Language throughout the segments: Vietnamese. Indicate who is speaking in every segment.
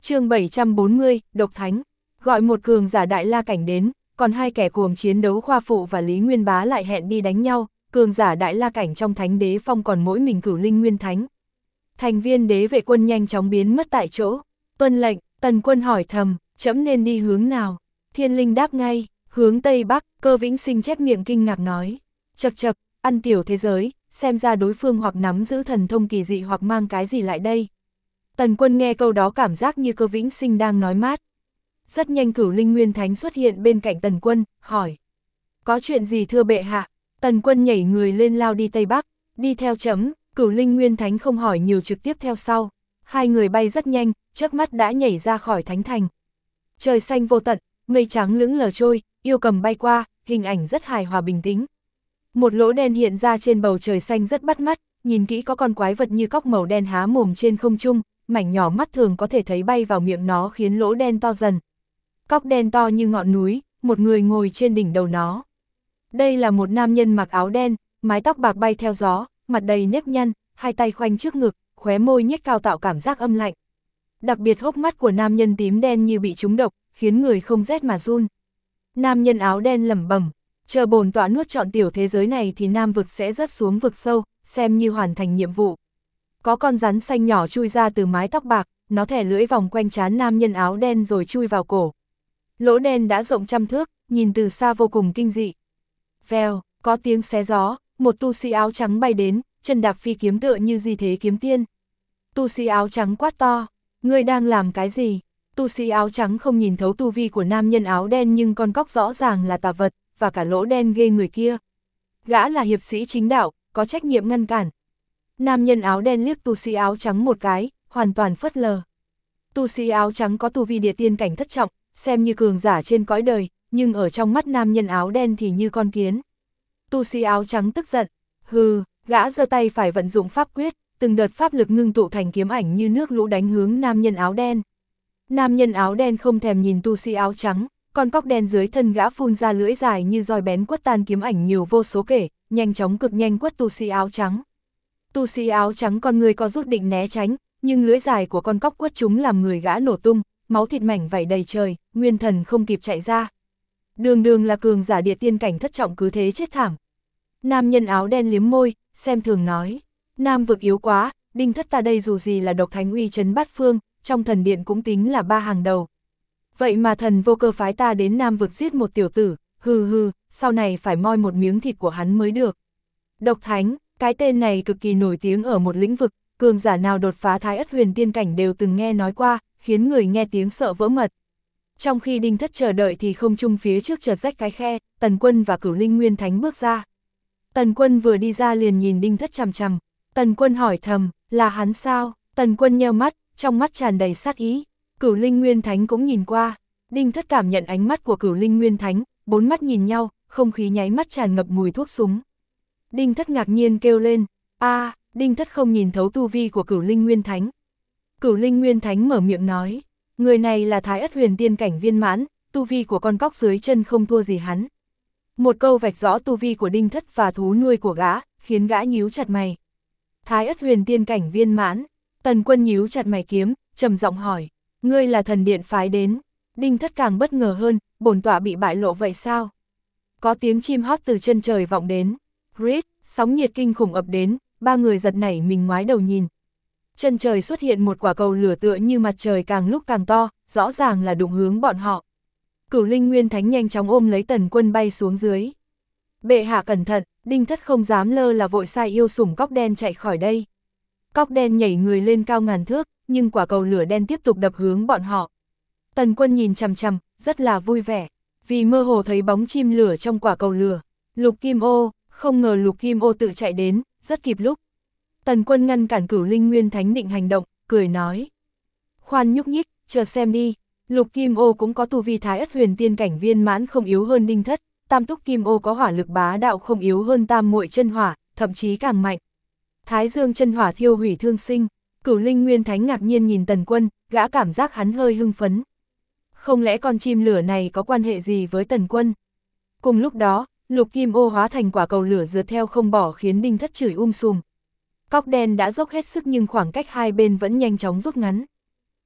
Speaker 1: Chương 740, Độc Thánh. Gọi một cường giả đại la cảnh đến, còn hai kẻ cuồng chiến đấu Khoa Phụ và Lý Nguyên Bá lại hẹn đi đánh nhau, cường giả đại la cảnh trong Thánh Đế Phong còn mỗi mình Cửu Linh Nguyên Thánh. Thành viên đế vệ quân nhanh chóng biến mất tại chỗ. Tuân lệnh, Tần Quân hỏi thầm, trẫm nên đi hướng nào? Thiên Linh đáp ngay, hướng Tây Bắc. Cơ Vĩnh Sinh chép miệng kinh ngạc nói, chậc chậc, ăn tiểu thế giới, xem ra đối phương hoặc nắm giữ thần thông kỳ dị hoặc mang cái gì lại đây. Tần Quân nghe câu đó cảm giác như Cơ Vĩnh Sinh đang nói mát. Rất nhanh Cửu Linh Nguyên Thánh xuất hiện bên cạnh Tần Quân, hỏi, có chuyện gì thưa bệ hạ? Tần Quân nhảy người lên lao đi Tây Bắc, đi theo trẫm. Cửu Linh Nguyên Thánh không hỏi nhiều trực tiếp theo sau. Hai người bay rất nhanh, chớp mắt đã nhảy ra khỏi Thánh Thành. Trời xanh vô tận, mây trắng lững lờ trôi, yêu cầm bay qua, hình ảnh rất hài hòa bình tĩnh. Một lỗ đen hiện ra trên bầu trời xanh rất bắt mắt, nhìn kỹ có con quái vật như cóc màu đen há mồm trên không trung, mảnh nhỏ mắt thường có thể thấy bay vào miệng nó khiến lỗ đen to dần. Cóc đen to như ngọn núi, một người ngồi trên đỉnh đầu nó. Đây là một nam nhân mặc áo đen, mái tóc bạc bay theo gió, mặt đầy nếp nhăn, hai tay khoanh trước ngực, khóe môi nhếch cao tạo cảm giác âm lạnh. Đặc biệt hốc mắt của nam nhân tím đen như bị trúng độc, khiến người không rét mà run. Nam nhân áo đen lẩm bẩm, chờ bổn tọa nuốt trọn tiểu thế giới này thì nam vực sẽ rớt xuống vực sâu, xem như hoàn thành nhiệm vụ. Có con rắn xanh nhỏ chui ra từ mái tóc bạc, nó thè lưỡi vòng quanh trán nam nhân áo đen rồi chui vào cổ. Lỗ đen đã rộng trăm thước, nhìn từ xa vô cùng kinh dị. Vèo, có tiếng xé gió, một tu sĩ áo trắng bay đến, chân đạp phi kiếm tựa như di thế kiếm tiên. Tu sĩ áo trắng quát to, ngươi đang làm cái gì? Tu sĩ áo trắng không nhìn thấu tu vi của nam nhân áo đen nhưng con cóc rõ ràng là tà vật, và cả lỗ đen ghê người kia. Gã là hiệp sĩ chính đạo, có trách nhiệm ngăn cản. Nam nhân áo đen liếc tu sĩ áo trắng một cái, hoàn toàn phớt lờ. Tu sĩ áo trắng có tu vi địa tiên cảnh thất trọng, xem như cường giả trên cõi đời, nhưng ở trong mắt nam nhân áo đen thì như con kiến. Tu sĩ áo trắng tức giận, hừ, gã giơ tay phải vận dụng pháp quyết, từng đợt pháp lực ngưng tụ thành kiếm ảnh như nước lũ đánh hướng nam nhân áo đen. Nam nhân áo đen không thèm nhìn tu sĩ áo trắng, con cóc đen dưới thân gã phun ra lưỡi dài như roi bén quất tan kiếm ảnh nhiều vô số kể, nhanh chóng cực nhanh quất tu sĩ áo trắng. Tu sĩ áo trắng con người có rút định né tránh, nhưng lưỡi dài của con cóc quất chúng làm người gã nổ tung, máu thịt mảnh vảy đầy trời, nguyên thần không kịp chạy ra. Đường đường là cường giả địa tiên cảnh thất trọng cứ thế chết thảm. Nam nhân áo đen liếm môi, xem thường nói, nam vực yếu quá, đinh thất ta đây dù gì là độc thánh uy trấn bát phương, trong thần điện cũng tính là ba hàng đầu. Vậy mà thần vô cơ phái ta đến nam vực giết một tiểu tử, hừ hừ, sau này phải moi một miếng thịt của hắn mới được. Độc thánh, cái tên này cực kỳ nổi tiếng ở một lĩnh vực, cường giả nào đột phá Thái Ất Huyền Tiên cảnh đều từng nghe nói qua, khiến người nghe tiếng sợ vỡ mật. Trong khi đinh thất chờ đợi thì không trung phía trước chợt rách cái khe, Tần Quân và Cửu Linh Nguyên Thánh bước ra. Tần Quân vừa đi ra liền nhìn đinh thất chằm chằm. Tần Quân hỏi thầm, là hắn sao? Tần Quân nheo mắt, trong mắt tràn đầy sát ý. Cửu Linh Nguyên Thánh cũng nhìn qua. Đinh thất cảm nhận ánh mắt của Cửu Linh Nguyên Thánh, bốn mắt nhìn nhau, không khí nháy mắt tràn ngập mùi thuốc súng. Đinh thất ngạc nhiên kêu lên, đinh thất không nhìn thấu tu vi của Cửu Linh Nguyên Thánh. Cửu Linh Nguyên Thánh mở miệng nói, người này là Thái Ất Huyền Tiên cảnh viên mãn, tu vi của con cóc dưới chân không thua gì hắn. Một câu vạch rõ tu vi của đinh thất và thú nuôi của gã, khiến gã nhíu chặt mày. Thái Ất Huyền Tiên cảnh viên mãn. Tần Quân nhíu chặt mày kiếm, trầm giọng hỏi, ngươi là thần điện phái đến? Đinh thất càng bất ngờ hơn, bổn tọa bị bại lộ vậy sao? Có tiếng chim hót từ chân trời vọng đến. Rít, sóng nhiệt kinh khủng ập đến, ba người giật nảy mình ngoái đầu nhìn. Chân trời xuất hiện một quả cầu lửa tựa như mặt trời càng lúc càng to, rõ ràng là đụng hướng bọn họ. Cửu Linh Nguyên Thánh nhanh chóng ôm lấy Tần Quân bay xuống dưới. Bệ hạ cẩn thận, đinh thất không dám lơ là vội sai yêu sủng cóc đen chạy khỏi đây. Cóc đen nhảy người lên cao ngàn thước, nhưng quả cầu lửa đen tiếp tục đập hướng bọn họ. Tần Quân nhìn chằm chằm, rất là vui vẻ, vì mơ hồ thấy bóng chim lửa trong quả cầu lửa. Lục Kim Ô, không ngờ Lục Kim Ô tự chạy đến, rất kịp lúc. Tần Quân ngăn cản Cửu Linh Nguyên Thánh định hành động, cười nói, khoan nhúc nhích, chờ xem đi. Lục Kim Ô cũng có tu vi Thái Ất Huyền Tiên cảnh viên mãn không yếu hơn đinh thất, Tam Túc Kim Ô có hỏa lực bá đạo không yếu hơn Tam Muội chân hỏa, thậm chí càng mạnh. Thái Dương chân hỏa thiêu hủy thương sinh. Cửu Linh Nguyên Thánh ngạc nhiên nhìn Tần Quân, gã cảm giác hắn hơi hưng phấn. Không lẽ con chim lửa này có quan hệ gì với Tần Quân? Cùng lúc đó, Lục Kim Ô hóa thành quả cầu lửa rượt theo không bỏ khiến đinh thất chửi sùm. Cóc đen đã dốc hết sức nhưng khoảng cách hai bên vẫn nhanh chóng rút ngắn.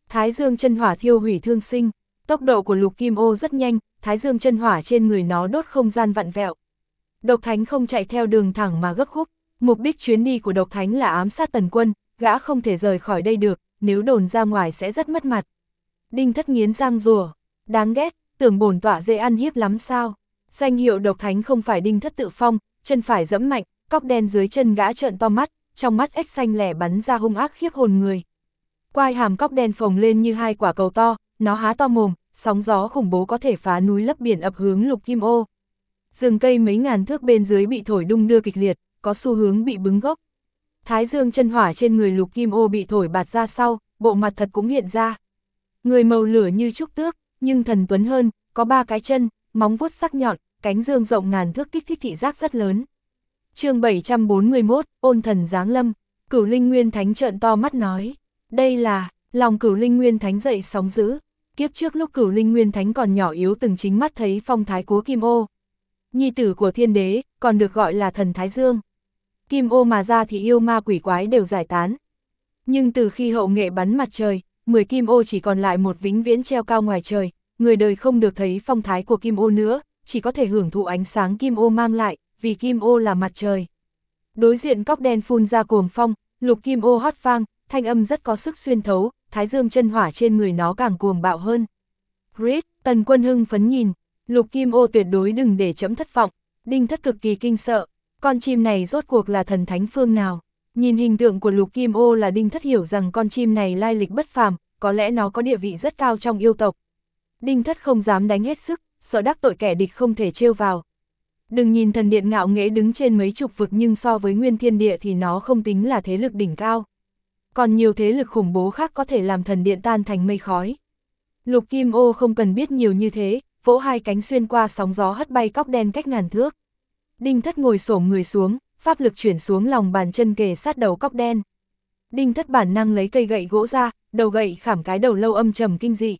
Speaker 1: Thái dương chân hỏa thiêu hủy thương sinh, tốc độ của Lục Kim Ô rất nhanh, thái dương chân hỏa trên người nó đốt không gian vặn vẹo. Độc Thánh không chạy theo đường thẳng mà gấp khúc, mục đích chuyến đi của Độc Thánh là ám sát Tần Quân, gã không thể rời khỏi đây được, nếu đồn ra ngoài sẽ rất mất mặt. Đinh Thất nghiến răng rủa, đáng ghét, tưởng bổn tọa dễ ăn hiếp lắm sao? Danh hiệu Độc Thánh không phải Đinh Thất tự phong, chân phải giẫm mạnh, cóc đen dưới chân gã trợn to mắt, trong mắt ếch xanh lẻ bắn ra hung ác khiếp hồn người. Quai hàm cóc đen phồng lên như hai quả cầu to, nó há to mồm, sóng gió khủng bố có thể phá núi lấp biển ập hướng Lục Kim Ô. Rừng cây mấy ngàn thước bên dưới bị thổi đung đưa kịch liệt, có xu hướng bị bứng gốc. Thái dương chân hỏa trên người Lục Kim Ô bị thổi bạt ra sau, bộ mặt thật cũng hiện ra. Người màu lửa như trúc tước, nhưng thần tuấn hơn, có 3 cái chân, móng vuốt sắc nhọn, cánh dương rộng ngàn thước kích thích thị giác rất lớn. Chương 741, ôn thần giáng lâm, Cửu Linh Nguyên Thánh trợn to mắt nói, đây là, lòng Cửu Linh Nguyên Thánh dậy sóng dữ. Kiếp trước lúc Cửu Linh Nguyên Thánh còn nhỏ yếu từng chính mắt thấy phong thái của Kim Ô. Nhi tử của thiên đế, còn được gọi là thần Thái Dương. Kim Ô mà ra thì yêu ma quỷ quái đều giải tán. Nhưng từ khi hậu nghệ bắn mặt trời, 10 Kim Ô chỉ còn lại một vĩnh viễn treo cao ngoài trời, người đời không được thấy phong thái của Kim Ô nữa, chỉ có thể hưởng thụ ánh sáng Kim Ô mang lại, vì Kim Ô là mặt trời. Đối diện cóc đen phun ra cuồng phong, Lục Kim Ô hót vang, thanh âm rất có sức xuyên thấu, thái dương chân hỏa trên người nó càng cuồng bạo hơn. Grit, Tần Quân hưng phấn nhìn, Lục Kim Ô tuyệt đối đừng để chấm thất vọng, Đinh Thất cực kỳ kinh sợ, con chim này rốt cuộc là thần thánh phương nào. Nhìn hình tượng của Lục Kim Ô là Đinh Thất hiểu rằng con chim này lai lịch bất phàm, có lẽ nó có địa vị rất cao trong yêu tộc. Đinh Thất không dám đánh hết sức, sợ đắc tội kẻ địch không thể trêu vào. Đừng nhìn thần điện ngạo nghễ đứng trên mấy chục vực nhưng so với Nguyên Thiên Địa thì nó không tính là thế lực đỉnh cao. Còn nhiều thế lực khủng bố khác có thể làm thần điện tan thành mây khói. Lục Kim Ô không cần biết nhiều như thế, vỗ hai cánh xuyên qua sóng gió hất bay cóc đen cách ngàn thước. Đinh Thất ngồi xổm người xuống, pháp lực chuyển xuống lòng bàn chân kề sát đầu cóc đen. Đinh Thất bản năng lấy cây gậy gỗ ra, đầu gậy khảm cái đầu lâu âm trầm kinh dị.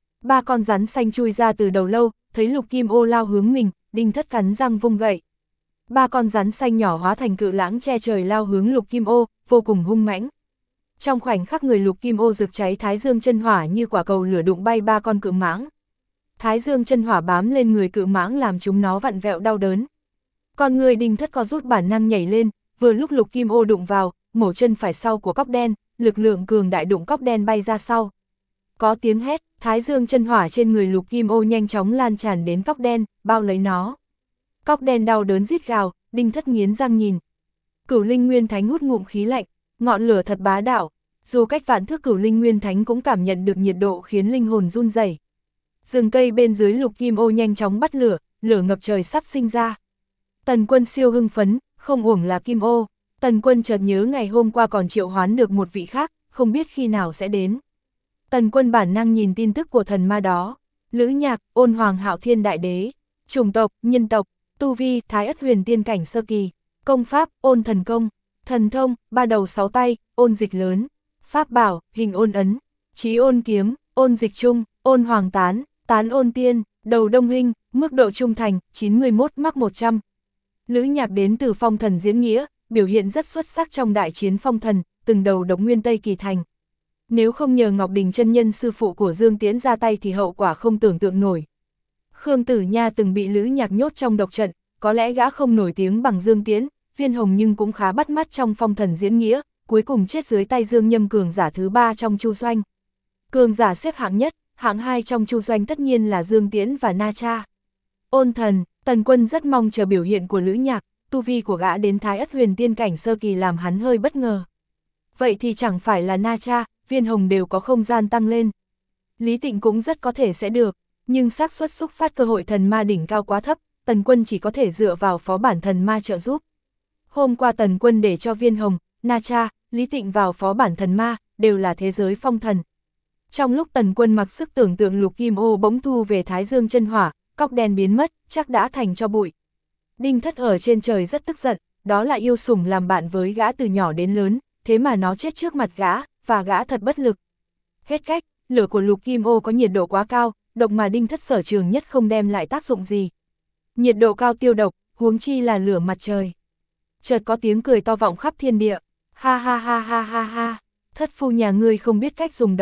Speaker 1: 3 con rắn xanh chui ra từ đầu lâu, thấy Lục Kim Ô lao hướng mình, Đinh Thất cắn răng vung gậy. 3 con rắn xanh nhỏ hóa thành cự lãng che trời lao hướng Lục Kim Ô, vô cùng hung mãnh. Trong khoảnh khắc người Lục Kim Ô rực cháy thái dương chân hỏa như quả cầu lửa đụng bay 3 con cự mãng. Thái dương chân hỏa bám lên người cự mãng làm chúng nó vặn vẹo đau đớn. Con người Đinh Thất có rút bản năng nhảy lên, vừa lúc Lục Kim Ô đụng vào, mổ chân phải sau của cóc đen, lực lượng cường đại đụng cóc đen bay ra sau. Có tiếng hét, thái dương chân hỏa trên người Lục Kim Ô nhanh chóng lan tràn đến cóc đen, bao lấy nó. Cóc đen đau đớn rít gào, Đinh Thất nghiến răng nhìn. Cửu Linh Nguyên Thánh hút ngụm khí lạnh, ngọn lửa thật bá đạo, dù cách vạn thước Cửu Linh Nguyên Thánh cũng cảm nhận được nhiệt độ khiến linh hồn run rẩy. Rừng cây bên dưới Lục Kim Ô nhanh chóng bắt lửa, lửa ngập trời sắp sinh ra. Tần Quân siêu hưng phấn, không uổng là Kim Ô. Tần Quân chợt nhớ ngày hôm qua còn triệu hoán được một vị khác, không biết khi nào sẽ đến. Tần Quân bản năng nhìn tin tức của thần ma đó. Lữ Nhạc, Ôn Hoàng Hạo Thiên Đại Đế. Chủng tộc, nhân tộc. Tu vi, Thái Ất Huyền Tiên Cảnh sơ kỳ. Công pháp, Ôn Thần Công. Thần thông, 3 đầu 6 tay, Ôn Dịch Lớn. Pháp bảo, Hình Ôn Ấn. Chí Ôn Kiếm, Ôn Dịch Trung, Ôn Hoàng Tán, Tán Ôn Tiên, Đầu Đông Hinh, mức độ trung thành, 91 mắc 100. Lữ Nhạc đến từ Phong Thần Diễn Nghĩa, biểu hiện rất xuất sắc trong đại chiến Phong Thần, từng đầu độc nguyên Tây Kỳ Thành. Nếu không nhờ Ngọc Đình chân nhân sư phụ của Dương Tiễn ra tay thì hậu quả không tưởng tượng nổi. Khương Tử Nha từng bị Lữ Nhạc nhốt trong độc trận, có lẽ gã không nổi tiếng bằng Dương Tiễn, Viên Hồng nhưng cũng khá bắt mắt trong Phong Thần Diễn Nghĩa, cuối cùng chết dưới tay Dương Nhâm cường giả thứ 3 trong Chu Doanh. Cường giả xếp hạng nhất, hạng 2 trong Chu Doanh tất nhiên là Dương Tiễn và Na Cha. Ôn Thần, Tần Quân rất mong chờ biểu hiện của Lữ Nhạc, tu vi của gã đến Thái Ất Huyền Tiên Cảnh sơ kỳ làm hắn hơi bất ngờ. Vậy thì chẳng phải là Na Cha, Viên Hồng đều có không gian tăng lên. Lý Tịnh cũng rất có thể sẽ được, nhưng xác suất xúc phát cơ hội thần ma đỉnh cao quá thấp, Tần Quân chỉ có thể dựa vào phó bản thần ma trợ giúp. Hôm qua Tần Quân để cho Viên Hồng, Na Cha, Lý Tịnh vào phó bản thần ma, đều là thế giới phong thần. Trong lúc Tần Quân mặc sức tưởng tượng Lục Kim Ô bỗng thu về thái dương chân hỏa, cóc đen biến mất, chắc đã thành cho bụi. Đinh Thất ở trên trời rất tức giận, đó là yêu sủng làm bạn với gã từ nhỏ đến lớn, thế mà nó chết trước mặt gã, và gã thật bất lực. Hết cách, lửa của Lục Kim Ô có nhiệt độ quá cao, độc mà Đinh Thất sở trường nhất không đem lại tác dụng gì. Nhiệt độ cao tiêu độc, huống chi là lửa mặt trời. Chợt có tiếng cười to vọng khắp thiên địa, ha ha ha ha ha ha, Thất phu nhà ngươi không biết cách dùng độc,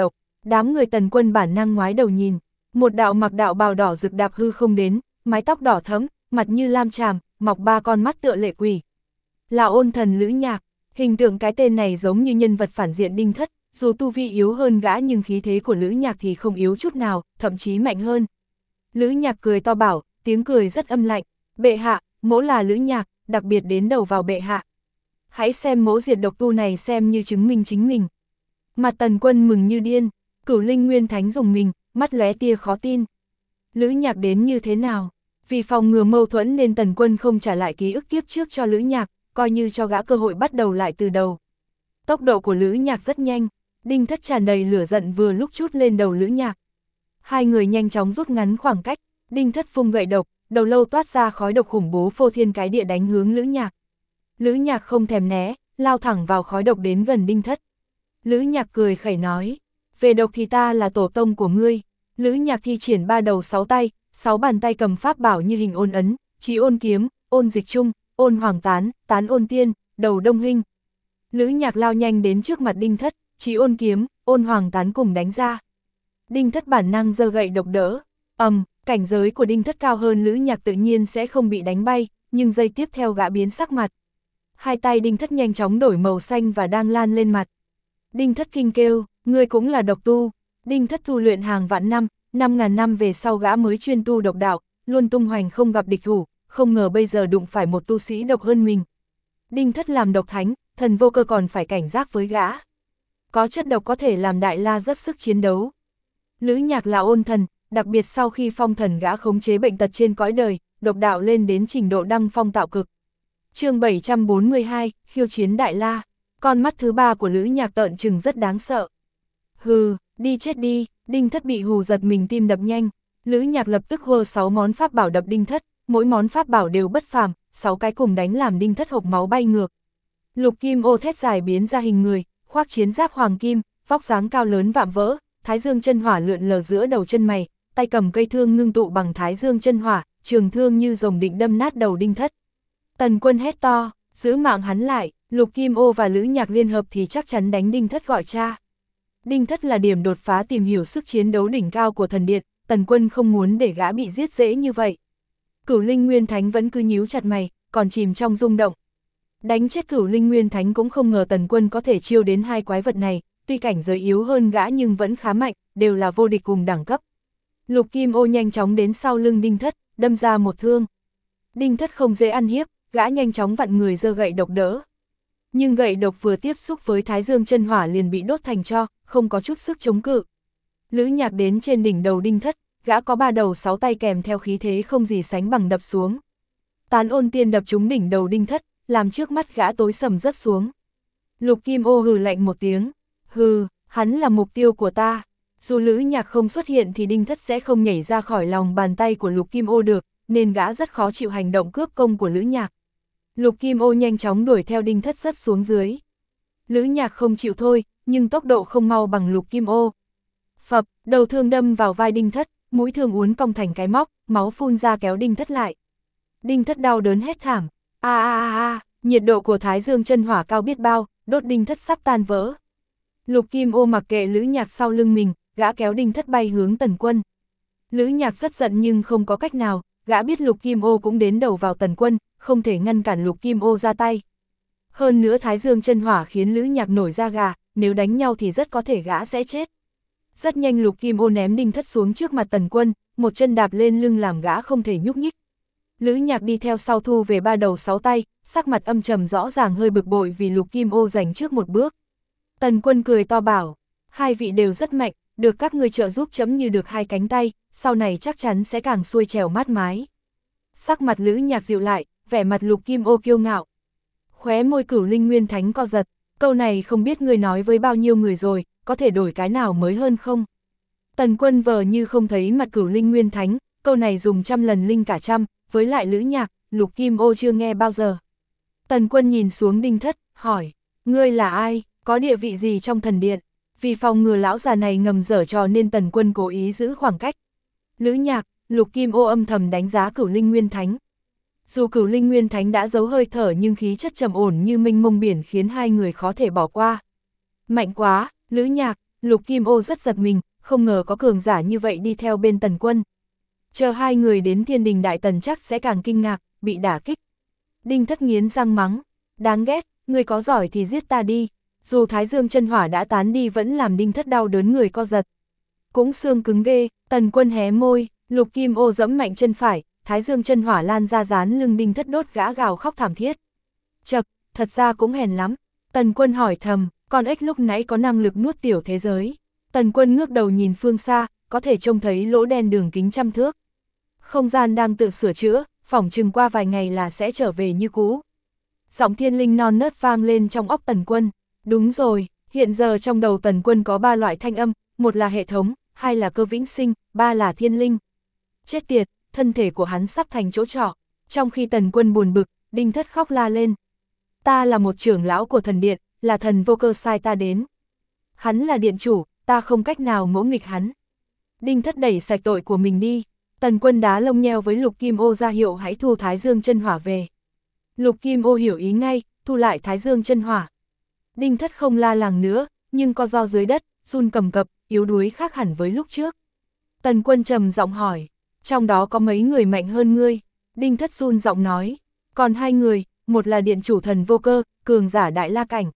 Speaker 1: Đám người Tần Quân bản năng ngoái đầu nhìn, một đạo mặc đạo bào đỏ rực đạp hư không đến, mái tóc đỏ thẫm, mặt như lam chàm, mọc ba con mắt tựa lệ quỷ. Là Ôn Thần Lữ Nhạc, hình tượng cái tên này giống như nhân vật phản diện Đinh Thất, dù tu vi yếu hơn gã nhưng khí thế của Lữ Nhạc thì không yếu chút nào, thậm chí mạnh hơn. Lữ Nhạc cười to bảo, tiếng cười rất âm lạnh, bệ hạ, mỗ là Lữ Nhạc, đặc biệt đến đầu vào bệ hạ. Hãy xem mỗ diệt độc tu này xem như chứng minh chính mình. Mặt Tần Quân mừng như điên, Cửu Linh Nguyên Thánh dùng mình, mắt lóe tia khó tin. Lữ Nhạc đến như thế nào? Vì phòng ngừa mâu thuẫn nên Tần Quân không trả lại ký ức kiếp trước cho Lữ Nhạc, coi như cho gã cơ hội bắt đầu lại từ đầu. Tốc độ của Lữ Nhạc rất nhanh, Đinh Thất tràn đầy lửa giận vừa lúc chút lên đầu Lữ Nhạc. Hai người nhanh chóng rút ngắn khoảng cách, Đinh Thất vung gậy độc, đầu lâu toát ra khói độc khủng bố phô thiên cái địa đánh hướng Lữ Nhạc. Lữ Nhạc không thèm né, lao thẳng vào khói độc đến gần Đinh Thất. Lữ Nhạc cười khẩy nói, về độc thì ta là tổ tông của ngươi. Lữ Nhạc thi triển 3 đầu 6 tay, 6 bàn tay cầm pháp bảo như hình ôn ấn, chí ôn kiếm, ôn dịch trung, ôn hoàng tán, tán ôn tiên, đầu đông hinh. Lữ Nhạc lao nhanh đến trước mặt Đinh Thất, chí ôn kiếm, ôn hoàng tán cùng đánh ra. Đinh Thất bản năng giơ gậy độc đỡ, cảnh giới của Đinh Thất cao hơn Lữ Nhạc tự nhiên sẽ không bị đánh bay, nhưng giây tiếp theo gã biến sắc mặt. Hai tay Đinh Thất nhanh chóng đổi màu xanh và đang lan lên mặt. Đinh Thất kinh kêu, ngươi cũng là độc tu. Đinh Thất tu luyện hàng vạn năm, 5.000 năm về sau gã mới chuyên tu độc đạo, luôn tung hoành không gặp địch thủ, không ngờ bây giờ đụng phải một tu sĩ độc hơn mình. Đinh Thất làm độc thánh, thần vô cơ còn phải cảnh giác với gã. Có chất độc có thể làm Đại La rất sức chiến đấu. Lữ Nhạc là ôn thần, đặc biệt sau khi phong thần gã khống chế bệnh tật trên cõi đời, độc đạo lên đến trình độ đăng phong tạo cực. Chương 742, khiêu chiến Đại La. Con mắt thứ ba của Lữ Nhạc tợn trừng rất đáng sợ. Hừ, đi chết đi. Đinh Thất bị hù giật mình tim đập nhanh. Lữ Nhạc lập tức hô 6 món pháp bảo đập Đinh Thất, mỗi món pháp bảo đều bất phàm, 6 cái cùng đánh làm Đinh Thất hộc máu bay ngược. Lục Kim Ô thét dài biến ra hình người, khoác chiến giáp hoàng kim, vóc dáng cao lớn vạm vỡ, thái dương chân hỏa lượn lờ giữa đầu chân mày, tay cầm cây thương ngưng tụ bằng thái dương chân hỏa, trường thương như rồng định đâm nát đầu Đinh Thất. Tần Quân hét to, giữ mạng hắn lại, Lục Kim Ô và Lữ Nhạc liên hợp thì chắc chắn đánh Đinh Thất gọi cha. Đinh Thất là điểm đột phá tìm hiểu sức chiến đấu đỉnh cao của thần điện, Tần Quân không muốn để gã bị giết dễ như vậy. Cửu Linh Nguyên Thánh vẫn cứ nhíu chặt mày, còn chìm trong rung động. Đánh chết Cửu Linh Nguyên Thánh cũng không ngờ Tần Quân có thể chiêu đến hai quái vật này, tuy cảnh giới yếu hơn gã nhưng vẫn khá mạnh, đều là vô địch cùng đẳng cấp. Lục Kim Ô nhanh chóng đến sau lưng Đinh Thất, đâm ra một thương. Đinh Thất không dễ ăn hiếp, gã nhanh chóng vặn người giơ gậy độc đỡ. Nhưng gậy độc vừa tiếp xúc với thái dương chân hỏa liền bị đốt thành tro, không có chút sức chống cự. Lữ Nhạc đến trên đỉnh đầu Đinh Thất, gã có 3 đầu 6 tay kèm theo khí thế không gì sánh bằng đập xuống. Tán ôn tiên đập trúng đỉnh đầu Đinh Thất, làm trước mắt gã tối sầm rớt xuống. Lục Kim Ô hừ lạnh một tiếng, hừ, hắn là mục tiêu của ta. Dù Lữ Nhạc không xuất hiện thì Đinh Thất sẽ không nhảy ra khỏi lòng bàn tay của Lục Kim Ô được, nên gã rất khó chịu hành động cướp công của Lữ Nhạc. Lục Kim Ô nhanh chóng đuổi theo Đinh Thất rớt xuống dưới. Lữ Nhạc không chịu thôi, nhưng tốc độ không mau bằng Lục Kim Ô. Phập, đầu thương đâm vào vai Đinh Thất, mũi thương uốn cong thành cái móc, máu phun ra kéo Đinh Thất lại. Đinh Thất đau đớn hét thảm, nhiệt độ của thái dương chân hỏa cao biết bao, đốt Đinh Thất sắp tan vỡ. Lục Kim Ô mặc kệ Lữ Nhạc sau lưng mình, gã kéo Đinh Thất bay hướng Tần Quân. Lữ Nhạc rất giận nhưng không có cách nào, gã biết Lục Kim Ô cũng đến đầu vào Tần Quân, không thể ngăn cản Lục Kim Ô ra tay. Hơn nữa thái dương chân hỏa khiến Lữ Nhạc nổi da gà, nếu đánh nhau thì rất có thể gã sẽ chết. Rất nhanh Lục Kim Ô ném Đinh Thất xuống trước mặt Tần Quân, một chân đạp lên lưng làm gã không thể nhúc nhích. Lữ Nhạc đi theo sau thu về 3 đầu 6 tay, sắc mặt âm trầm rõ ràng hơi bực bội vì Lục Kim Ô giành trước một bước. Tần Quân cười to bảo, hai vị đều rất mạnh, được các ngươi trợ giúp chấm như được 2 cánh tay, sau này chắc chắn sẽ càng xuôi trèo mát mái. Sắc mặt Lữ Nhạc dịu lại, vẻ mặt Lục Kim Ô kiêu ngạo. Khóe môi Cửu Linh Nguyên Thánh co giật, câu này không biết ngươi nói với bao nhiêu người rồi, có thể đổi cái nào mới hơn không? Tần Quân vờ như không thấy mặt Cửu Linh Nguyên Thánh, câu này dùng 100 lần linh cả trăm, với lại Lữ Nhạc, Lục Kim Ô chưa nghe bao giờ. Tần Quân nhìn xuống Đinh Thất, hỏi, ngươi là ai, có địa vị gì trong thần điện? Vì phòng ngừa lão già này ngầm giở trò nên Tần Quân cố ý giữ khoảng cách. Lữ Nhạc, Lục Kim Ô âm thầm đánh giá Cửu Linh Nguyên Thánh. Dù Cửu Linh Nguyên Thánh đã giấu hơi thở nhưng khí chất trầm ổn như mênh mông biển khiến hai người khó thể bỏ qua. Mạnh quá, Lữ Nhạc, Lục Kim Ô rất giật mình, không ngờ có cường giả như vậy đi theo bên Tần Quân. Chờ hai người đến Thiên Đình Đại Tần chắc sẽ càng kinh ngạc, bị đả kích. Đinh Thất nghiến răng mắng, đáng ghét, ngươi có giỏi thì giết ta đi. Dù Thái Dương chân hỏa đã tán đi vẫn làm Đinh Thất đau đớn người co giật. Cũng xương cứng ghê, Tần Quân hé môi, Lục Kim Ô giẫm mạnh chân phải, Thái Dương chân hỏa lan ra dán lưng Đinh Thất đốt gã gào khóc thảm thiết. Chậc, thật ra cũng hèn lắm. Tần Quân hỏi thầm, con ếch lúc nãy có năng lực nuốt tiểu thế giới. Tần Quân ngước đầu nhìn phương xa, có thể trông thấy lỗ đen đường kính 100 thước. Không gian đang tự sửa chữa, phỏng chừng qua vài ngày là sẽ trở về như cũ. Giọng thiên linh non nớt vang lên trong óc Tần Quân. Đúng rồi, hiện giờ trong đầu Tần Quân có 3 loại thanh âm, một là hệ thống, 2 là cơ vĩnh sinh, 3 là thiên linh. Chết tiệt, thân thể của hắn sắp thành chỗ trọ. Trong khi Tần Quân buồn bực, Đinh Thất khóc la lên. Ta là một trưởng lão của thần điện, là thần vô cơ sai ta đến. Hắn là điện chủ, ta không cách nào ngỗ nghịch hắn. Đinh Thất đẩy sạch tội của mình đi. Tần Quân đá lông nheo với Lục Kim Ô ra hiệu hãy thu Thái Dương chân hỏa về. Lục Kim Ô hiểu ý ngay, thu lại Thái Dương chân hỏa. Đinh Thất không la làng nữa, nhưng co ro dưới đất, run cầm cập, yếu đuối khác hẳn với lúc trước. Tần Quân trầm giọng hỏi, trong đó có mấy người mạnh hơn ngươi? Đinh Thất run giọng nói, còn 2 người, một là điện chủ thần vô cơ, cường giả Đại La Cảnh.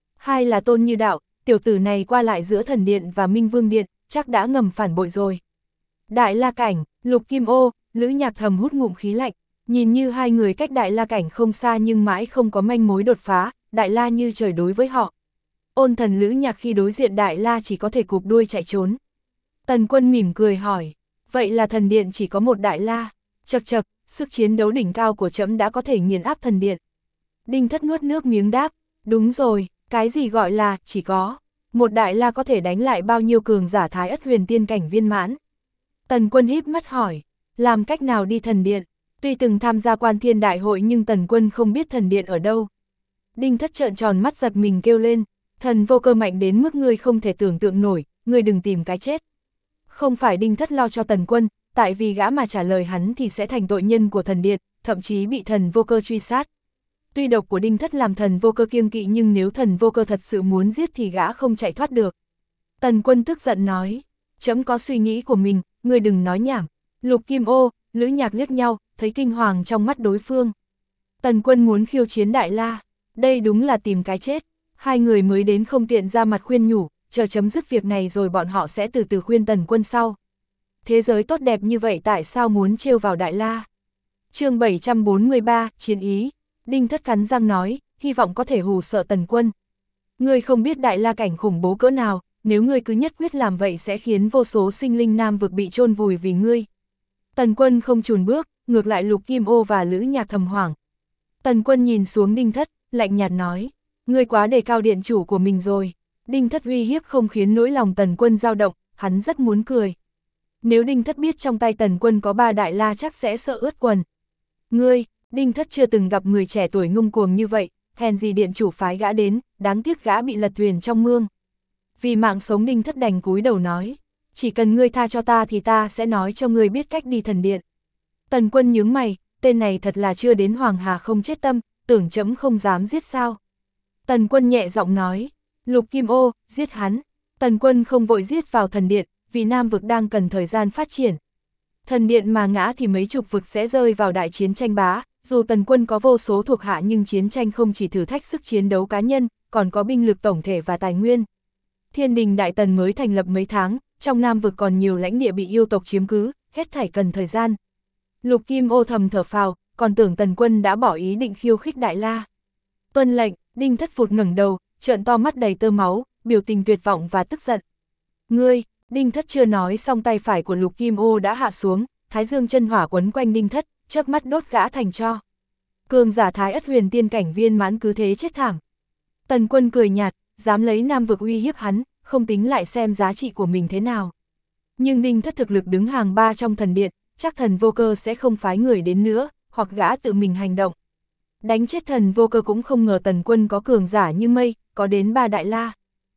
Speaker 1: 2 là Tôn Như Đạo, tiểu tử này qua lại giữa thần điện và Minh Vương điện, chắc đã ngầm phản bội rồi. Đại La Cảnh, Lục Kim Ô, Lữ Nhạc thầm hút ngụm khí lạnh, nhìn như 2 người cách Đại La Cảnh không xa nhưng mãi không có manh mối đột phá, Đại La như trời đối với họ. Ôn Thần Lữ Nhạc khi đối diện Đại La chỉ có thể cụp đuôi chạy trốn. Tần Quân mỉm cười hỏi, vậy là thần điện chỉ có một Đại La? Chậc chậc, sức chiến đấu đỉnh cao của trẫm đã có thể nghiền áp thần điện. Đinh Thất nuốt nước miếng đáp, đúng rồi, cái gì gọi là chỉ có một Đại La có thể đánh lại bao nhiêu cường giả Thái Ất Huyền Tiên cảnh viên mãn? Tần Quân híp mắt hỏi, làm cách nào đi thần điện? Tuy từng tham gia Quan Thiên Đại hội nhưng Tần Quân không biết thần điện ở đâu. Đinh Thất trợn tròn mắt giật mình kêu lên, thần vô cơ mạnh đến mức ngươi không thể tưởng tượng nổi, ngươi đừng tìm cái chết. Không phải Đinh Thất lo cho Tần Quân, tại vì gã mà trả lời hắn thì sẽ thành tội nhân của thần điện, thậm chí bị thần vô cơ truy sát. Tuy độc của Đinh Thất làm thần vô cơ kiêng kỵ nhưng nếu thần vô cơ thật sự muốn giết thì gã không chạy thoát được. Tần Quân tức giận nói, trẫm có suy nghĩ của mình, ngươi đừng nói nhảm. Lục Kim Ô, Lữ Nhạc liếc nhau, thấy kinh hoàng trong mắt đối phương. Tần Quân muốn khiêu chiến Đại La, đây đúng là tìm cái chết. 2 người mới đến không tiện ra mặt khuyên nhủ, chờ chấm dứt việc này rồi bọn họ sẽ từ từ khuyên Tần Quân sau. Thế giới tốt đẹp như vậy tại sao muốn trêu vào Đại La? Chương 743, chiến ý. Đinh Thất cắn răng nói, hy vọng có thể hù sợ Tần Quân. Ngươi không biết Đại La cảnh khủng bố cỡ nào, nếu ngươi cứ nhất quyết làm vậy sẽ khiến vô số sinh linh nam vực bị chôn vùi vì ngươi. Tần Quân không chùn bước, ngược lại Lục Kim Ô và Lữ Nhạc thầm hoảng. Tần Quân nhìn xuống Đinh Thất, lạnh nhạt nói, ngươi quá đề cao điện chủ của mình rồi. Đinh Thất uy hiếp không khiến nỗi lòng Tần Quân dao động, hắn rất muốn cười. Nếu Đinh Thất biết trong tay Tần Quân có 3 Đại La chắc sẽ sợ ướt quần. Ngươi, Đinh Thất chưa từng gặp người trẻ tuổi ngông cuồng như vậy, hèn gì điện chủ phái gã đến, đáng tiếc gã bị lật thuyền trong mương. Vì mạng sống Đinh Thất đành cúi đầu nói, chỉ cần ngươi tha cho ta thì ta sẽ nói cho ngươi biết cách đi thần điện. Tần Quân nhướng mày, tên này thật là chưa đến Hoàng Hà không chết tâm, tưởng trẫm không dám giết sao. Tần Quân nhẹ giọng nói, Lục Kim Ô, giết hắn. Tần Quân không vội giết vào thần điện, vì Nam vực đang cần thời gian phát triển. Thần điện mà ngã thì mấy chục vực sẽ rơi vào đại chiến tranh bá, dù Tần Quân có vô số thuộc hạ nhưng chiến tranh không chỉ thử thách sức chiến đấu cá nhân, còn có binh lực tổng thể và tài nguyên. Thiên Đình Đại Tần mới thành lập mấy tháng, trong Nam vực còn nhiều lãnh địa bị yêu tộc chiếm cứ, hết thảy cần thời gian. Lục Kim Ô thầm thở phào, còn tưởng Tần Quân đã bỏ ý định khiêu khích Đại La. Tuân lệnh, Đinh Thất phụt ngẩng đầu, trợn to mắt đầy tơ máu, biểu tình tuyệt vọng và tức giận. Ngươi, Đinh Thất chưa nói xong tay phải của Lục Kim Ô đã hạ xuống, Thái Dương chân hỏa quấn quanh Đinh Thất, chớp mắt đốt gã thành tro. Cường giả Thái Ất Huyền Tiên cảnh viên mãn cứ thế chết thảm. Tần Quân cười nhạt, dám lấy Nam vực uy hiếp hắn, không tính lại xem giá trị của mình thế nào. Nhưng Đinh Thất thực lực đứng hàng 3 trong thần điện, chắc thần vô cơ sẽ không phái người đến nữa, hoặc gã tự mình hành động. Đánh chết thần vô cơ cũng không ngờ Tần Quân có cường giả như mây, có đến 3 Đại La.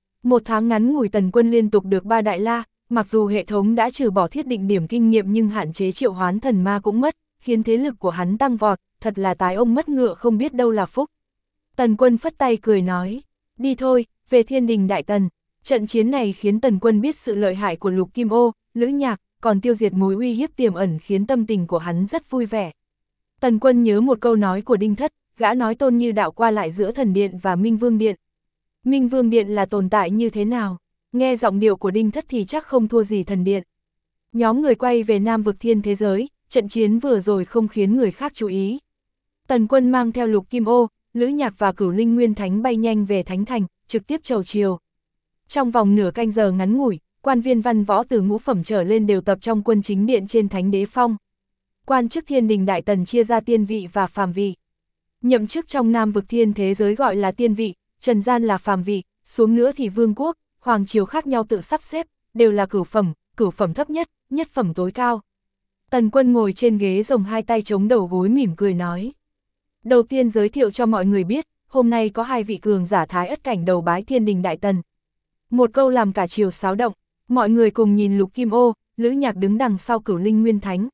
Speaker 1: 1 tháng ngắn ngủi Tần Quân liên tục được 3 Đại La, mặc dù hệ thống đã trừ bỏ thiết định điểm kinh nghiệm nhưng hạn chế triệu hoán thần ma cũng mất, khiến thế lực của hắn tăng vọt, thật là tái ông mất ngựa không biết đâu là phúc. Tần Quân phất tay cười nói, đi thôi, về Thiên Đình Đại Tần. Trận chiến này khiến Tần Quân biết sự lợi hại của Lục Kim Ô, Lữ Nhạc, còn tiêu diệt mối uy hiếp tiềm ẩn khiến tâm tình của hắn rất vui vẻ. Tần Quân nhớ một câu nói của Đinh Thất, gã nói Tôn Như đạo qua lại giữa Thần Điện và Minh Vương Điện. Minh Vương Điện là tồn tại như thế nào? Nghe giọng điệu của Đinh Thất thì chắc không thua gì Thần Điện. Nhóm người quay về Nam Vực Thiên thế giới, trận chiến vừa rồi không khiến người khác chú ý. Tần Quân mang theo Lục Kim Ô, Lữ Nhạc và Cửu Linh Nguyên Thánh bay nhanh về Thánh Thành, trực tiếp chầu chiều. Trong vòng nửa canh giờ ngắn ngủi, quan viên văn võ từ ngũ phẩm trở lên đều tập trong quân chính điện trên Thánh Đế Phong. Quan chức Thiên Đình Đại Tần chia ra tiên vị và phàm vị. Nhậm chức trong Nam Vực Thiên thế giới gọi là tiên vị, trần gian là phàm vị, xuống nữa thì vương quốc, hoàng triều khác nhau tự sắp xếp, đều là cửu phẩm thấp nhất, nhất phẩm tối cao. Tần Quân ngồi trên ghế rồng hai tay chống đầu gối mỉm cười nói. Đầu tiên giới thiệu cho mọi người biết, hôm nay có hai vị cường giả Thái Ất cảnh đầu bái Thiên Đình Đại Tần. Một câu làm cả triều xáo động, mọi người cùng nhìn Lục Kim Ô, Lữ Nhạc đứng đằng sau Cửu Linh Nguyên Thánh.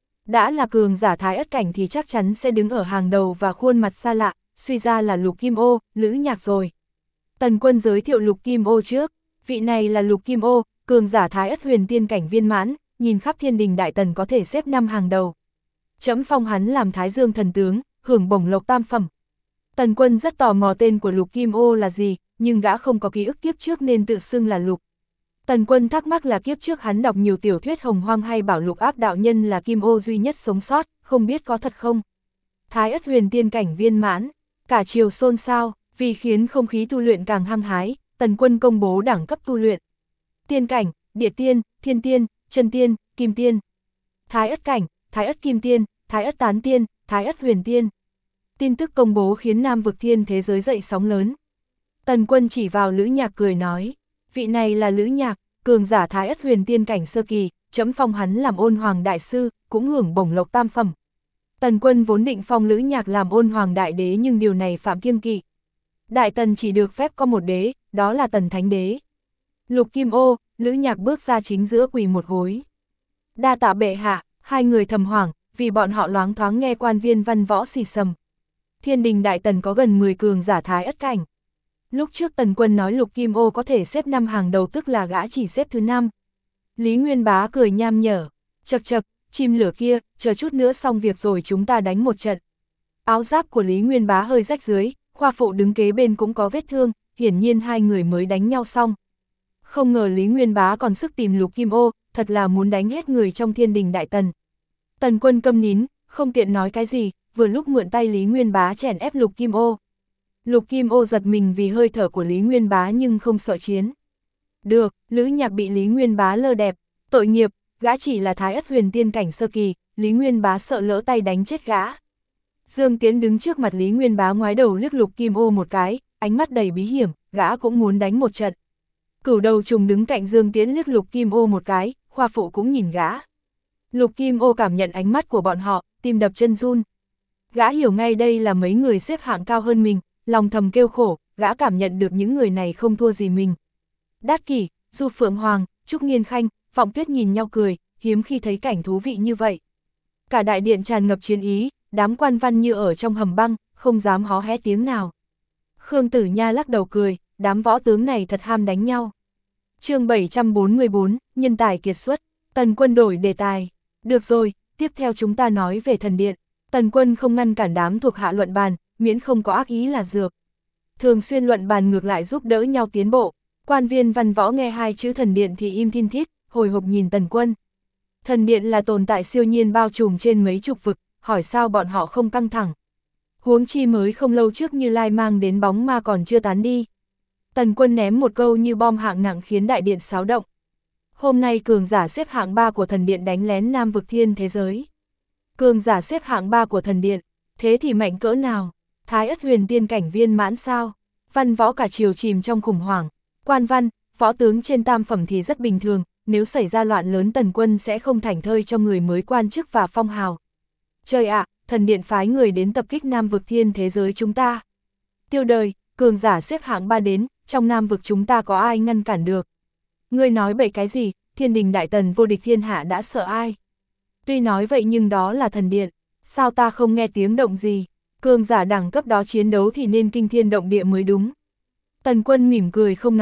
Speaker 1: Đã là cường giả Thái Ất cảnh thì chắc chắn sẽ đứng ở hàng đầu và khuôn mặt xa lạ, suy ra là Lục Kim Ô, Lữ Nhạc rồi. Tần Quân giới thiệu Lục Kim Ô trước, vị này là Lục Kim Ô, cường giả Thái Ất huyền tiên cảnh viên mãn, nhìn khắp Thiên Đình Đại Tần có thể xếp 5 hàng đầu. Trẫm phong hắn làm Thái Dương thần tướng, hưởng bổng lộc tam phẩm. Tần Quân rất tò mò tên của Lục Kim Ô là gì, nhưng gã không có ký ức kiếp trước nên tự xưng là Lục. Tần Quân thắc mắc là kiếp trước hắn đọc nhiều tiểu thuyết hồng hoang hay bảo Lục Áp đạo nhân là Kim Ô duy nhất sống sót, không biết có thật không. Thái Ất huyền tiên cảnh viên mãn, cả triều xôn xao, vì khiến không khí tu luyện càng hăng hái, Tần Quân công bố đẳng cấp tu luyện. Tiên cảnh, địa tiên, thiên tiên, chân tiên, kim tiên. Thái Ất cảnh, Thái Ất kim tiên, Thái Ất tán tiên, Thái Ất huyền tiên. Tin tức công bố khiến Nam Vực Thiên thế giới dậy sóng lớn. Tần Quân chỉ vào Lữ Nhạc cười nói, vị này là Lữ Nhạc, cường giả Thái Ất huyền tiên cảnh sơ kỳ, trẫm phong hắn làm Ôn Hoàng đại sư, cũng hưởng bổng lộc tam phẩm. Tần Quân vốn định phong Lữ Nhạc làm Ôn Hoàng đại đế nhưng điều này phạm kiêng kỵ. Đại Tần chỉ được phép có một đế, đó là Tần Thánh Đế. Lục Kim Ô, Lữ Nhạc bước ra chính giữa quỳ một gối. Đa tạ bệ hạ, hai người thầm hoảng, vì bọn họ loáng thoáng nghe quan viên văn võ xì xầm. Thiên Đình Đại Tần có gần 10 cường giả Thái Ất cảnh. Lúc trước Tần Quân nói Lục Kim Ô có thể xếp 5 hàng đầu tức là gã chỉ xếp thứ 5. Lý Nguyên Bá cười nham nhở, chậc chậc, chim lửa kia, chờ chút nữa xong việc rồi chúng ta đánh một trận. Áo giáp của Lý Nguyên Bá hơi rách dưới, khoa phụ đứng kế bên cũng có vết thương, hiển nhiên hai người mới đánh nhau xong. Không ngờ Lý Nguyên Bá còn sức tìm Lục Kim Ô, thật là muốn đánh hết người trong Thiên Đình Đại Tần. Tần Quân câm nín, không tiện nói cái gì, vừa lúc mượn tay Lý Nguyên Bá chèn ép Lục Kim Ô. Lục Kim Ô giật mình vì hơi thở của Lý Nguyên Bá nhưng không sợ chiến. Được, Lữ Nhạc bị Lý Nguyên Bá lơ đẹp, tội nghiệp, gã chỉ là Thái Ất huyền tiên cảnh sơ kỳ, Lý Nguyên Bá sợ lỡ tay đánh chết gã. Dương Tiến đứng trước mặt Lý Nguyên Bá ngoái đầu liếc Lục Kim Ô một cái, ánh mắt đầy bí hiểm, gã cũng muốn đánh một trận. Cửu Đầu Trùng đứng cạnh Dương Tiến liếc Lục Kim Ô một cái, khoa phụ cũng nhìn gã. Lục Kim Ô cảm nhận ánh mắt của bọn họ, tim đập chân run. Gã hiểu ngay đây là mấy người xếp hạng cao hơn mình, lòng thầm kêu khổ, gã cảm nhận được những người này không thua gì mình. Đát Kỷ, Du Phượng Hoàng, Trúc Nghiên Khanh, Vọng Tuyết nhìn nhau cười, hiếm khi thấy cảnh thú vị như vậy. Cả đại điện tràn ngập chiến ý, đám quan văn như ở trong hầm băng, không dám hó hé tiếng nào. Khương Tử Nha lắc đầu cười, đám võ tướng này thật ham đánh nhau. Chương 744, nhân tài kiệt xuất, Tần Quân đổi đề tài. Được rồi, tiếp theo chúng ta nói về thần điện. Tần Quân không ngăn cản đám thuộc hạ luận bàn, miễn không có ác ý là dược. Thường xuyên luận bàn ngược lại giúp đỡ nhau tiến bộ. Quan viên văn võ nghe hai chữ thần điện thì im thin thít, hồi hộp nhìn Tần Quân. Thần điện là tồn tại siêu nhiên bao trùm trên mấy chục vực, hỏi sao bọn họ không căng thẳng. Huống chi mới không lâu trước Như Lai mang đến bóng ma còn chưa tán đi. Tần Quân ném một câu như bom hạng nặng khiến đại điện xáo động. Hôm nay cường giả xếp hạng 3 của thần điện đánh lén Nam Vực Thiên thế giới. Cường giả xếp hạng 3 của thần điện, thế thì mạnh cỡ nào? Thái Ất huyền tiên cảnh viên mãn sao? Văn võ cả triều chìm trong khủng hoảng. Quan văn, võ tướng trên tam phẩm thì rất bình thường, nếu xảy ra loạn lớn Tần Quân sẽ không thảnh thơi cho người mới quan chức và phong hào. Trời ạ, thần điện phái người đến tập kích Nam Vực Thiên thế giới chúng ta. Tiêu Đời, cường giả xếp hạng 3 đến, trong Nam Vực chúng ta có ai ngăn cản được? Ngươi nói bậy cái gì, Thiên Đình Đại Tần vô địch thiên hạ đã sợ ai? Tuy nói vậy nhưng đó là thần điện, sao ta không nghe tiếng động gì? Cường giả đẳng cấp đó chiến đấu thì nên kinh thiên động địa mới đúng. Tần Quân mỉm cười không nói,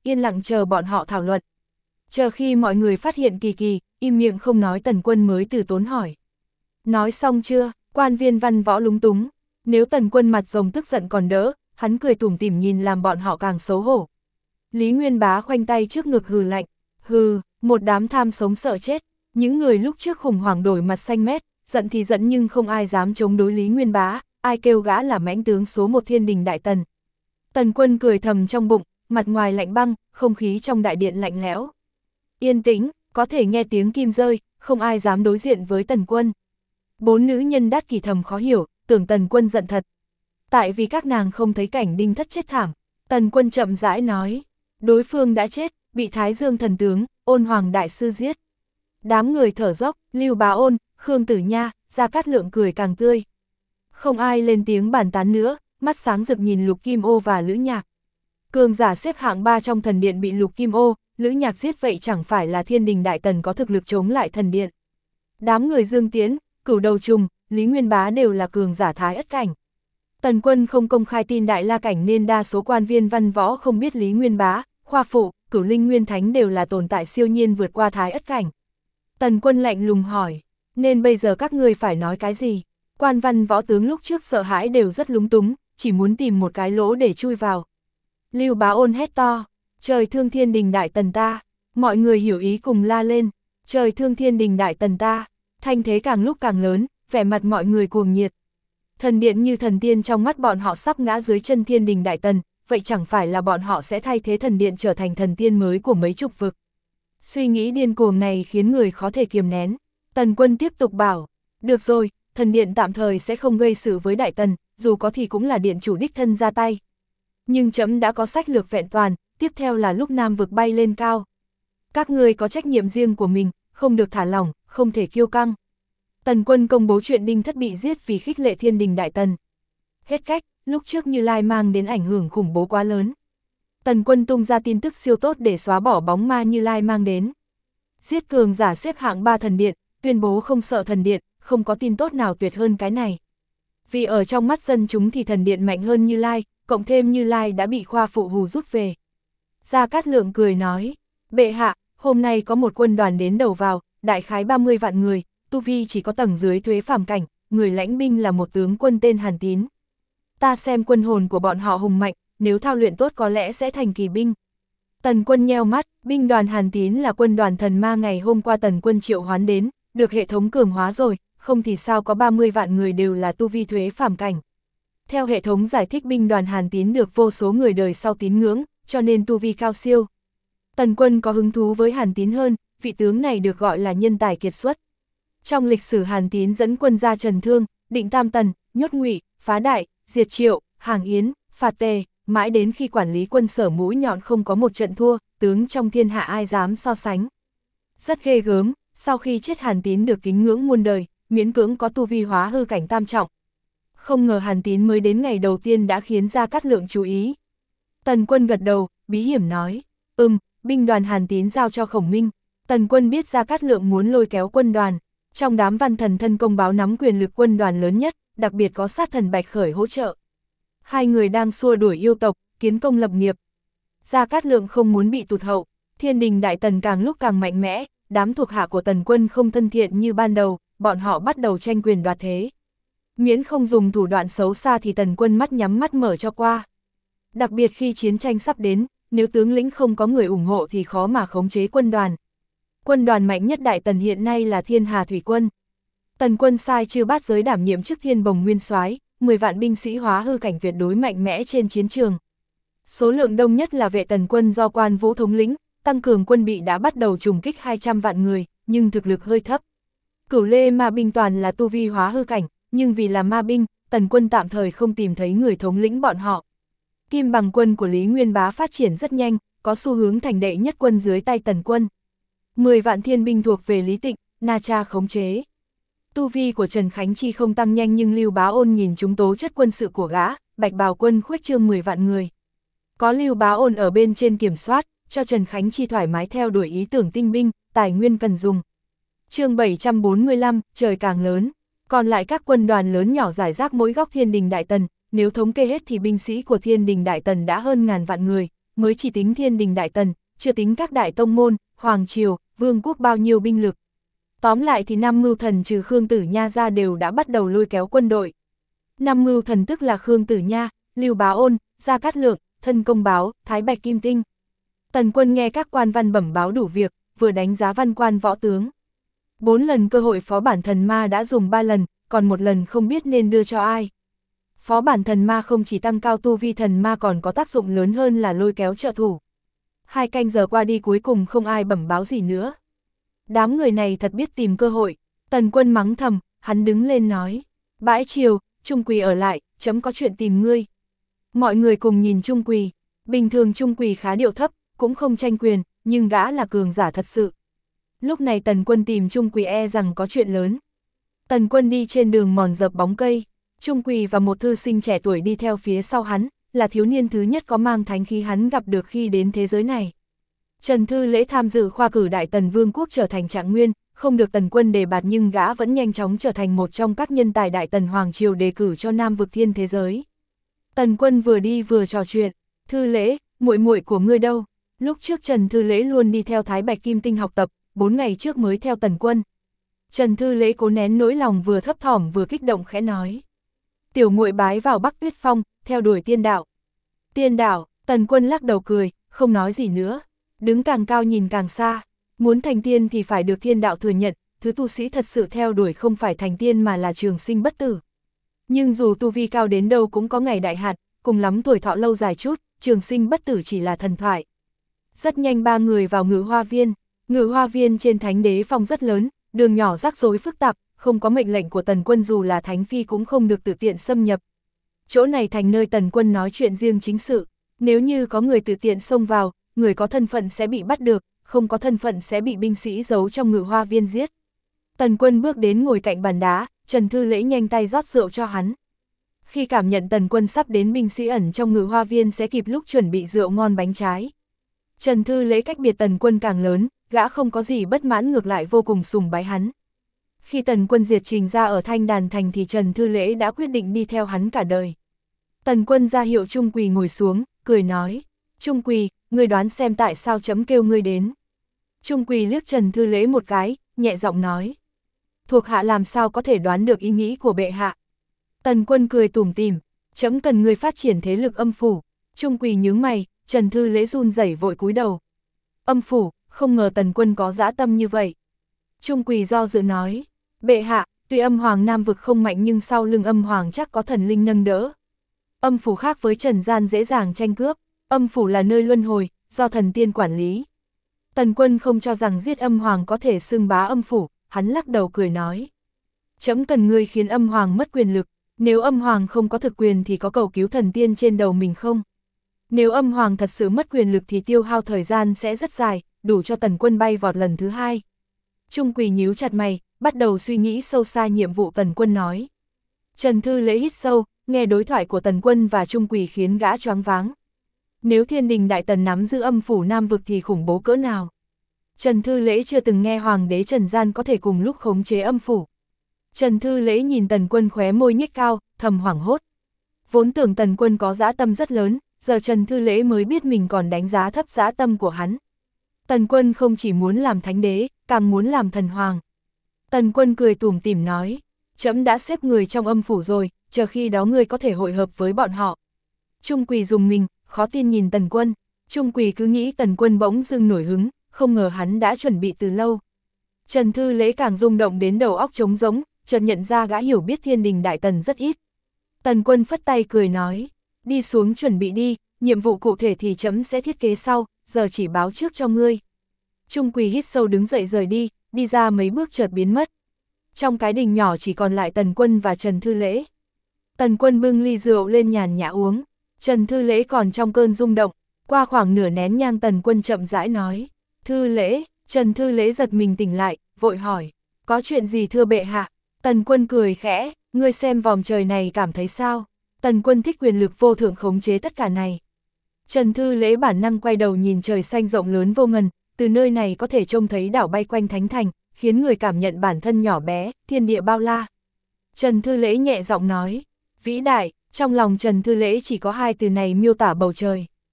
Speaker 1: yên lặng chờ bọn họ thảo luận. Chờ khi mọi người phát hiện Kỳ Kỳ, im miệng không nói, Tần Quân mới từ tốn hỏi. Nói xong chưa? Quan viên văn võ lúng túng. Nếu Tần Quân mặt rồng tức giận còn đỡ, hắn cười tủm tỉm nhìn làm bọn họ càng xấu hổ. Lý Nguyên Bá khoanh tay trước ngực hừ lạnh. Hừ, một đám tham sống sợ chết. Những người lúc trước khủng hoảng đổi mặt xanh mét, giận thì giận nhưng không ai dám chống đối Lý Nguyên Bá, ai kêu gã là mãnh tướng số 1 Thiên Đình Đại Tần. Tần Quân cười thầm trong bụng, mặt ngoài lạnh băng, không khí trong đại điện lạnh lẽo. Yên tĩnh, có thể nghe tiếng kim rơi, không ai dám đối diện với Tần Quân. 4 nữ nhân Đát Kỷ thầm khó hiểu, tưởng Tần Quân giận thật. Tại vì các nàng không thấy cảnh Đinh Thất chết thảm, Tần Quân chậm rãi nói, đối phương đã chết, bị Thái Dương thần tướng, Ôn Hoàng đại sư giết. Đám người thở dốc, Lưu Bá Ôn, Khương Tử Nha, Gia Cát Lượng cười càng tươi. Không ai lên tiếng bàn tán nữa, mắt sáng rực nhìn Lục Kim Ô và Lữ Nhạc. Cường giả xếp hạng 3 trong thần điện bị Lục Kim Ô, Lữ Nhạc giết, vậy chẳng phải là Thiên Đình Đại Tần có thực lực chống lại thần điện. Đám người Dương Tiễn, Cửu Đầu Trùng, Lý Nguyên Bá đều là cường giả Thái Ất cảnh. Tần Quân không công khai tin Đại La cảnh nên đa số quan viên văn võ không biết Lý Nguyên Bá, Khoa Phụ, Cửu Linh Nguyên Thánh đều là tồn tại siêu nhiên vượt qua Thái Ất cảnh. Tần Quân lạnh lùng hỏi, nên bây giờ các ngươi phải nói cái gì? Quan văn võ tướng lúc trước sợ hãi đều rất lúng túng, chỉ muốn tìm một cái lỗ để chui vào. Lưu Bá Ôn hét to, trời thương Thiên Đình Đại Tần ta. Mọi người hiểu ý cùng la lên, trời thương Thiên Đình Đại Tần ta. Thanh thế càng lúc càng lớn, vẻ mặt mọi người cuồng nhiệt. Thần điện như thần tiên trong mắt bọn họ sắp ngã dưới chân Thiên Đình Đại Tần, vậy chẳng phải là bọn họ sẽ thay thế thần điện trở thành thần tiên mới của mấy chục vực. Suy nghĩ điên cuồng này khiến người khó thể kiềm nén. Tần Quân tiếp tục bảo, được rồi, thần điện tạm thời sẽ không gây sự với Đại Tần, dù có thì cũng là điện chủ đích thân ra tay. Nhưng trẫm đã có sách lược vẹn toàn, tiếp theo là lúc Nam vực bay lên cao. Các ngươi có trách nhiệm riêng của mình, không được thả lỏng, không thể kiêu căng. Tần Quân công bố chuyện Đinh Thất bị giết vì khích lệ Thiên Đình Đại Tần. Hết cách, lúc trước Như Lai mang đến ảnh hưởng khủng bố quá lớn. Tần Quân tung ra tin tức siêu tốt để xóa bỏ bóng ma Như Lai mang đến. Giết cường giả xếp hạng 3 thần điện, tuyên bố không sợ thần điện, không có tin tốt nào tuyệt hơn cái này. Vì ở trong mắt dân chúng thì thần điện mạnh hơn Như Lai, cộng thêm Như Lai đã bị Khoa Phụ hù rút về. Gia Cát Lượng cười nói, bệ hạ, hôm nay có một quân đoàn đến đầu vào, đại khái 30 vạn người, tu vi chỉ có tầng dưới thuế phàm cảnh, người lãnh binh là một tướng quân tên Hàn Tín. Ta xem quân hồn của bọn họ hùng mạnh, nếu thao luyện tốt có lẽ sẽ thành kỳ binh. Tần Quân nheo mắt, binh đoàn Hàn Tín là quân đoàn thần ma ngày hôm qua Tần Quân triệu hoán đến, được hệ thống cường hóa rồi, không thì sao có 30 vạn người đều là tu vi thuế phàm cảnh. Theo hệ thống giải thích binh đoàn Hàn Tín được vô số người đời sau tín ngưỡng, cho nên tu vi cao siêu. Tần Quân có hứng thú với Hàn Tín hơn, vị tướng này được gọi là nhân tài kiệt xuất. Trong lịch sử Hàn Tín dẫn quân ra Trần Thương, định Tam Tần, nhốt Ngụy, phá Đại, diệt Triệu, hàng Yến, phạt Tề, mãi đến khi quản lý quân Sở mũi nhọn không có một trận thua, tướng trong thiên hạ ai dám so sánh. Rất ghê gớm, sau khi chết Hàn Tín được kính ngưỡng muôn đời, miễn cưỡng có tu vi hóa hư cảnh tam trọng. Không ngờ Hàn Tín mới đến ngày đầu tiên đã khiến Gia Cát Lượng chú ý. Tần Quân gật đầu, bí hiểm nói, binh đoàn Hàn Tín giao cho Khổng Minh. Tần Quân biết Gia Cát Lượng muốn lôi kéo quân đoàn. Trong đám văn thần thân công báo nắm quyền lực quân đoàn lớn nhất, đặc biệt có sát thần Bạch Khởi hỗ trợ. Hai người đang xua đuổi yêu tộc, kiến công lập nghiệp. Gia Cát Lượng không muốn bị tụt hậu, Thiên Đình Đại Tần càng lúc càng mạnh mẽ, đám thuộc hạ của Tần Quân không thân thiện như ban đầu, bọn họ bắt đầu tranh quyền đoạt thế. Miễn không dùng thủ đoạn xấu xa thì Tần Quân mắt nhắm mắt mở cho qua. Đặc biệt khi chiến tranh sắp đến, nếu tướng lĩnh không có người ủng hộ thì khó mà khống chế quân đoàn. Quân đoàn mạnh nhất Đại Tần hiện nay là Thiên Hà Thủy Quân. Tần Quân sai Chư Bát Giới đảm nhiệm chức Thiên Bồng Nguyên Soái, 10 vạn binh sĩ hóa hư cảnh tuyệt đối mạnh mẽ trên chiến trường. Số lượng đông nhất là vệ Tần Quân do Quan Vũ thống lĩnh, tăng cường quân bị đã bắt đầu trùng kích 200 vạn người, nhưng thực lực hơi thấp. Cửu Lê ma binh toàn là tu vi hóa hư cảnh, nhưng vì là ma binh, Tần Quân tạm thời không tìm thấy người thống lĩnh bọn họ. Kim Bằng quân của Lý Nguyên Bá phát triển rất nhanh, có xu hướng thành đệ nhất quân dưới tay Tần Quân. 10 vạn thiên binh thuộc về Lý Tịnh, Na Cha khống chế. Tu vi của Trần Khánh Chi không tăng nhanh nhưng Lưu Bá Ôn nhìn chúng tố chất quân sự của gã, Bạch Bào quân khuếch trương 10 vạn người. Có Lưu Bá Ôn ở bên trên kiểm soát, cho Trần Khánh Chi thoải mái theo đuổi ý tưởng tinh binh, tài nguyên cần dùng. Chương 745, trời càng lớn. Còn lại các quân đoàn lớn nhỏ rải rác mỗi góc Thiên Đình Đại Tần, nếu thống kê hết thì binh sĩ của Thiên Đình Đại Tần đã hơn ngàn vạn người, mới chỉ tính thiên đình đại tần, chưa tính các đại tông môn, hoàng triều, vương quốc bao nhiêu binh lực. Tóm lại thì Nam Mưu Thần trừ Khương Tử Nha ra đều đã bắt đầu lôi kéo quân đội. Nam Mưu Thần tức là Khương Tử Nha, Lưu Bá Ôn, Gia Cát Lượng, Thân Công Báo, Thái Bạch Kim Tinh. Tần quân nghe các quan văn bẩm báo đủ việc, vừa đánh giá văn quan võ tướng. 4 lần cơ hội phó bản thần ma đã dùng 3 lần, còn 1 lần không biết nên đưa cho ai. Phó bản thần ma không chỉ tăng cao tu vi thần ma còn có tác dụng lớn hơn là lôi kéo trợ thủ. 2 canh giờ qua đi cuối cùng không ai bẩm báo gì nữa. Đám người này thật biết tìm cơ hội. Tần quân mắng thầm, hắn đứng lên nói. Bãi chiều, Trung Quỳ ở lại, chấm có chuyện tìm ngươi. Mọi người cùng nhìn Trung Quỳ. Bình thường Trung Quỳ khá điệu thấp, cũng không tranh quyền, nhưng gã là cường giả thật sự. Lúc này tần quân tìm Trung Quỳ e rằng có chuyện lớn. Tần quân đi trên đường mòn dập bóng cây. Trung Quỳ và một thư sinh trẻ tuổi đi theo phía sau hắn, là thiếu niên thứ nhất có mang thánh khí hắn gặp được khi đến thế giới này. Trần Thư Lễ tham dự khoa cử Đại Tần Vương quốc trở thành trạng nguyên, không được tần quân đề bạt nhưng gã vẫn nhanh chóng trở thành một trong các nhân tài Đại Tần Hoàng Triều đề cử cho Nam vực thiên thế giới. Tần quân vừa đi vừa trò chuyện, Thư Lễ, muội muội của ngươi đâu? Lúc trước Trần Thư Lễ luôn đi theo Thái Bạch Kim Tinh học tập, 4 ngày trước mới theo tần quân. Trần Thư Lễ cố nén nỗi lòng vừa thấp thỏm vừa kích động khẽ nói. Tiểu muội bái vào Bắc Tuyết Phong, theo đuổi tiên đạo. Tiên đạo, tần quân lắc đầu cười, không nói gì nữa. Đứng càng cao nhìn càng xa, muốn thành tiên thì phải được thiên đạo thừa nhận, thứ tu sĩ thật sự theo đuổi không phải thành tiên mà là trường sinh bất tử. Nhưng dù tu vi cao đến đâu cũng có ngày đại hạn, cùng lắm tuổi thọ lâu dài chút, trường sinh bất tử chỉ là thần thoại. Rất nhanh 3 người vào Ngự Hoa Viên. Ngự Hoa Viên trên Thánh Đế Phong rất lớn, đường nhỏ rắc rối phức tạp, không có mệnh lệnh của tần quân dù là thánh phi cũng không được tự tiện xâm nhập. Chỗ này thành nơi tần quân nói chuyện riêng chính sự, nếu như có người tự tiện xông vào, người có thân phận sẽ bị bắt được, không có thân phận sẽ bị binh sĩ giấu trong Ngự Hoa Viên giết. Tần quân bước đến ngồi cạnh bàn đá, Trần Thư Lễ nhanh tay rót rượu cho hắn. Khi cảm nhận tần quân sắp đến binh sĩ ẩn trong Ngự Hoa Viên sẽ kịp lúc chuẩn bị rượu ngon bánh trái. Trần Thư Lễ cách biệt tần quân càng lớn, gã không có gì bất mãn ngược lại vô cùng sùng bái hắn. Khi tần quân diệt Trình ra ở Thanh Đàn Thành thì Trần Thư Lễ đã quyết định đi theo hắn cả đời. Tần quân ra hiệu Trung Quỳ ngồi xuống, cười nói. Trung Quỳ, ngươi đoán xem tại sao chấm kêu ngươi đến. Trung Quỳ liếc Trần Thư Lễ một cái, nhẹ giọng nói. Thuộc hạ làm sao có thể đoán được ý nghĩ của bệ hạ. Tần quân cười tủm tỉm, chấm cần ngươi phát triển thế lực âm phủ. Trung Quỳ nhướng mày, Trần Thư Lễ run rẩy vội cúi đầu. Âm phủ, không ngờ tần quân có dã tâm như vậy. Trung Quỳ do dự nói. Bệ hạ, tuy âm hoàng Nam vực không mạnh nhưng sau lưng âm hoàng chắc có thần linh nâng đỡ. Âm phủ khác với trần gian dễ dàng tranh cướp. Âm phủ là nơi luân hồi, do thần tiên quản lý. Tần quân không cho rằng giết âm hoàng có thể xưng bá âm phủ, hắn lắc đầu cười nói. Chấm cần ngươi khiến âm hoàng mất quyền lực, nếu âm hoàng không có thực quyền thì có cầu cứu thần tiên trên đầu mình không? Nếu âm hoàng thật sự mất quyền lực thì tiêu hao thời gian sẽ rất dài, đủ cho tần quân bay vọt lần thứ 2. Trung Quỳ nhíu chặt mày, bắt đầu suy nghĩ sâu xa nhiệm vụ tần quân nói. Trần Thư Lễ hít sâu, nghe đối thoại của tần quân và Trung Quỳ khiến gã choáng váng. Nếu thiên đình đại tần nắm giữ âm phủ Nam vực thì khủng bố cỡ nào? Trần Thư Lễ chưa từng nghe hoàng đế Trần Gian có thể cùng lúc khống chế âm phủ. Trần Thư Lễ nhìn tần quân khóe môi nhếch cao, thầm hoảng hốt. Vốn tưởng tần quân có dã tâm rất lớn, giờ Trần Thư Lễ mới biết mình còn đánh giá thấp dã tâm của hắn. Tần quân không chỉ muốn làm thánh đế, càng muốn làm thần hoàng. Tần quân cười tủm tỉm nói, chấm đã xếp người trong âm phủ rồi, chờ khi đó ngươi có thể hội hợp với bọn họ. Trung Quỳ dùng mình, khó tin nhìn tần quân. Trung Quỳ cứ nghĩ tần quân bỗng dưng nổi hứng, không ngờ hắn đã chuẩn bị từ lâu. Trần Thư Lễ càng rung động đến đầu óc trống rỗng, chợt nhận ra gã hiểu biết thiên đình đại tần rất ít. Tần quân phất tay cười nói, đi xuống chuẩn bị đi, nhiệm vụ cụ thể thì chấm sẽ thiết kế sau, giờ chỉ báo trước cho ngươi. Trung Quỳ hít sâu đứng dậy rời đi, đi ra mấy bước chợt biến mất. Trong cái đình nhỏ chỉ còn lại tần quân và Trần Thư Lễ. Tần quân bưng ly rượu lên nhàn nhã uống, Trần Thư Lễ còn trong cơn rung động, qua khoảng nửa nén nhang tần quân chậm rãi nói, Thư Lễ. Trần Thư Lễ giật mình tỉnh lại, vội hỏi, có chuyện gì thưa bệ hạ? Tần quân cười khẽ, ngươi xem vòm trời này cảm thấy sao? Tần quân thích quyền lực vô thượng khống chế tất cả này. Trần Thư Lễ bản năng quay đầu nhìn trời xanh rộng lớn vô ngần, từ nơi này có thể trông thấy đảo bay quanh thánh thành, khiến người cảm nhận bản thân nhỏ bé, thiên địa bao la. Trần Thư Lễ nhẹ giọng nói, vĩ đại, trong lòng Trần Thư Lễ chỉ có 2 từ này miêu tả bầu trời.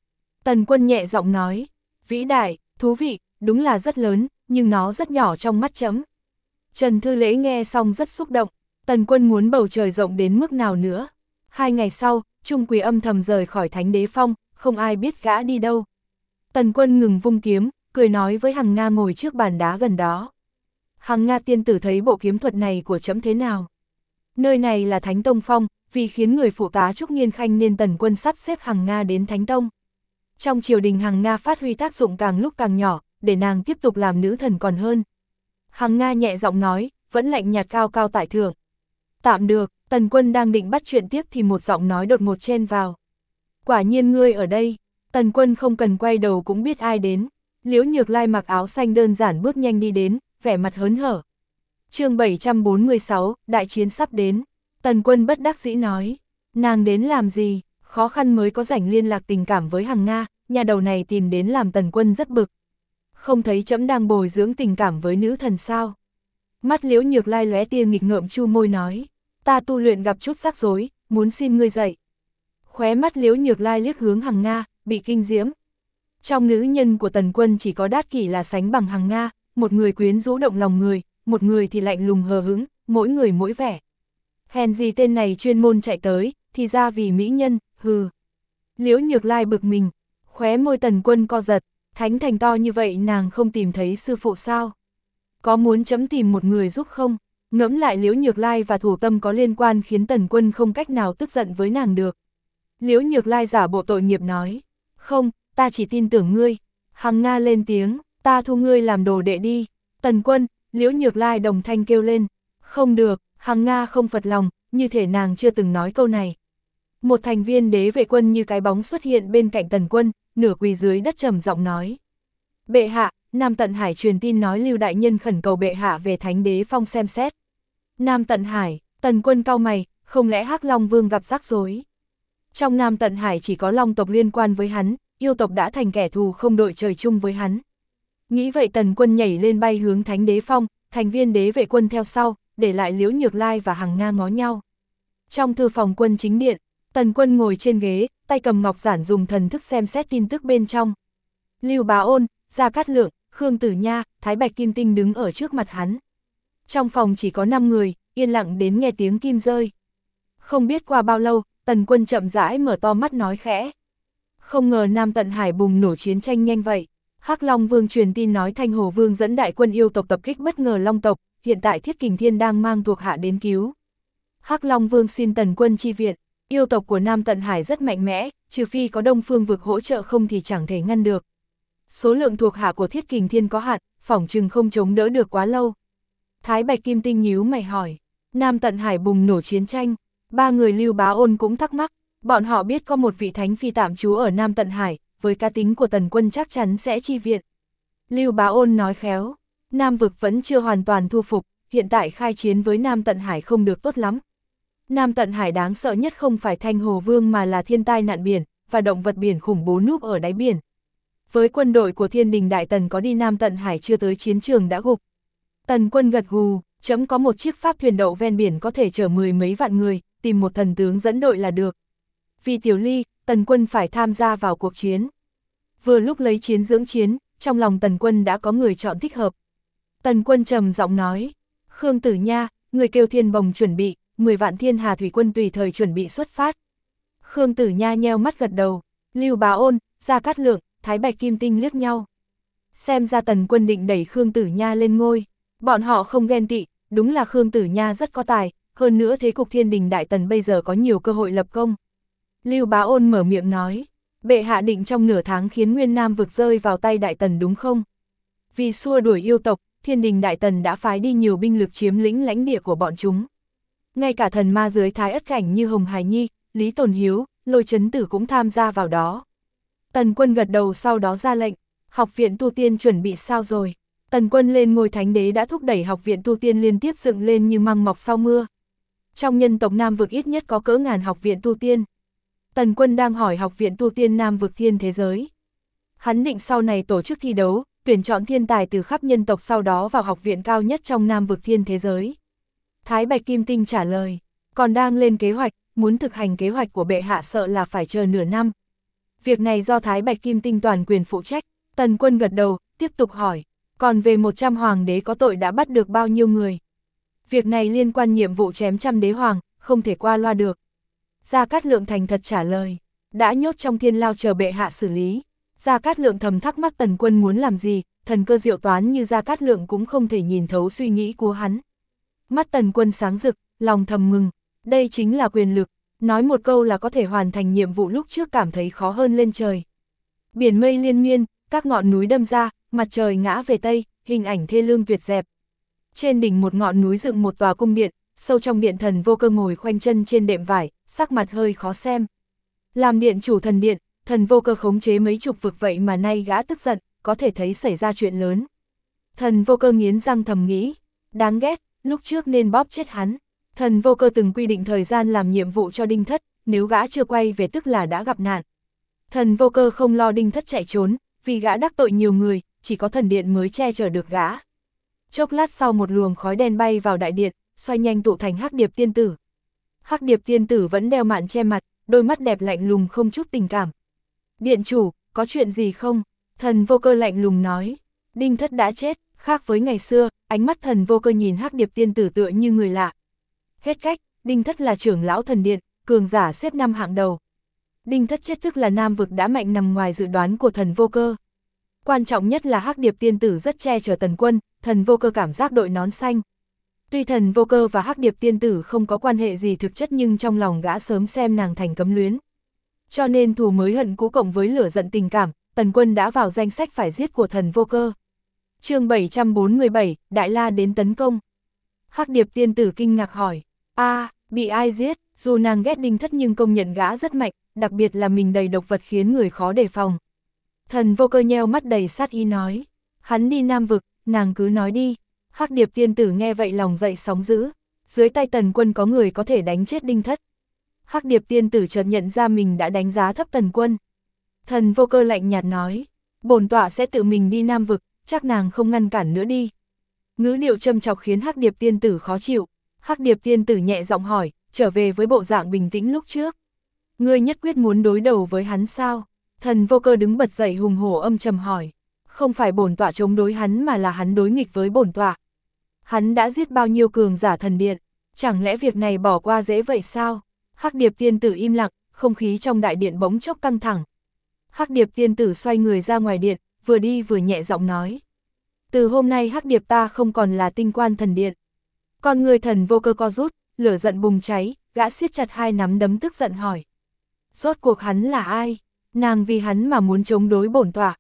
Speaker 1: Tần Quân nhẹ giọng nói, vĩ đại, thú vị, đúng là rất lớn, nhưng nó rất nhỏ trong mắt trẫm. Trần Thư Lễ nghe xong rất xúc động, Tần Quân muốn bầu trời rộng đến mức nào nữa. 2 ngày sau, Trung Quỳ âm thầm rời khỏi Thánh Đế Phong, không ai biết gã đi đâu. Tần Quân ngừng vung kiếm, cười nói với Hằng Nga ngồi trước bàn đá gần đó. Hằng Nga tiên tử thấy bộ kiếm thuật này của trẫm thế nào? Nơi này là Thánh Tông Phong, vì khiến người phụ tá Trúc Nghiên Khanh nên Tần Quân sắp xếp Hằng Nga đến Thánh Tông. Trong triều đình Hằng Nga phát huy tác dụng càng lúc càng nhỏ, để nàng tiếp tục làm nữ thần còn hơn. Hằng Nga nhẹ giọng nói, vẫn lạnh nhạt cao cao tại thượng. Tạm được, Tần Quân đang định bắt chuyện tiếp thì một giọng nói đột ngột chen vào. Quả nhiên ngươi ở đây. Tần Quân không cần quay đầu cũng biết ai đến. Liễu Nhược Lai mặc áo xanh đơn giản bước nhanh đi đến, vẻ mặt hớn hở. Chương 746, đại chiến sắp đến. Tần Quân bất đắc dĩ nói, nàng đến làm gì, khó khăn mới có rảnh liên lạc tình cảm với Hằng Nga, nhà đầu này tìm đến làm Tần Quân rất bực. Không thấy trẫm đang bồi dưỡng tình cảm với nữ thần sao? Mắt Liễu Nhược Lai lóe tia nghịch ngợm chu môi nói, ta tu luyện gặp chút rắc rối, muốn xin ngươi dạy. Khóe mắt Liễu Nhược Lai liếc hướng Hằng Nga, bị kinh diễm. Trong nữ nhân của Tần Quân chỉ có Đát Kỷ là sánh bằng Hằng Nga, một người quyến rũ động lòng người, một người thì lạnh lùng hờ hững, mỗi người mỗi vẻ. Hèn gì tên này chuyên môn chạy tới, thì ra vì mỹ nhân, hừ. Liễu Nhược Lai bực mình, khóe môi Tần Quân co giật, thánh thành to như vậy nàng không tìm thấy sư phụ sao? Có muốn chấm tìm một người giúp không? Ngẫm lại Liễu Nhược Lai và Thủ Tâm có liên quan khiến Tần Quân không cách nào tức giận với nàng được. Liễu Nhược Lai giả bộ tội nghiệp nói, không, ta chỉ tin tưởng ngươi. Hằng Nga lên tiếng, ta thu ngươi làm đồ đệ đi. Tần Quân, Liễu Nhược Lai đồng thanh kêu lên, không được, Hằng Nga không phật lòng, như thể nàng chưa từng nói câu này. Một thành viên đế vệ quân như cái bóng xuất hiện bên cạnh Tần Quân, nửa quỳ dưới đất trầm giọng nói. Bệ hạ, Nam Tận Hải truyền tin nói Lưu đại nhân khẩn cầu bệ hạ về Thánh Đế Phong xem xét. Nam Tận Hải, Tần Quân cau mày, không lẽ Hắc Long Vương gặp rắc rối? Trong Nam Tận Hải chỉ có Long tộc liên quan với hắn, yêu tộc đã thành kẻ thù không đội trời chung với hắn. Nghĩ vậy Tần Quân nhảy lên bay hướng Thánh Đế Phong, thành viên đế vệ quân theo sau, để lại Liễu Nhược Lai và Hằng Nga ngó nhau. Trong thư phòng quân chính điện, Tần Quân ngồi trên ghế, tay cầm ngọc giản dùng thần thức xem xét tin tức bên trong. Lưu Bá Ôn, Gia Cát Lượng, Khương Tử Nha, Thái Bạch Kim Tinh đứng ở trước mặt hắn. Trong phòng chỉ có 5 người, yên lặng đến nghe tiếng kim rơi. Không biết qua bao lâu, Tần Quân chậm rãi mở to mắt nói khẽ. Không ngờ Nam Tận Hải bùng nổ chiến tranh nhanh vậy. Hắc Long Vương truyền tin nói Thanh Hồ Vương dẫn đại quân yêu tộc tập kích bất ngờ Long tộc, hiện tại Thiết Kình Thiên đang mang thuộc hạ đến cứu. Hắc Long Vương xin Tần Quân chi viện, yêu tộc của Nam Tận Hải rất mạnh mẽ, trừ phi có Đông Phương vực hỗ trợ không thì chẳng thể ngăn được. Số lượng thuộc hạ của Thiết Kình Thiên có hạn, phỏng chừng không chống đỡ được quá lâu. Thái Bạch Kim Tinh nhíu mày hỏi, Nam Tận Hải bùng nổ chiến tranh, 3 người Lưu Bá Ôn cũng thắc mắc, bọn họ biết có một vị thánh phi tạm trú ở Nam Tận Hải, với cá tính của Tần Quân chắc chắn sẽ chi viện. Lưu Bá Ôn nói khéo, Nam vực vẫn chưa hoàn toàn thu phục, hiện tại khai chiến với Nam Tận Hải không được tốt lắm. Nam Tận Hải đáng sợ nhất không phải Thanh Hồ Vương mà là thiên tai nạn biển, và động vật biển khủng bố núp ở đáy biển. Với quân đội của Thiên Đình Đại Tần có đi Nam Tận Hải chưa tới chiến trường đã gục. Tần Quân gật gù, chấm có một chiếc pháp thuyền đậu ven biển có thể chở 10 mấy vạn người, tìm một thần tướng dẫn đội là được. Vì Tiểu Ly, Tần Quân phải tham gia vào cuộc chiến. Vừa lúc lấy chiến dưỡng chiến, trong lòng Tần Quân đã có người chọn thích hợp. Tần Quân trầm giọng nói, Khương Tử Nha, người kêu Thiên Bồng chuẩn bị, 10 vạn Thiên Hà thủy quân tùy thời chuẩn bị xuất phát. Khương Tử Nha nheo mắt gật đầu, Lưu Bá Ôn, Gia Cát Lượng, Thái Bạch Kim Tinh liếc nhau. Xem ra Tần Quân định đẩy Khương Tử Nha lên ngôi, bọn họ không ghen tị, đúng là Khương Tử Nha rất có tài, hơn nữa thế cục Thiên Đình Đại Tần bây giờ có nhiều cơ hội lập công. Lưu Bá Ôn mở miệng nói, bệ hạ định trong nửa tháng khiến Nguyên Nam vực rơi vào tay Đại Tần đúng không? Vì xua đuổi yêu tộc, Thiên Đình Đại Tần đã phái đi nhiều binh lực chiếm lĩnh lãnh địa của bọn chúng. Ngay cả thần ma dưới Thái Ất Cảnh như Hồng Hải Nhi, Lý Tồn Hiếu, Lôi Chấn Tử cũng tham gia vào đó. Tần Quân gật đầu sau đó ra lệnh, học viện tu tiên chuẩn bị sao rồi? Tần Quân lên ngôi thánh đế đã thúc đẩy học viện tu tiên liên tiếp dựng lên như măng mọc sau mưa. Trong nhân tộc Nam vực ít nhất có cỡ ngàn học viện tu tiên. Tần Quân đang hỏi học viện tu tiên Nam vực thiên thế giới. Hắn định sau này tổ chức thi đấu, tuyển chọn thiên tài từ khắp nhân tộc sau đó vào học viện cao nhất trong Nam vực thiên thế giới. Thái Bạch Kim Tinh trả lời, còn đang lên kế hoạch, muốn thực hành kế hoạch của bệ hạ sợ là phải chờ nửa năm. Việc này do Thái Bạch Kim Tinh toàn quyền phụ trách. Tần Quân gật đầu, tiếp tục hỏi, còn về 100 hoàng đế có tội đã bắt được bao nhiêu người? Việc này liên quan nhiệm vụ chém trăm đế hoàng, không thể qua loa được. Gia Cát Lượng thành thật trả lời, đã nhốt trong thiên lao chờ bệ hạ xử lý. Gia Cát Lượng thầm thắc mắc Tần Quân muốn làm gì, thần cơ diệu toán như Gia Cát Lượng cũng không thể nhìn thấu suy nghĩ của hắn. Mắt Tần Quân sáng rực, lòng thầm mừng, đây chính là quyền lực, nói một câu là có thể hoàn thành nhiệm vụ lúc trước cảm thấy khó hơn lên trời. Biển mây liên miên, các ngọn núi đâm ra, mặt trời ngã về tây, hình ảnh thê lương tuyệt đẹp. Trên đỉnh một ngọn núi dựng một tòa cung điện, sâu trong điện Thần Vô Cơ ngồi khoanh chân trên đệm vải, sắc mặt hơi khó xem. Làm điện chủ thần điện, Thần Vô Cơ khống chế mấy chục vực vậy mà nay gã tức giận, có thể thấy xảy ra chuyện lớn. Thần Vô Cơ nghiến răng thầm nghĩ, đáng ghét, lúc trước nên bóp chết hắn. Thần Vô Cơ từng quy định thời gian làm nhiệm vụ cho Đinh Thất, nếu gã chưa quay về tức là đã gặp nạn. Thần Vô Cơ không lo Đinh Thất chạy trốn, vì gã đắc tội nhiều người, chỉ có thần điện mới che chở được gã. Chốc lát sau một luồng khói đen bay vào đại điện, xoay nhanh tụ thành Hắc Điệp tiên tử. Hắc Điệp tiên tử vẫn đeo mạn che mặt, đôi mắt đẹp lạnh lùng không chút tình cảm. Điện chủ, có chuyện gì không? Thần Vô Cơ lạnh lùng nói. Đinh Thất đã chết, khác với ngày xưa, ánh mắt Thần Vô Cơ nhìn Hắc Điệp tiên tử tựa như người lạ. Hết cách, Đinh Thất là trưởng lão thần điện, cường giả xếp 5 hạng đầu. Đinh Thất chết tức là Nam vực đã mạnh nằm ngoài dự đoán của Thần Vô Cơ. Quan trọng nhất là Hắc Điệp tiên tử rất che chở Tần Quân, Thần Vô Cơ cảm giác đội nón xanh. Tuy Thần Vô Cơ và Hắc Điệp tiên tử không có quan hệ gì thực chất nhưng trong lòng gã sớm xem nàng thành cấm luyến. Cho nên thù mới hận cũ cộng với lửa giận tình cảm, Tần Quân đã vào danh sách phải giết của Thần Vô Cơ. Chương 747, Đại La đến tấn công. Hắc Điệp tiên tử kinh ngạc hỏi, bị ai giết? Dù nàng ghét Đinh Thất nhưng công nhận gã rất mạnh, đặc biệt là mình đầy độc vật khiến người khó đề phòng. Thần Vô Cơ nheo mắt đầy sát ý nói, hắn đi Nam vực, nàng cứ nói đi. Hắc Điệp tiên tử nghe vậy lòng dậy sóng dữ, dưới tay Tần Quân có người có thể đánh chết Đinh Thất. Hắc Điệp tiên tử chợt nhận ra mình đã đánh giá thấp Tần Quân. Thần Vô Cơ lạnh nhạt nói, bổn tọa sẽ tự mình đi Nam vực, chắc nàng không ngăn cản nữa đi. Ngữ điệu châm chọc khiến Hắc Điệp tiên tử khó chịu. Hắc Điệp tiên tử nhẹ giọng hỏi, trở về với bộ dạng bình tĩnh lúc trước. Ngươi nhất quyết muốn đối đầu với hắn sao? Thần Vô Cơ đứng bật dậy hùng hổ âm trầm hỏi. Không phải bổn tọa chống đối hắn mà là hắn đối nghịch với bổn tọa. Hắn đã giết bao nhiêu cường giả thần điện, chẳng lẽ việc này bỏ qua dễ vậy sao? Hắc Điệp tiên tử im lặng, không khí trong đại điện bỗng chốc căng thẳng. Hắc Điệp tiên tử xoay người ra ngoài điện, vừa đi vừa nhẹ giọng nói. Từ hôm nay Hắc Điệp ta không còn là tinh quan thần điện. Con người Thần Vô Cơ co rút, lửa giận bùng cháy, gã siết chặt hai nắm đấm tức giận hỏi. Rốt cuộc hắn là ai? Nàng vì hắn mà muốn chống đối bổn tọa.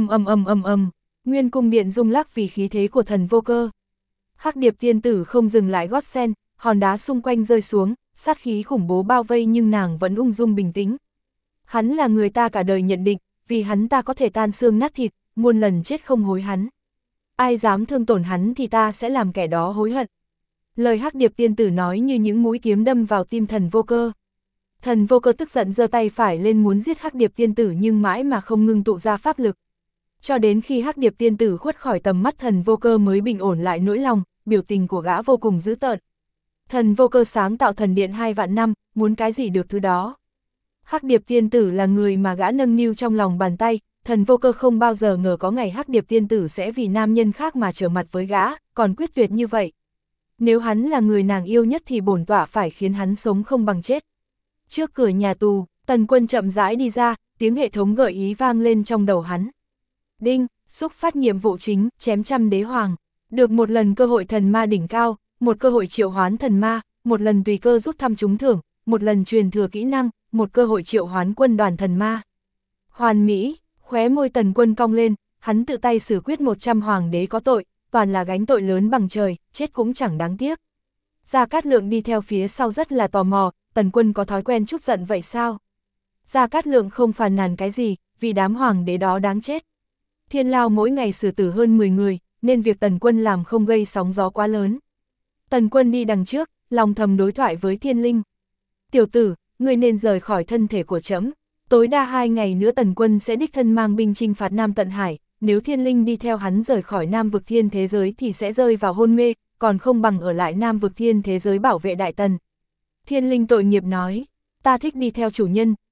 Speaker 1: Nguyên cung điện rung lắc vì khí thế của Thần Vô Cơ. Hắc Điệp tiên tử không dừng lại gót sen, hòn đá xung quanh rơi xuống, sát khí khủng bố bao vây nhưng nàng vẫn ung dung bình tĩnh. Hắn là người ta cả đời nhận định, vì hắn ta có thể tan xương nát thịt, muôn lần chết không hối hắn. Ai dám thương tổn hắn thì ta sẽ làm kẻ đó hối hận. Lời Hắc Điệp tiên tử nói như những mũi kiếm đâm vào tim Thần Vô Cơ. Thần Vô Cơ tức giận giơ tay phải lên muốn giết Hắc Điệp tiên tử nhưng mãi mà không ngưng tụ ra pháp lực. Cho đến khi Hắc Điệp tiên tử khuất khỏi tầm mắt Thần Vô Cơ mới bình ổn lại nỗi lòng, biểu tình của gã vô cùng dữ tợn. Thần Vô Cơ sáng tạo thần điện 2 vạn năm, muốn cái gì được thứ đó. Hắc Điệp tiên tử là người mà gã nâng niu trong lòng bàn tay, Thần Vô Cơ không bao giờ ngờ có ngày Hắc Điệp tiên tử sẽ vì nam nhân khác mà trở mặt với gã, còn quyết tuyệt như vậy. Nếu hắn là người nàng yêu nhất thì bổn tọa phải khiến hắn sống không bằng chết. Trước cửa nhà tù, Tần Quân chậm rãi đi ra, tiếng hệ thống gợi ý vang lên trong đầu hắn. Đinh, xúc phát nhiệm vụ chính, chém trăm đế hoàng. Được một lần cơ hội thần ma đỉnh cao, một cơ hội triệu hoán thần ma, một lần tùy cơ rút thăm trúng thưởng, một lần truyền thừa kỹ năng, một cơ hội triệu hoán quân đoàn thần ma. Hoàn mỹ, khóe môi Tần Quân cong lên, hắn tự tay xử quyết 100 hoàng đế có tội, toàn là gánh tội lớn bằng trời, chết cũng chẳng đáng tiếc. Gia Cát Lượng đi theo phía sau rất là tò mò, Tần Quân có thói quen chút giận vậy sao? Gia Cát Lượng không phàn nàn cái gì, vì đám hoàng đế đó đáng chết. Thiên lao mỗi ngày xử tử hơn 10 người, nên việc Tần Quân làm không gây sóng gió quá lớn. Tần Quân đi đằng trước, lòng thầm đối thoại với Thiên Linh. Tiểu tử, ngươi nên rời khỏi thân thể của trẫm. Tối đa 2 ngày nữa Tần Quân sẽ đích thân mang binh chinh phạt Nam Tận Hải, nếu Thiên Linh đi theo hắn rời khỏi Nam vực thiên thế giới thì sẽ rơi vào hôn mê, còn không bằng ở lại Nam vực thiên thế giới bảo vệ Đại Tần. Thiên Linh tội nghiệp nói, ta thích đi theo chủ nhân,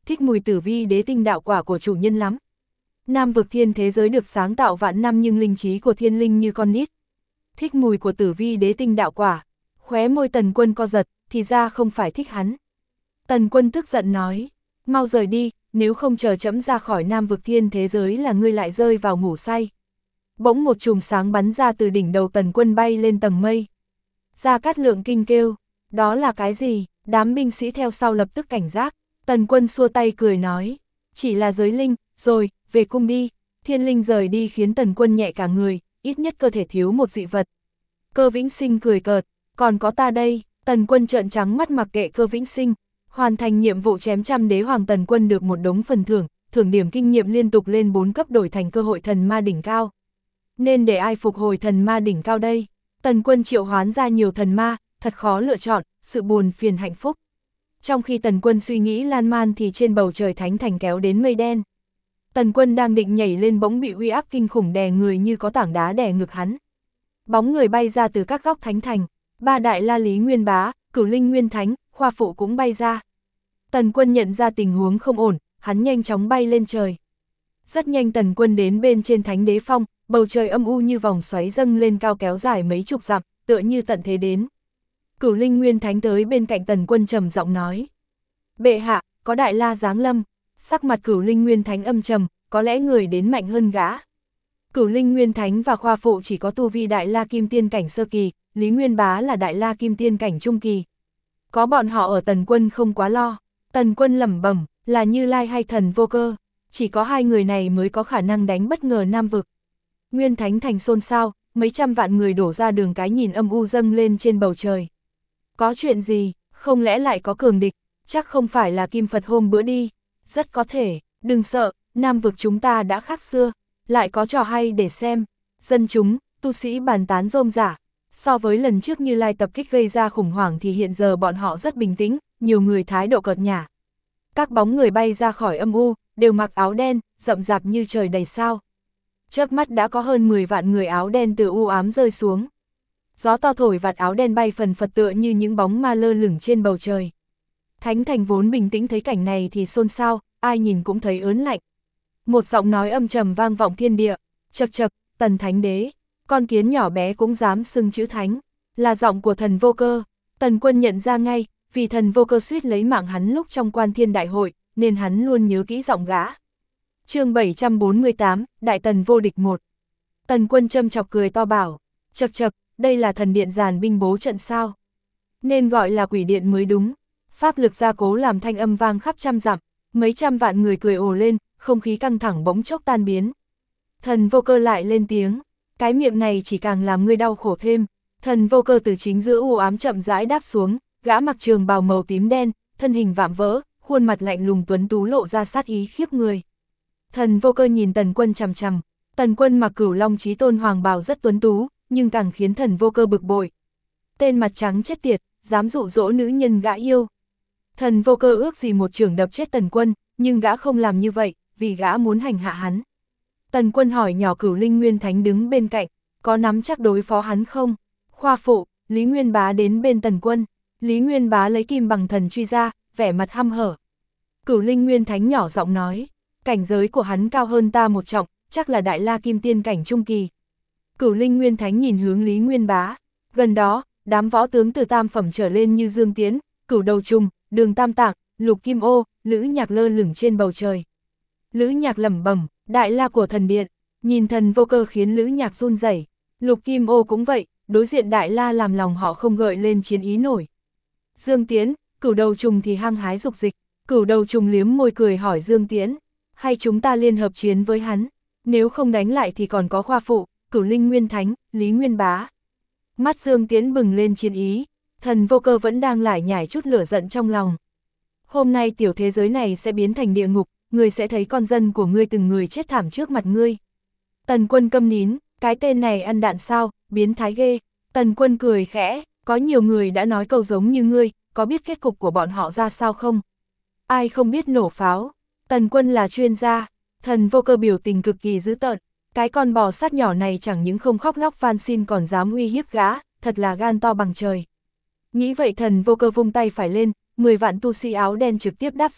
Speaker 1: thích mùi tử vi đế tinh đạo quả của chủ nhân lắm. Nam vực thiên thế giới được sáng tạo vạn năm nhưng linh trí của thiên linh như con nít. Thích mùi của tử vi đế tinh đạo quả, khóe môi Tần Quân co giật, thì ra không phải thích hắn. Tần Quân tức giận nói, mau rời đi, nếu không chờ trẫm ra khỏi Nam vực thiên thế giới là ngươi lại rơi vào ngủ say. Bỗng một chùm sáng bắn ra từ đỉnh đầu Tần Quân bay lên tầng mây. Gia Cát Lượng kinh kêu, đó là cái gì? Đám binh sĩ theo sau lập tức cảnh giác. Tần Quân xua tay cười nói, chỉ là giới linh, rồi, về cung đi. Thiên linh rời đi khiến Tần Quân nhẹ cả người, ít nhất cơ thể thiếu một dị vật. Cơ Vĩnh Sinh cười cợt, còn có ta đây. Tần Quân trợn trắng mắt mặc kệ Cơ Vĩnh Sinh. Hoàn thành nhiệm vụ chém trăm đế hoàng, Tần Quân được một đống phần thưởng, thưởng điểm kinh nghiệm liên tục lên 4 cấp đổi thành cơ hội thần ma đỉnh cao. Nên để ai phục hồi thần ma đỉnh cao đây? Tần Quân triệu hoán ra nhiều thần ma, thật khó lựa chọn, sự buồn phiền hạnh phúc. Trong khi Tần Quân suy nghĩ lan man thì trên bầu trời thánh thành kéo đến mây đen. Tần Quân đang định nhảy lên bỗng bị uy áp kinh khủng đè người như có tảng đá đè ngực hắn. Bóng người bay ra từ các góc thánh thành, ba đại la Lý Nguyên Bá, Cửu Linh Nguyên Thánh, Khoa Phụ cũng bay ra. Tần Quân nhận ra tình huống không ổn, hắn nhanh chóng bay lên trời. Rất nhanh Tần Quân đến bên trên Thánh Đế Phong, bầu trời âm u như vòng xoáy dâng lên cao kéo dài mấy chục dặm, tựa như tận thế đến. Cửu Linh Nguyên Thánh tới bên cạnh Tần Quân trầm giọng nói, bệ hạ, có đại la giáng lâm. Sắc mặt Cửu Linh Nguyên Thánh âm trầm, có lẽ người đến mạnh hơn gã. Cửu Linh Nguyên Thánh và Khoa Phụ chỉ có tu vi đại la kim tiên cảnh sơ kỳ, Lý Nguyên Bá là đại la kim tiên cảnh trung kỳ. Có bọn họ ở Tần Quân không quá lo. Tần Quân lẩm bẩm, là Như Lai hay Thần Vô Cơ, chỉ có hai người này mới có khả năng đánh bất ngờ Nam vực. Nguyên Thánh thành xôn xao, mấy trăm vạn người đổ ra đường cái nhìn âm u dâng lên trên bầu trời. Có chuyện gì, không lẽ lại có cường địch, chắc không phải là Kim Phật hôm bữa đi. Rất có thể, đừng sợ, Nam vực chúng ta đã khác xưa, lại có trò hay để xem. Dân chúng, tu sĩ bàn tán rôm rả. So với lần trước Như Lai tập kích gây ra khủng hoảng thì hiện giờ bọn họ rất bình tĩnh, nhiều người thái độ cợt nhả. Các bóng người bay ra khỏi âm u, đều mặc áo đen, rậm rạp như trời đầy sao. Chớp mắt đã có hơn 10 vạn người áo đen từ u ám rơi xuống. Gió to thổi vạt áo đen bay phần phật tựa như những bóng ma lơ lửng trên bầu trời. Thánh thành vốn bình tĩnh thấy cảnh này thì xôn xao, ai nhìn cũng thấy ớn lạnh. Một giọng nói âm trầm vang vọng thiên địa, chậc chậc, Tần Thánh Đế, con kiến nhỏ bé cũng dám xưng chữ thánh, là giọng của Thần Vô Cơ. Tần Quân nhận ra ngay, vì Thần Vô Cơ suýt lấy mạng hắn lúc trong Quan Thiên Đại hội, nên hắn luôn nhớ kỹ giọng gã. Chương 748, Đại Tần vô địch 1. Tần Quân châm chọc cười to bảo, chậc chậc, đây là thần điện giàn binh bố trận sao? Nên gọi là quỷ điện mới đúng. Pháp lực gia cố làm thanh âm vang khắp trăm dặm, mấy trăm vạn người cười ồ lên, không khí căng thẳng bỗng chốc tan biến. Thần Vô Cơ lại lên tiếng, cái miệng này chỉ càng làm ngươi đau khổ thêm. Thần Vô Cơ từ chính giữa u ám chậm rãi đáp xuống, gã mặc trường bào màu tím đen, thân hình vạm vỡ, khuôn mặt lạnh lùng tuấn tú lộ ra sát ý khiếp người. Thần Vô Cơ nhìn Tần Quân chằm chằm, Tần Quân mặc Cửu Long Chí Tôn hoàng bào rất tuấn tú, nhưng càng khiến Thần Vô Cơ bực bội. Tên mặt trắng chết tiệt, dám dụ dỗ nữ nhân gã yêu. Thần Vô Cơ ước gì một chưởng đập chết Tần Quân, nhưng gã không làm như vậy, vì gã muốn hành hạ hắn. Tần Quân hỏi nhỏ Cửu Linh Nguyên Thánh đứng bên cạnh, có nắm chắc đối phó hắn không? Khoa Phụ, Lý Nguyên Bá đến bên Tần Quân, Lý Nguyên Bá lấy kim bằng thần truy ra, vẻ mặt hăm hở. Cửu Linh Nguyên Thánh nhỏ giọng nói, cảnh giới của hắn cao hơn ta một trọng, chắc là đại la kim tiên cảnh trung kỳ. Cửu Linh Nguyên Thánh nhìn hướng Lý Nguyên Bá, gần đó, đám võ tướng từ tam phẩm trở lên như Dương Tiến, Cửu Đầu Trùng, Đường Tam Tạng, Lục Kim Ô, Lữ Nhạc lơ lửng trên bầu trời. Lữ Nhạc lẩm bẩm, đại la của thần điện, nhìn Thần Vô Cơ khiến Lữ Nhạc run rẩy. Lục Kim Ô cũng vậy, đối diện đại la làm lòng họ không gợi lên chiến ý nổi. Dương Tiến, Cửu Đầu Trùng thì hăng hái dục dịch. Cửu Đầu Trùng liếm môi cười hỏi Dương Tiến, hay chúng ta liên hợp chiến với hắn, nếu không đánh lại thì còn có Khoa Phụ, Cửu Linh Nguyên Thánh, Lý Nguyên Bá. Mắt Dương Tiến bừng lên chiến ý, Thần Vô Cơ vẫn đang lải nhải chút lửa giận trong lòng. Hôm nay tiểu thế giới này sẽ biến thành địa ngục, ngươi sẽ thấy con dân của ngươi từng người chết thảm trước mặt ngươi. Tần Quân câm nín, cái tên này ăn đạn sao, biến thái ghê. Tần Quân cười khẽ, có nhiều người đã nói câu giống như ngươi, có biết kết cục của bọn họ ra sao không? Ai không biết nổ pháo. Tần Quân là chuyên gia. Thần Vô Cơ biểu tình cực kỳ dữ tợn, cái con bò sát nhỏ này chẳng những không khóc lóc van xin còn dám uy hiếp gã, thật là gan to bằng trời. Nghĩ vậy Thần Vô Cơ vung tay phải lên, 10 vạn tu sĩ áo đen trực tiếp đáp xuống,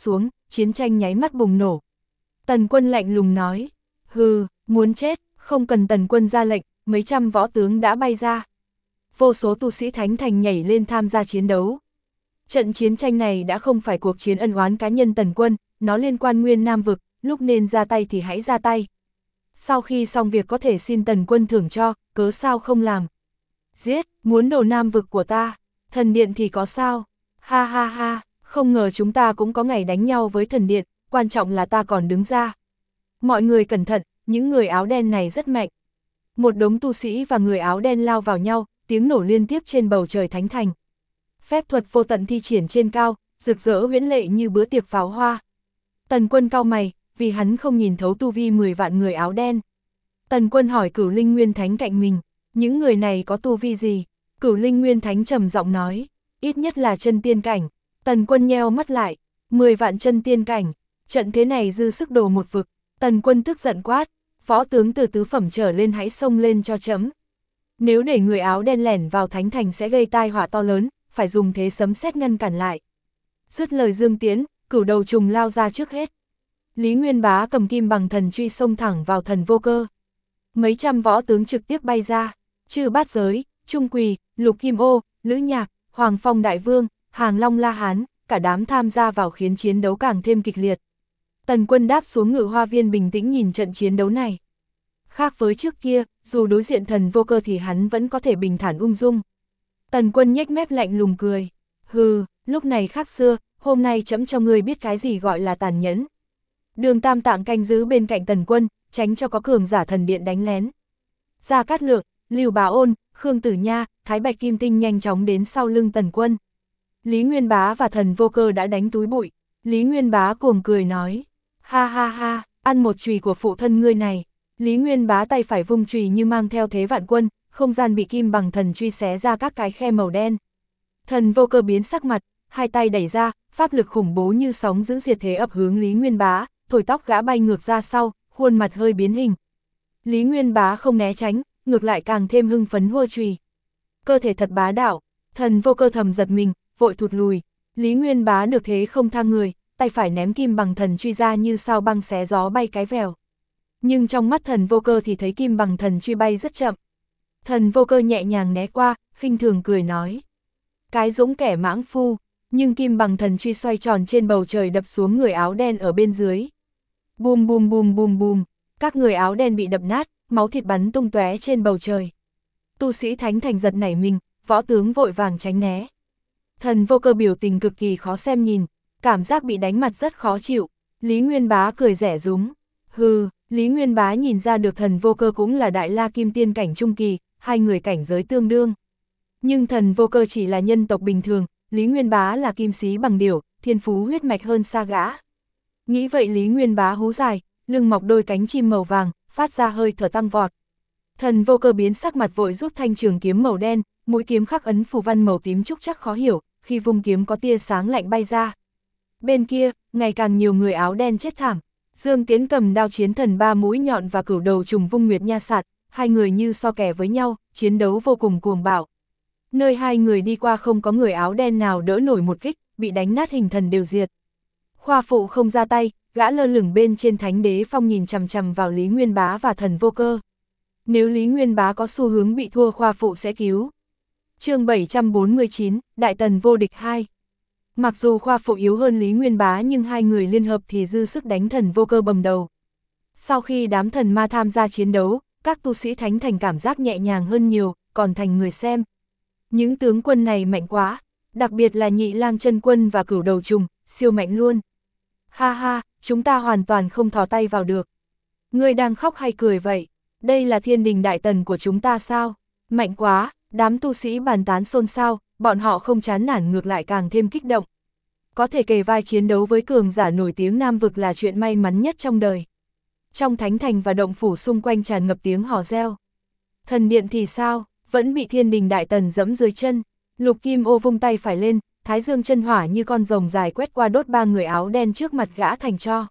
Speaker 1: chiến tranh nháy mắt bùng nổ. Tần Quân lạnh lùng nói, hừ, muốn chết, không cần Tần Quân ra lệnh, mấy trăm võ tướng đã bay ra. Vô số tu sĩ thánh thành nhảy lên tham gia chiến đấu. Trận chiến tranh này đã không phải cuộc chiến ân oán cá nhân Tần Quân, nó liên quan Nguyên Nam vực, lúc nên ra tay thì hãy ra tay. Sau khi xong việc có thể xin Tần Quân thưởng cho, cớ sao không làm. Giết, muốn đồ Nam vực của ta, thần điện thì có sao? Ha ha ha, không ngờ chúng ta cũng có ngày đánh nhau với thần điện, quan trọng là ta còn đứng ra. Mọi người cẩn thận, những người áo đen này rất mạnh. Một đống tu sĩ và người áo đen lao vào nhau, tiếng nổ liên tiếp trên bầu trời thánh thành. Phép thuật vô tận thi triển trên cao, rực rỡ huyễn lệ như bữa tiệc pháo hoa. Tần Quân cau mày, vì hắn không nhìn thấu tu vi 10 vạn người áo đen. Tần Quân hỏi Cửu Linh Nguyên Thánh cạnh mình, những người này có tu vi gì? Cửu Linh Nguyên Thánh trầm giọng nói, ít nhất là chân tiên cảnh. Tần Quân nheo mắt lại, 10 vạn chân tiên cảnh, trận thế này dư sức đổ một vực. Tần Quân tức giận quát, võ tướng từ tứ phẩm trở lên hãy xông lên cho chấm. Nếu để người áo đen lẻn vào thánh thành sẽ gây tai họa to lớn, phải dùng thế sấm sét ngăn cản lại. Dứt lời Dương Tiễn, Cửu Đầu Trùng lao ra trước hết. Lý Nguyên Bá cầm kim bằng thần truy xông thẳng vào Thần Vô Cơ. Mấy trăm võ tướng trực tiếp bay ra, Chư Bát Giới, Trung Quỳ, Lục Kim Ô, Lữ Nhạc, Hoàng Phong Đại Vương, Hàng Long La Hán, cả đám tham gia vào khiến chiến đấu càng thêm kịch liệt. Tần Quân đáp xuống Ngự Hoa Viên bình tĩnh nhìn trận chiến đấu này. Khác với trước kia, dù đối diện Thần Vô Cơ thì hắn vẫn có thể bình thản ung dung. Tần Quân nhếch mép lạnh lùng cười. Hừ, lúc này khác xưa, hôm nay chấm cho ngươi biết cái gì gọi là tàn nhẫn. Đường Tam Tạng canh giữ bên cạnh Tần Quân, tránh cho có cường giả thần điện đánh lén. Gia Cát Lượng, Lưu Bá Ôn, Khương Tử Nha, Thái Bạch Kim Tinh nhanh chóng đến sau lưng Tần Quân. Lý Nguyên Bá và Thần Vô Cơ đã đánh túi bụi. Lý Nguyên Bá cuồng cười nói, ha ha ha, ăn một chùy của phụ thân ngươi này. Lý Nguyên Bá tay phải vung chùy như mang theo thế vạn quân, không gian bị kim bằng thần truy xé ra các cái khe màu đen. Thần Vô Cơ biến sắc mặt, hai tay đẩy ra, pháp lực khủng bố như sóng dữ diệt thế ập hướng Lý Nguyên Bá, thổi tóc gã bay ngược ra sau, khuôn mặt hơi biến hình. Lý Nguyên Bá không né tránh, ngược lại càng thêm hưng phấn hua chùy. Cơ thể thật bá đạo, Thần Vô Cơ thầm giật mình, vội thụt lùi. Lý Nguyên Bá được thế không tha người, tay phải ném kim bằng thần truy ra như sao băng xé gió bay cái vèo. Nhưng trong mắt Thần Vô Cơ thì thấy kim bằng thần truy bay rất chậm. Thần Vô Cơ nhẹ nhàng né qua, khinh thường cười nói, cái dũng kẻ mãng phu. Nhưng kim bằng thần truy xoay tròn trên bầu trời đập xuống người áo đen ở bên dưới. Bùm bùm bùm bùm bùm, các người áo đen bị đập nát, máu thịt bắn tung tóe trên bầu trời. Tu sĩ thánh thành giật nảy mình, võ tướng vội vàng tránh né. Thần Vô Cơ biểu tình cực kỳ khó xem nhìn, cảm giác bị đánh mặt rất khó chịu. Lý Nguyên Bá cười rẻ rúng. Hừ, Lý Nguyên Bá nhìn ra được Thần Vô Cơ cũng là Đại La Kim Tiên cảnh trung kỳ, hai người cảnh giới tương đương. Nhưng Thần Vô Cơ chỉ là nhân tộc bình thường, Lý Nguyên Bá là kim sĩ bằng điểu, thiên phú huyết mạch hơn xa gã. Nghĩ vậy Lý Nguyên Bá hú dài, lưng mọc đôi cánh chim màu vàng, phát ra hơi thở tăng vọt. Thần Vô Cơ biến sắc mặt vội rút thanh trường kiếm màu đen, mũi kiếm khắc ấn phù văn màu tím trúc chắc khó hiểu, khi vung kiếm có tia sáng lạnh bay ra. Bên kia, ngày càng nhiều người áo đen chết thảm. Dương Tiễn cầm đao chiến thần ba mũi nhọn và Cửu Đầu Trùng vung nguyệt nha sạt, hai người như so kè với nhau, chiến đấu vô cùng cuồng bạo. Nơi hai người đi qua không có người áo đen nào đỡ nổi một kích, bị đánh nát hình thần đều diệt. Khoa Phụ không ra tay, gã lơ lửng bên trên Thánh Đế Phong nhìn chằm chằm vào Lý Nguyên Bá và Thần Vô Cơ. Nếu Lý Nguyên Bá có xu hướng bị thua Khoa Phụ sẽ cứu. Chương 749, Đại Tần vô địch 2. Mặc dù Khoa Phụ yếu hơn Lý Nguyên Bá nhưng hai người liên hợp thì dư sức đánh Thần Vô Cơ bầm đầu. Sau khi đám thần ma tham gia chiến đấu, các tu sĩ thánh thành cảm giác nhẹ nhàng hơn nhiều, còn thành người xem. Những tướng quân này mạnh quá, đặc biệt là Nhị Lang Chân Quân và Cửu Đầu Trùng, siêu mạnh luôn. Ha ha, chúng ta hoàn toàn không thò tay vào được. Ngươi đang khóc hay cười vậy? Đây là thiên đình đại tần của chúng ta sao? Mạnh quá, đám tu sĩ bàn tán xôn xao, bọn họ không chán nản ngược lại càng thêm kích động. Có thể kề vai chiến đấu với cường giả nổi tiếng Nam vực là chuyện may mắn nhất trong đời. Trong thánh thành và động phủ xung quanh tràn ngập tiếng hò reo. Thần điện thì sao? Vẫn bị thiên đình đại tần dẫm dưới chân. Lục Kim Ô vung tay phải lên, thái dương chân hỏa như con rồng dài quét qua đốt ba người áo đen trước mặt gã thành tro.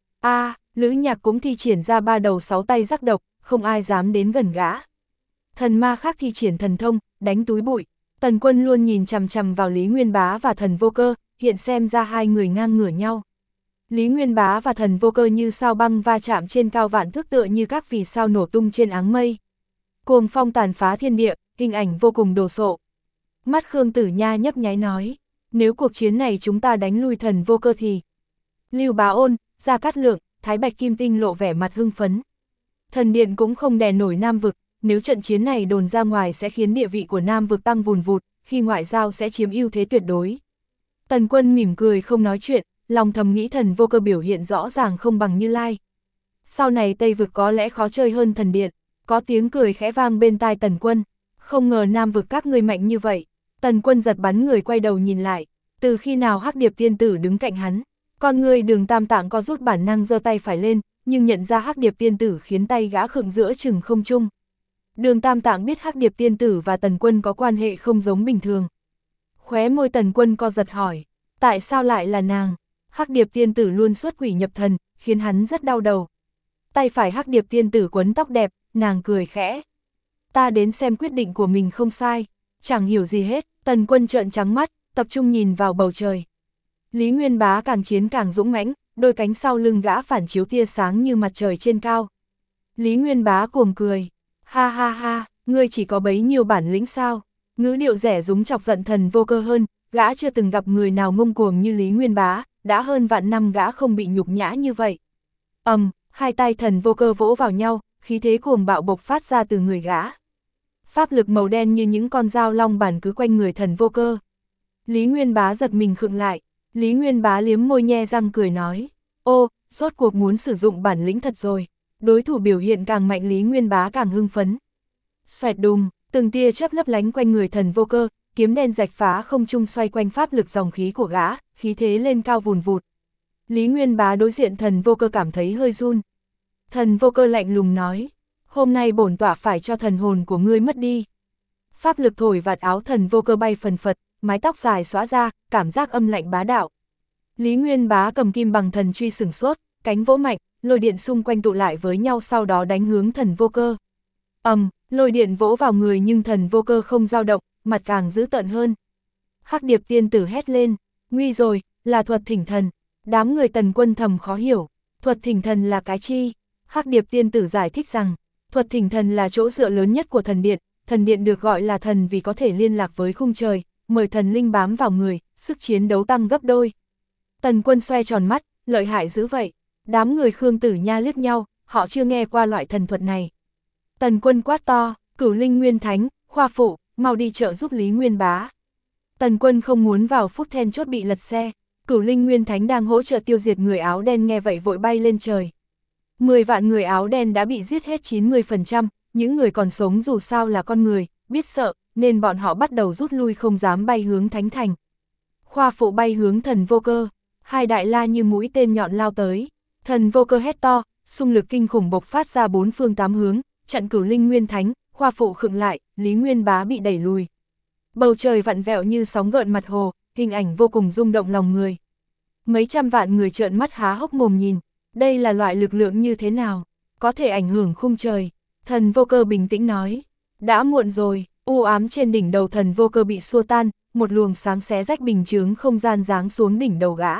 Speaker 1: Lữ Nhạc cũng thi triển ra ba đầu sáu tay rắc độc, không ai dám đến gần gã. Thần ma khác thi triển thần thông, đánh túi bụi. Tần Quân luôn nhìn chằm chằm vào Lý Nguyên Bá và Thần Vô Cơ, hiện xem ra hai người ngang ngửa nhau. Lý Nguyên Bá và Thần Vô Cơ như sao băng va chạm trên cao vạn thước tựa như các vì sao nổ tung trên áng mây. Cuồng phong tàn phá thiên địa, hình ảnh vô cùng đồ sộ. Mắt Khương Tử Nha nhấp nháy nói, nếu cuộc chiến này chúng ta đánh lui Thần Vô Cơ thì... Lưu Bá Ôn, Gia Cát Lượng, Thái Bạch Kim Tinh lộ vẻ mặt hưng phấn. Thần điện cũng không đè nổi Nam vực, nếu trận chiến này đồn ra ngoài sẽ khiến địa vị của Nam vực tăng vùn vụt, khi ngoại giao sẽ chiếm ưu thế tuyệt đối. Tần Quân mỉm cười không nói chuyện, lòng thầm nghĩ Thần Vô Cơ biểu hiện rõ ràng không bằng Như Lai. Sau này Tây vực có lẽ khó chơi hơn thần điện, có tiếng cười khẽ vang bên tai Tần Quân. Không ngờ Nam vực các ngươi mạnh như vậy. Tần Quân giật bắn người quay đầu nhìn lại, từ khi nào Hắc Điệp tiên tử đứng cạnh hắn, con người Đường Tam Tạng có rút bản năng giơ tay phải lên, nhưng nhận ra Hắc Điệp tiên tử khiến tay gã khựng giữa chừng không trung. Đường Tam Tạng biết Hắc Điệp tiên tử và Tần Quân có quan hệ không giống bình thường. Khóe môi Tần Quân co giật hỏi, tại sao lại là nàng? Hắc Điệp tiên tử luôn xuất quỷ nhập thần, khiến hắn rất đau đầu. Tay phải Hắc Điệp tiên tử quấn tóc đẹp, nàng cười khẽ. Ta đến xem quyết định của mình không sai. Chẳng hiểu gì hết, Tần Quân trợn trắng mắt, tập trung nhìn vào bầu trời. Lý Nguyên Bá càng chiến càng dũng mãnh, đôi cánh sau lưng gã phản chiếu tia sáng như mặt trời trên cao. Lý Nguyên Bá cuồng cười, ha ha ha, ngươi chỉ có bấy nhiêu bản lĩnh sao? Ngữ điệu rẻ rúng chọc giận Thần Vô Cơ hơn, gã chưa từng gặp người nào ngông cuồng như Lý Nguyên Bá, đã hơn vạn năm gã không bị nhục nhã như vậy. Hai tay Thần Vô Cơ vỗ vào nhau, khí thế cuồng bạo bộc phát ra từ người gã. Pháp lực màu đen như những con dao long bản cứ quanh người Thần Vô Cơ. Lý Nguyên Bá giật mình khựng lại, Lý Nguyên Bá liếm môi nhe răng cười nói, ô, rốt cuộc muốn sử dụng bản lĩnh thật rồi. Đối thủ biểu hiện càng mạnh Lý Nguyên Bá càng hưng phấn. Xoẹt đùng, từng tia chớp lấp lánh quanh người Thần Vô Cơ, kiếm đen rạch phá không trung xoay quanh pháp lực dòng khí của gã, khí thế lên cao vùn vụt. Lý Nguyên Bá đối diện Thần Vô Cơ cảm thấy hơi run. Thần Vô Cơ lạnh lùng nói, hôm nay bổn tọa phải cho thần hồn của ngươi mất đi. Pháp lực thổi vạt áo Thần Vô Cơ bay phần phật, mái tóc dài xõa ra, cảm giác âm lạnh bá đạo. Lý Nguyên Bá cầm kim bằng thần truy sửng sốt, cánh vỗ mạnh, lôi điện xung quanh tụ lại với nhau sau đó đánh hướng Thần Vô Cơ. Lôi điện vỗ vào người nhưng Thần Vô Cơ không dao động, mặt càng dữ tợn hơn. Hắc Điệp tiên tử hét lên, nguy rồi, là thuật thỉnh thần. Đám người Tần Quân thầm khó hiểu, thuật thỉnh thần là cái chi? Hắc Điệp tiên tử giải thích rằng, thuật thỉnh thần là chỗ dựa lớn nhất của thần điện được gọi là thần vì có thể liên lạc với khung trời, mời thần linh bám vào người, sức chiến đấu tăng gấp đôi. Tần Quân xoay tròn mắt, lợi hại dữ vậy. Đám người Khương Tử Nha liếc nhau, họ chưa nghe qua loại thần thuật này. Tần Quân quát to, Cửu Linh Nguyên Thánh, Khoa Phụ, mau đi trợ giúp Lý Nguyên Bá. Tần Quân không muốn vào phút then chốt bị lật xe. Cửu Linh Nguyên Thánh đang hỗ trợ tiêu diệt người áo đen nghe vậy vội bay lên trời. 10 vạn người áo đen đã bị giết hết 90%, những người còn sống dù sao là con người, biết sợ, nên bọn họ bắt đầu rút lui không dám bay hướng Thánh Thành. Khoa Phụ bay hướng Thần Vô Cơ, hai đại la như mũi tên nhọn lao tới. Thần Vô Cơ hét to, xung lực kinh khủng bộc phát ra bốn phương tám hướng, chặn Cửu Linh Nguyên Thánh, Khoa Phụ khựng lại, Lý Nguyên Bá bị đẩy lùi. Bầu trời vặn vẹo như sóng gợn mặt hồ, hình ảnh vô cùng rung động lòng người. Mấy trăm vạn người trợn mắt há hốc mồm nhìn, đây là loại lực lượng như thế nào, có thể ảnh hưởng khung trời. Thần Vô Cơ bình tĩnh nói, đã muộn rồi, u ám trên đỉnh đầu Thần Vô Cơ bị xua tan, một luồng sáng xé rách bình chướng không gian giáng xuống đỉnh đầu gã.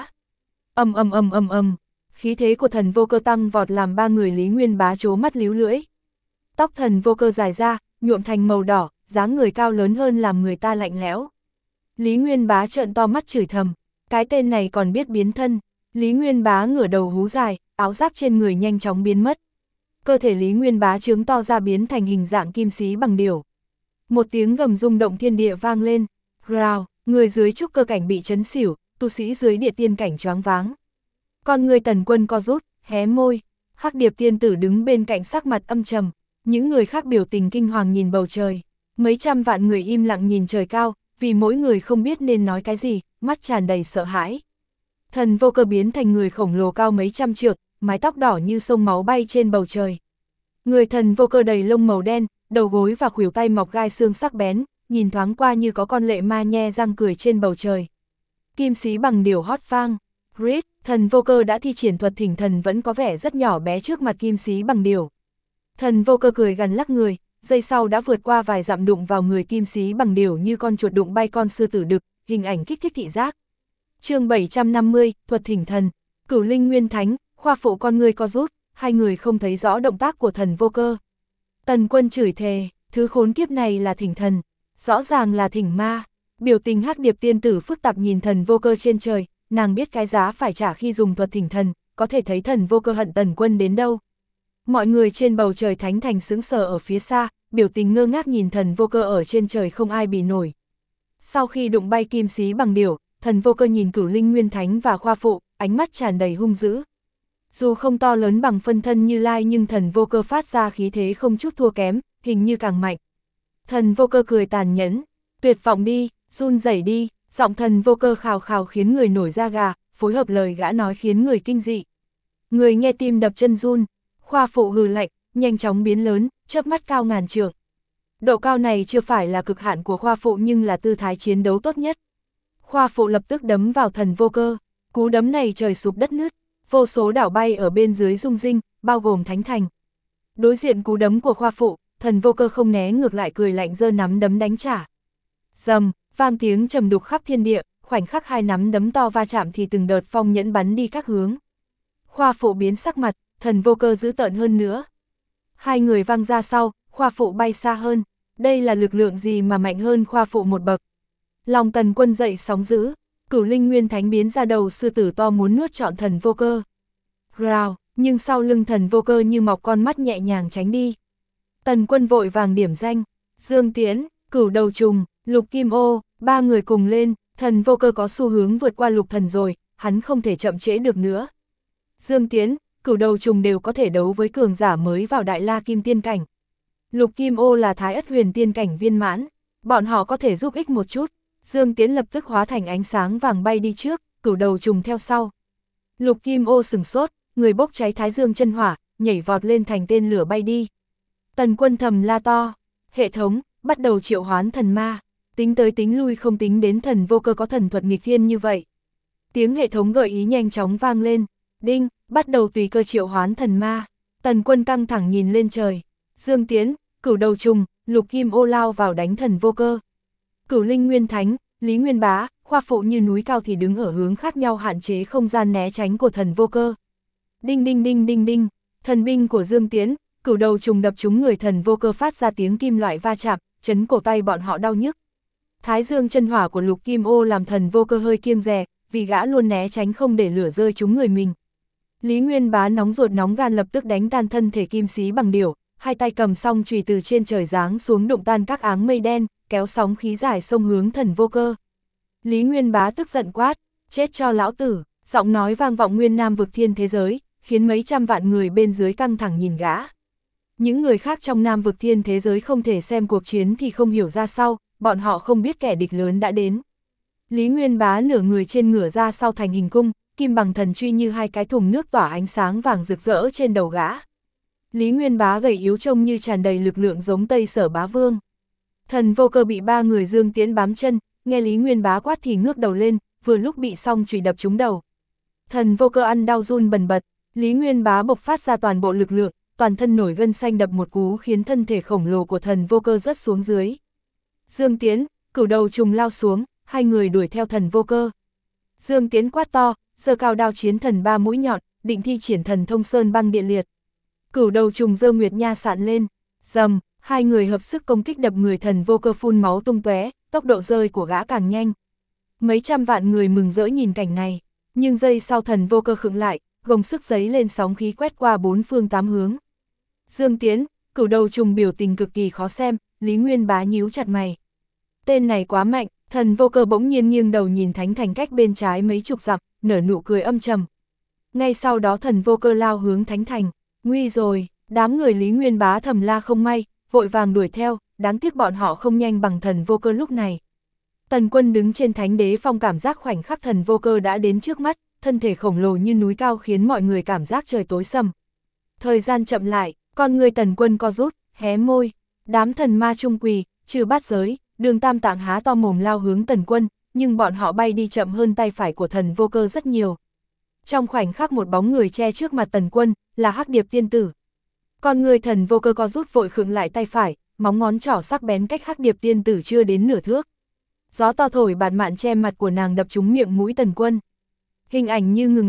Speaker 1: Khí thế của Thần Vô Cơ tăng vọt làm ba người Lý Nguyên Bá trố mắt líu lưỡi. Tóc Thần Vô Cơ dài ra, nhuộm thành màu đỏ, dáng người cao lớn hơn làm người ta lạnh lẽo. Lý Nguyên Bá trợn to mắt chửi thầm, cái tên này còn biết biến thân. Lý Nguyên Bá ngửa đầu hú dài, áo giáp trên người nhanh chóng biến mất. Cơ thể Lý Nguyên Bá trướng to ra biến thành hình dạng kim xí bằng điểu. Một tiếng gầm rung động thiên địa vang lên, rào, người dưới trúc cơ cảnh bị chấn xỉu, tu sĩ dưới địa tiên cảnh choáng váng. Con người Tần Quân co rút, hé môi, Hắc Điệp tiên tử đứng bên cạnh sắc mặt âm trầm, những người khác biểu tình kinh hoàng nhìn bầu trời. Mấy trăm vạn người im lặng nhìn trời cao, vì mỗi người không biết nên nói cái gì, mắt tràn đầy sợ hãi. Thần Vô Cơ biến thành người khổng lồ cao mấy trăm trượng, mái tóc đỏ như sông máu bay trên bầu trời. Người Thần Vô Cơ đầy lông màu đen, đầu gối và khuỷu tay mọc gai xương sắc bén, nhìn thoáng qua như có con lệ ma nhe răng cười trên bầu trời. Kim xí bằng điểu hót vang, Grit, Thần Vô Cơ đã thi triển thuật thỉnh thần vẫn có vẻ rất nhỏ bé trước mặt kim xí bằng điểu. Thần Vô Cơ cười gằn lắc người, giây sau đã vượt qua vài dặm đụng vào người kim xí bằng điểu như con chuột đụng bay con sư tử đực, hình ảnh kích thích thị giác. Chương 750, thuật thỉnh thần. Cửu Linh Nguyên Thánh, Khoa Phụ con người co rút, hai người không thấy rõ động tác của Thần Vô Cơ. Tần Quân chửi thề, thứ khốn kiếp này là thỉnh thần, rõ ràng là thỉnh ma. Biểu tình Hắc Điệp tiên tử phức tạp nhìn Thần Vô Cơ trên trời, nàng biết cái giá phải trả khi dùng thuật thỉnh thần, có thể thấy Thần Vô Cơ hận Tần Quân đến đâu. Mọi người trên bầu trời thánh thành sững sờ ở phía xa, biểu tình ngơ ngác nhìn Thần Vô Cơ ở trên trời không ai bì nổi. Sau khi đụng bay kim xí bằng điểu, Thần Vô Cơ nhìn Cửu Linh Nguyên Thánh và Khoa Phụ, ánh mắt tràn đầy hung dữ. Dù không to lớn bằng phân thân Như Lai nhưng Thần Vô Cơ phát ra khí thế không chút thua kém, hình như càng mạnh. Thần Vô Cơ cười tàn nhẫn, tuyệt vọng đi, run rẩy đi, giọng Thần Vô Cơ khào khào khiến người nổi da gà, phối hợp lời gã nói khiến người kinh dị. Người nghe tim đập chân run, Khoa Phụ hừ lạnh, nhanh chóng biến lớn, chớp mắt cao ngàn trượng. Độ cao này chưa phải là cực hạn của Khoa Phụ nhưng là tư thái chiến đấu tốt nhất. Khoa Phụ lập tức đấm vào Thần Vô Cơ, cú đấm này trời sụp đất nứt, vô số đảo bay ở bên dưới rung rinh, bao gồm thánh thành. Đối diện cú đấm của Khoa Phụ, Thần Vô Cơ không né ngược lại cười lạnh giơ nắm đấm đánh trả. Rầm, vang tiếng trầm đục khắp thiên địa, khoảnh khắc hai nắm đấm to va chạm thì từng đợt phong nhẫn bắn đi các hướng. Khoa Phụ biến sắc mặt, Thần Vô Cơ dữ tợn hơn nữa. Hai người văng ra sau, Khoa Phụ bay xa hơn. Đây là lực lượng gì mà mạnh hơn Khoa Phụ một bậc? Lòng Tần Quân dậy sóng dữ, Cửu Linh Nguyên Thánh biến ra đầu sư tử to muốn nuốt trọn Thần Vô Cơ. Rào, nhưng sau lưng Thần Vô Cơ như mọc con mắt nhẹ nhàng tránh đi. Tần Quân vội vàng điểm danh, Dương Tiễn, Cửu Đầu Trùng, Lục Kim Ô, ba người cùng lên, Thần Vô Cơ có xu hướng vượt qua Lục Thần rồi, hắn không thể chậm trễ được nữa. Dương Tiễn, Cửu Đầu Trùng đều có thể đấu với cường giả mới vào Đại La Kim Tiên Cảnh. Lục Kim Ô là Thái Ất Huyền Tiên Cảnh viên mãn, bọn họ có thể giúp ích một chút. Dương Tiễn lập tức hóa thành ánh sáng vàng bay đi trước, Cửu Đầu Trùng theo sau. Lục Kim Ô sừng sốt, người bốc cháy Thái Dương chân hỏa, nhảy vọt lên thành tên lửa bay đi. Tần Quân thầm la to, hệ thống, bắt đầu triệu hoán thần ma, tính tới tính lui không tính đến Thần Vô Cơ có thần thuật nghịch thiên như vậy. Tiếng hệ thống gợi ý nhanh chóng vang lên, đinh, bắt đầu tùy cơ triệu hoán thần ma. Tần Quân căng thẳng nhìn lên trời, Dương Tiễn, Cửu Đầu Trùng, Lục Kim Ô lao vào đánh Thần Vô Cơ. Cửu Linh Nguyên Thánh, Lý Nguyên Bá, Khoa Phụ như núi cao thì đứng ở hướng khác nhau hạn chế không gian né tránh của Thần Vô Cơ. Đinh đinh đinh đinh đinh, thần binh của Dương Tiễn, Cửu Đầu Trùng đập trúng người Thần Vô Cơ phát ra tiếng kim loại va chạm, chấn cổ tay bọn họ đau nhức. Thái Dương chân hỏa của Lục Kim Ô làm Thần Vô Cơ hơi kiêng dè, vì gã luôn né tránh không để lửa rơi trúng người mình. Lý Nguyên Bá nóng ruột nóng gan lập tức đánh tan thân thể kim xí bằng điểu, hai tay cầm song chùy từ trên trời giáng xuống đụng tan các áng mây đen, kéo sóng khí giải sông hướng Thần Vô Cơ. Lý Nguyên Bá tức giận quát, chết cho lão tử, giọng nói vang vọng nguyên nam vực thiên thế giới, khiến mấy trăm vạn người bên dưới căng thẳng nhìn gã. Những người khác trong nam vực thiên thế giới không thể xem cuộc chiến thì không hiểu ra sao, bọn họ không biết kẻ địch lớn đã đến. Lý Nguyên Bá nửa người trên ngửa ra sau thành hình cung, kim bằng thần truy như hai cái thùng nước tỏa ánh sáng vàng rực rỡ trên đầu gã. Lý Nguyên Bá gầy yếu trông như tràn đầy lực lượng giống Tây Sở Bá Vương. Thần Vô Cơ bị ba người Dương Tiễn bám chân, nghe Lý Nguyên Bá quát thì ngước đầu lên, vừa lúc bị song chùy đập trúng đầu. Thần Vô Cơ ăn đau run bần bật, Lý Nguyên Bá bộc phát ra toàn bộ lực lượng, toàn thân nổi gân xanh đập một cú khiến thân thể khổng lồ của Thần Vô Cơ rớt xuống dưới. Dương Tiễn, Cửu Đầu Trùng lao xuống, hai người đuổi theo Thần Vô Cơ. Dương Tiễn quát to, giơ cao đao chiến thần ba mũi nhọn, định thi triển thần thông sơn băng địa liệt. Cửu Đầu Trùng giơ nguyệt nha sạn lên, rầm, hai người hợp sức công kích đập người Thần Vô Cơ phun máu tung tóe, tốc độ rơi của gã càng nhanh. Mấy trăm vạn người mừng rỡ nhìn cảnh này, nhưng giây sau Thần Vô Cơ khựng lại, gồng sức giấy lên sóng khí quét qua bốn phương tám hướng. Dương Tiễn, Cửu Đầu Trùng biểu tình cực kỳ khó xem, Lý Nguyên Bá nhíu chặt mày. Tên này quá mạnh, Thần Vô Cơ bỗng nhiên nghiêng đầu nhìn thánh thành cách bên trái mấy chục dặm, nở nụ cười âm trầm. Ngay sau đó Thần Vô Cơ lao hướng thánh thành, nguy rồi, đám người Lý Nguyên Bá thầm la không may, vội vàng đuổi theo, đáng tiếc bọn họ không nhanh bằng Thần Vô Cơ lúc này. Tần Quân đứng trên thánh đế phong cảm giác khoảnh khắc Thần Vô Cơ đã đến trước mắt, thân thể khổng lồ như núi cao khiến mọi người cảm giác trời tối sầm. Thời gian chậm lại, con người Tần Quân co rút, hé môi, đám thần ma trung quỳ, trừ bát giới, Đường Tam Tạng há to mồm lao hướng Tần Quân, nhưng bọn họ bay đi chậm hơn tay phải của Thần Vô Cơ rất nhiều. Trong khoảnh khắc một bóng người che trước mặt Tần Quân, là Hắc Điệp tiên tử. Con người Thần Vô Cơ co rút vội khựng lại tay phải, móng ngón trỏ sắc bén cách Hắc Điệp tiên tử chưa đến nửa thước. Gió to thổi bạt mạn che mặt của nàng đập trúng miệng mũi Tần Quân. Hình ảnh như ngừng lại,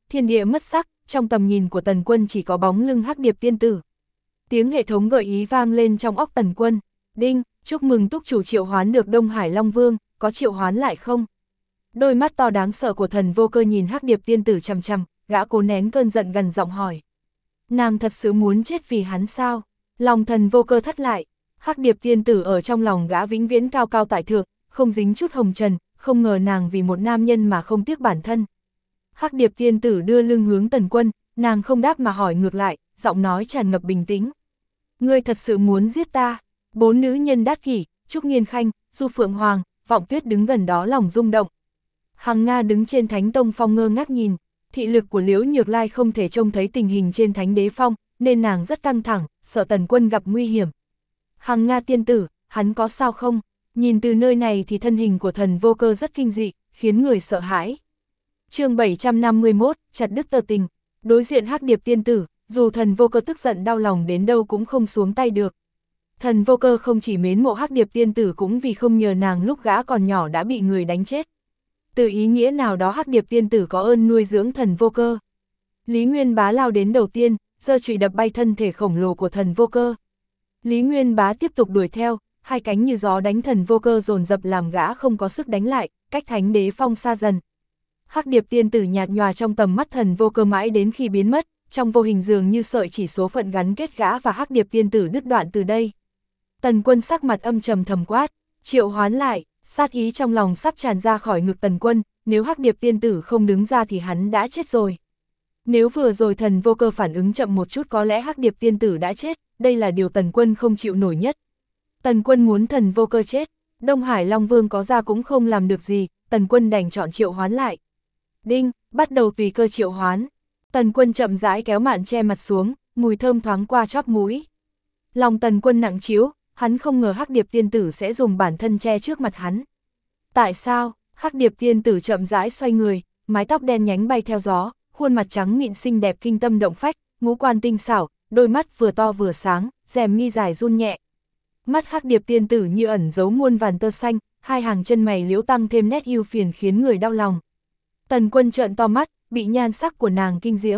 Speaker 1: thiên địa mất sắc, trong tầm nhìn của Tần Quân chỉ có bóng lưng Hắc Điệp tiên tử. Tiếng hệ thống gợi ý vang lên trong óc Tần Quân, đinh, chúc mừng túc chủ triệu hoán được Đông Hải Long Vương, có triệu hoán lại không? Đôi mắt to đáng sợ của Thần Vô Cơ nhìn Hắc Điệp tiên tử chằm chằm, gã cố nén cơn giận gần giọng hỏi. Nàng thật sự muốn chết vì hắn sao? Lòng Thần Vô Cơ thắt lại, Hắc Điệp tiên tử ở trong lòng gã vĩnh viễn cao cao tại thượng, không dính chút hồng trần, không ngờ nàng vì một nam nhân mà không tiếc bản thân. Hắc Điệp tiên tử đưa lưng hướng Tần Quân, nàng không đáp mà hỏi ngược lại, giọng nói tràn ngập bình tĩnh. Ngươi thật sự muốn giết ta? Bốn nữ nhân đát kỷ, Trúc Nghiên Khanh, Du Phượng Hoàng, Vọng Tuyết đứng gần đó lòng rung động. Hằng Nga đứng trên Thánh Tông Phong ngơ ngác nhìn, thị lực của Liễu Nhược Lai không thể trông thấy tình hình trên Thánh Đế Phong, nên nàng rất căng thẳng, sợ Tần Quân gặp nguy hiểm. Hằng Nga tiên tử, hắn có sao không? Nhìn từ nơi này thì thân hình của Thần Vô Cơ rất kinh dị, khiến người sợ hãi. Chương 751, chặt đứt tơ tình. Đối diện Hắc Điệp tiên tử, dù Thần Vô Cơ tức giận đau lòng đến đâu cũng không xuống tay được. Thần Vô Cơ không chỉ mến mộ Hắc Điệp tiên tử cũng vì không nhờ nàng lúc gã còn nhỏ đã bị người đánh chết. Từ ý nghĩa nào đó Hắc Điệp tiên tử có ơn nuôi dưỡng Thần Vô Cơ. Lý Nguyên Bá lao đến đầu tiên, giơ chùy đập bay thân thể khổng lồ của Thần Vô Cơ. Lý Nguyên Bá tiếp tục đuổi theo, hai cánh như gió đánh Thần Vô Cơ dồn dập làm gã không có sức đánh lại, cách Thánh Đế Phong xa dần. Hắc Điệp tiên tử nhạt nhòa trong tầm mắt Thần Vô Cơ mãi đến khi biến mất, trong vô hình dường như sợi chỉ số phận gắn kết gã và Hắc Điệp tiên tử đứt đoạn từ đây. Tần Quân sắc mặt âm trầm thầm quát, triệu hoán lại, sát ý trong lòng sắp tràn ra khỏi ngực Tần Quân, nếu Hắc Điệp tiên tử không đứng ra thì hắn đã chết rồi. Nếu vừa rồi Thần Vô Cơ phản ứng chậm một chút có lẽ Hắc Điệp tiên tử đã chết, đây là điều Tần Quân không chịu nổi nhất. Tần Quân muốn Thần Vô Cơ chết, Đông Hải Long Vương có ra cũng không làm được gì, Tần Quân đành chọn triệu hoán lại. Đinh, bắt đầu tùy cơ triệu hoán. Tần Quân chậm rãi kéo màn che mặt xuống, mùi thơm thoáng qua chóp mũi. Lòng Tần Quân nặng trĩu, hắn không ngờ Hắc Điệp tiên tử sẽ dùng bản thân che trước mặt hắn. Tại sao? Hắc Điệp tiên tử chậm rãi xoay người, mái tóc đen nhánh bay theo gió, khuôn mặt trắng mịn xinh đẹp kinh tâm động phách, ngũ quan tinh xảo, đôi mắt vừa to vừa sáng, rèm mi dài run nhẹ. Mắt Hắc Điệp tiên tử như ẩn giấu muôn vàn tơ xanh, hai hàng chân mày liễu tăng thêm nét ưu phiền khiến người đau lòng. Tần Quân trợn to mắt, bị nhan sắc của nàng kinh diễm.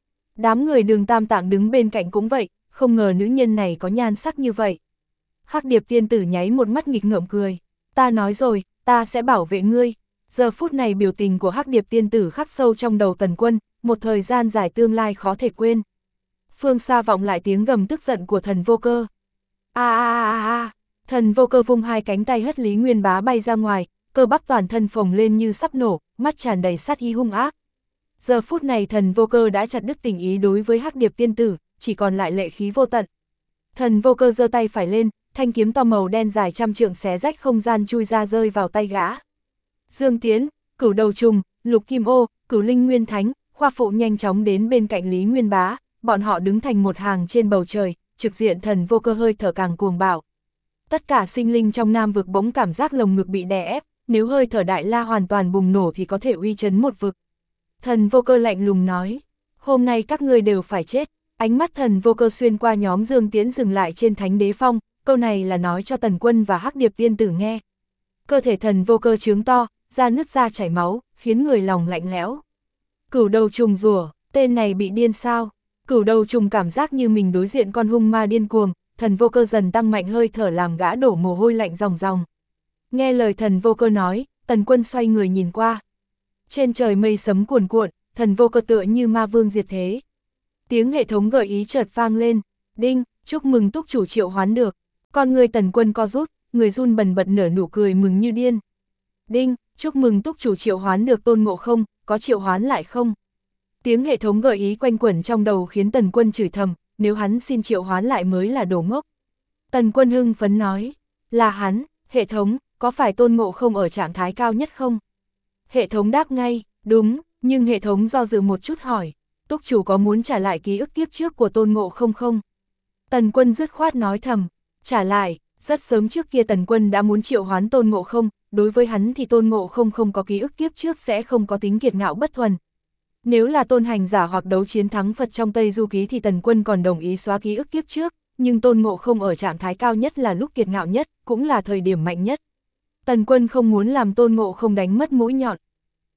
Speaker 1: Đám người Đường Tam Tạng đứng bên cạnh cũng vậy, không ngờ nữ nhân này có nhan sắc như vậy. Hắc Điệp tiên tử nháy một mắt nghịch ngợm cười, ta nói rồi, ta sẽ bảo vệ ngươi. Giờ phút này biểu tình của Hắc Điệp tiên tử khắc sâu trong đầu Tần Quân, một thời gian dài tương lai khó thể quên. Phương xa vọng lại tiếng gầm tức giận của Thần Vô Cơ. Thần Vô Cơ vung hai cánh tay hất Lý Nguyên Bá bay ra ngoài, cơ bắp toàn thân phồng lên như sắp nổ, mắt tràn đầy sát ý hung ác. Giờ phút này Thần Vô Cơ đã chặt đứt tình ý đối với Hắc Điệp tiên tử, chỉ còn lại lệ khí vô tận. Thần Vô Cơ giơ tay phải lên, thanh kiếm to màu đen dài trăm trượng xé rách không gian chui ra rơi vào tay gã. Dương Tiến, Cửu Đầu Trùng, Lục Kim Ô, Cửu Linh Nguyên Thánh, Khoa Phụ nhanh chóng đến bên cạnh Lý Nguyên Bá, bọn họ đứng thành một hàng trên bầu trời, trực diện Thần Vô Cơ hơi thở càng cuồng bạo. Tất cả sinh linh trong Nam vực bỗng cảm giác lồng ngực bị đè ép, nếu hơi thở Đại La hoàn toàn bùng nổ thì có thể uy chấn một vực. Thần Vô Cơ lạnh lùng nói, hôm nay các ngươi đều phải chết. Ánh mắt Thần Vô Cơ xuyên qua nhóm Dương Tiễn dừng lại trên Thánh Đế Phong, câu này là nói cho Tần Quân và Hắc Điệp tiên tử nghe. Cơ thể Thần Vô Cơ trướng to, da nứt ra chảy máu, khiến người lòng lạnh lẽo. Cửu Đầu Trùng rủa, tên này bị điên sao? Cửu Đầu Trùng cảm giác như mình đối diện con hung ma điên cuồng, Thần Vô Cơ dần tăng mạnh hơi thở làm gã đổ mồ hôi lạnh ròng ròng. Nghe lời Thần Vô Cơ nói, Tần Quân xoay người nhìn qua. Trên trời mây sấm cuồn cuộn, Thần Vô Cơ tựa như ma vương diệt thế. Tiếng hệ thống gợi ý chợt vang lên, đinh, chúc mừng túc chủ triệu hoán được. Con người Tần Quân co rút, người run bần bật nở nụ cười mừng như điên. Đinh, chúc mừng túc chủ triệu hoán được Tôn Ngộ Không, có triệu hoán lại không? Tiếng hệ thống gợi ý quanh quẩn trong đầu khiến Tần Quân chửi thầm, nếu hắn xin triệu hoán lại mới là đồ ngốc. Tần Quân hưng phấn nói, là hắn, hệ thống, có phải Tôn Ngộ Không ở trạng thái cao nhất không? Hệ thống đáp ngay, đúng, nhưng hệ thống do dự một chút hỏi, túc chủ có muốn trả lại ký ức kiếp trước của Tôn Ngộ Không không? Tần Quân dứt khoát nói thầm, trả lại, rất sớm trước kia Tần Quân đã muốn triệu hoán Tôn Ngộ Không, đối với hắn thì Tôn Ngộ Không không có ký ức kiếp trước sẽ không có tính kiệt ngạo bất thuần. Nếu là tôn hành giả hoặc đấu chiến thắng Phật trong Tây Du Ký thì Tần Quân còn đồng ý xóa ký ức kiếp trước, nhưng Tôn Ngộ Không ở trạng thái cao nhất là lúc kiệt ngạo nhất, cũng là thời điểm mạnh nhất. Tần Quân không muốn làm Tôn Ngộ Không đánh mất mũi nhọn.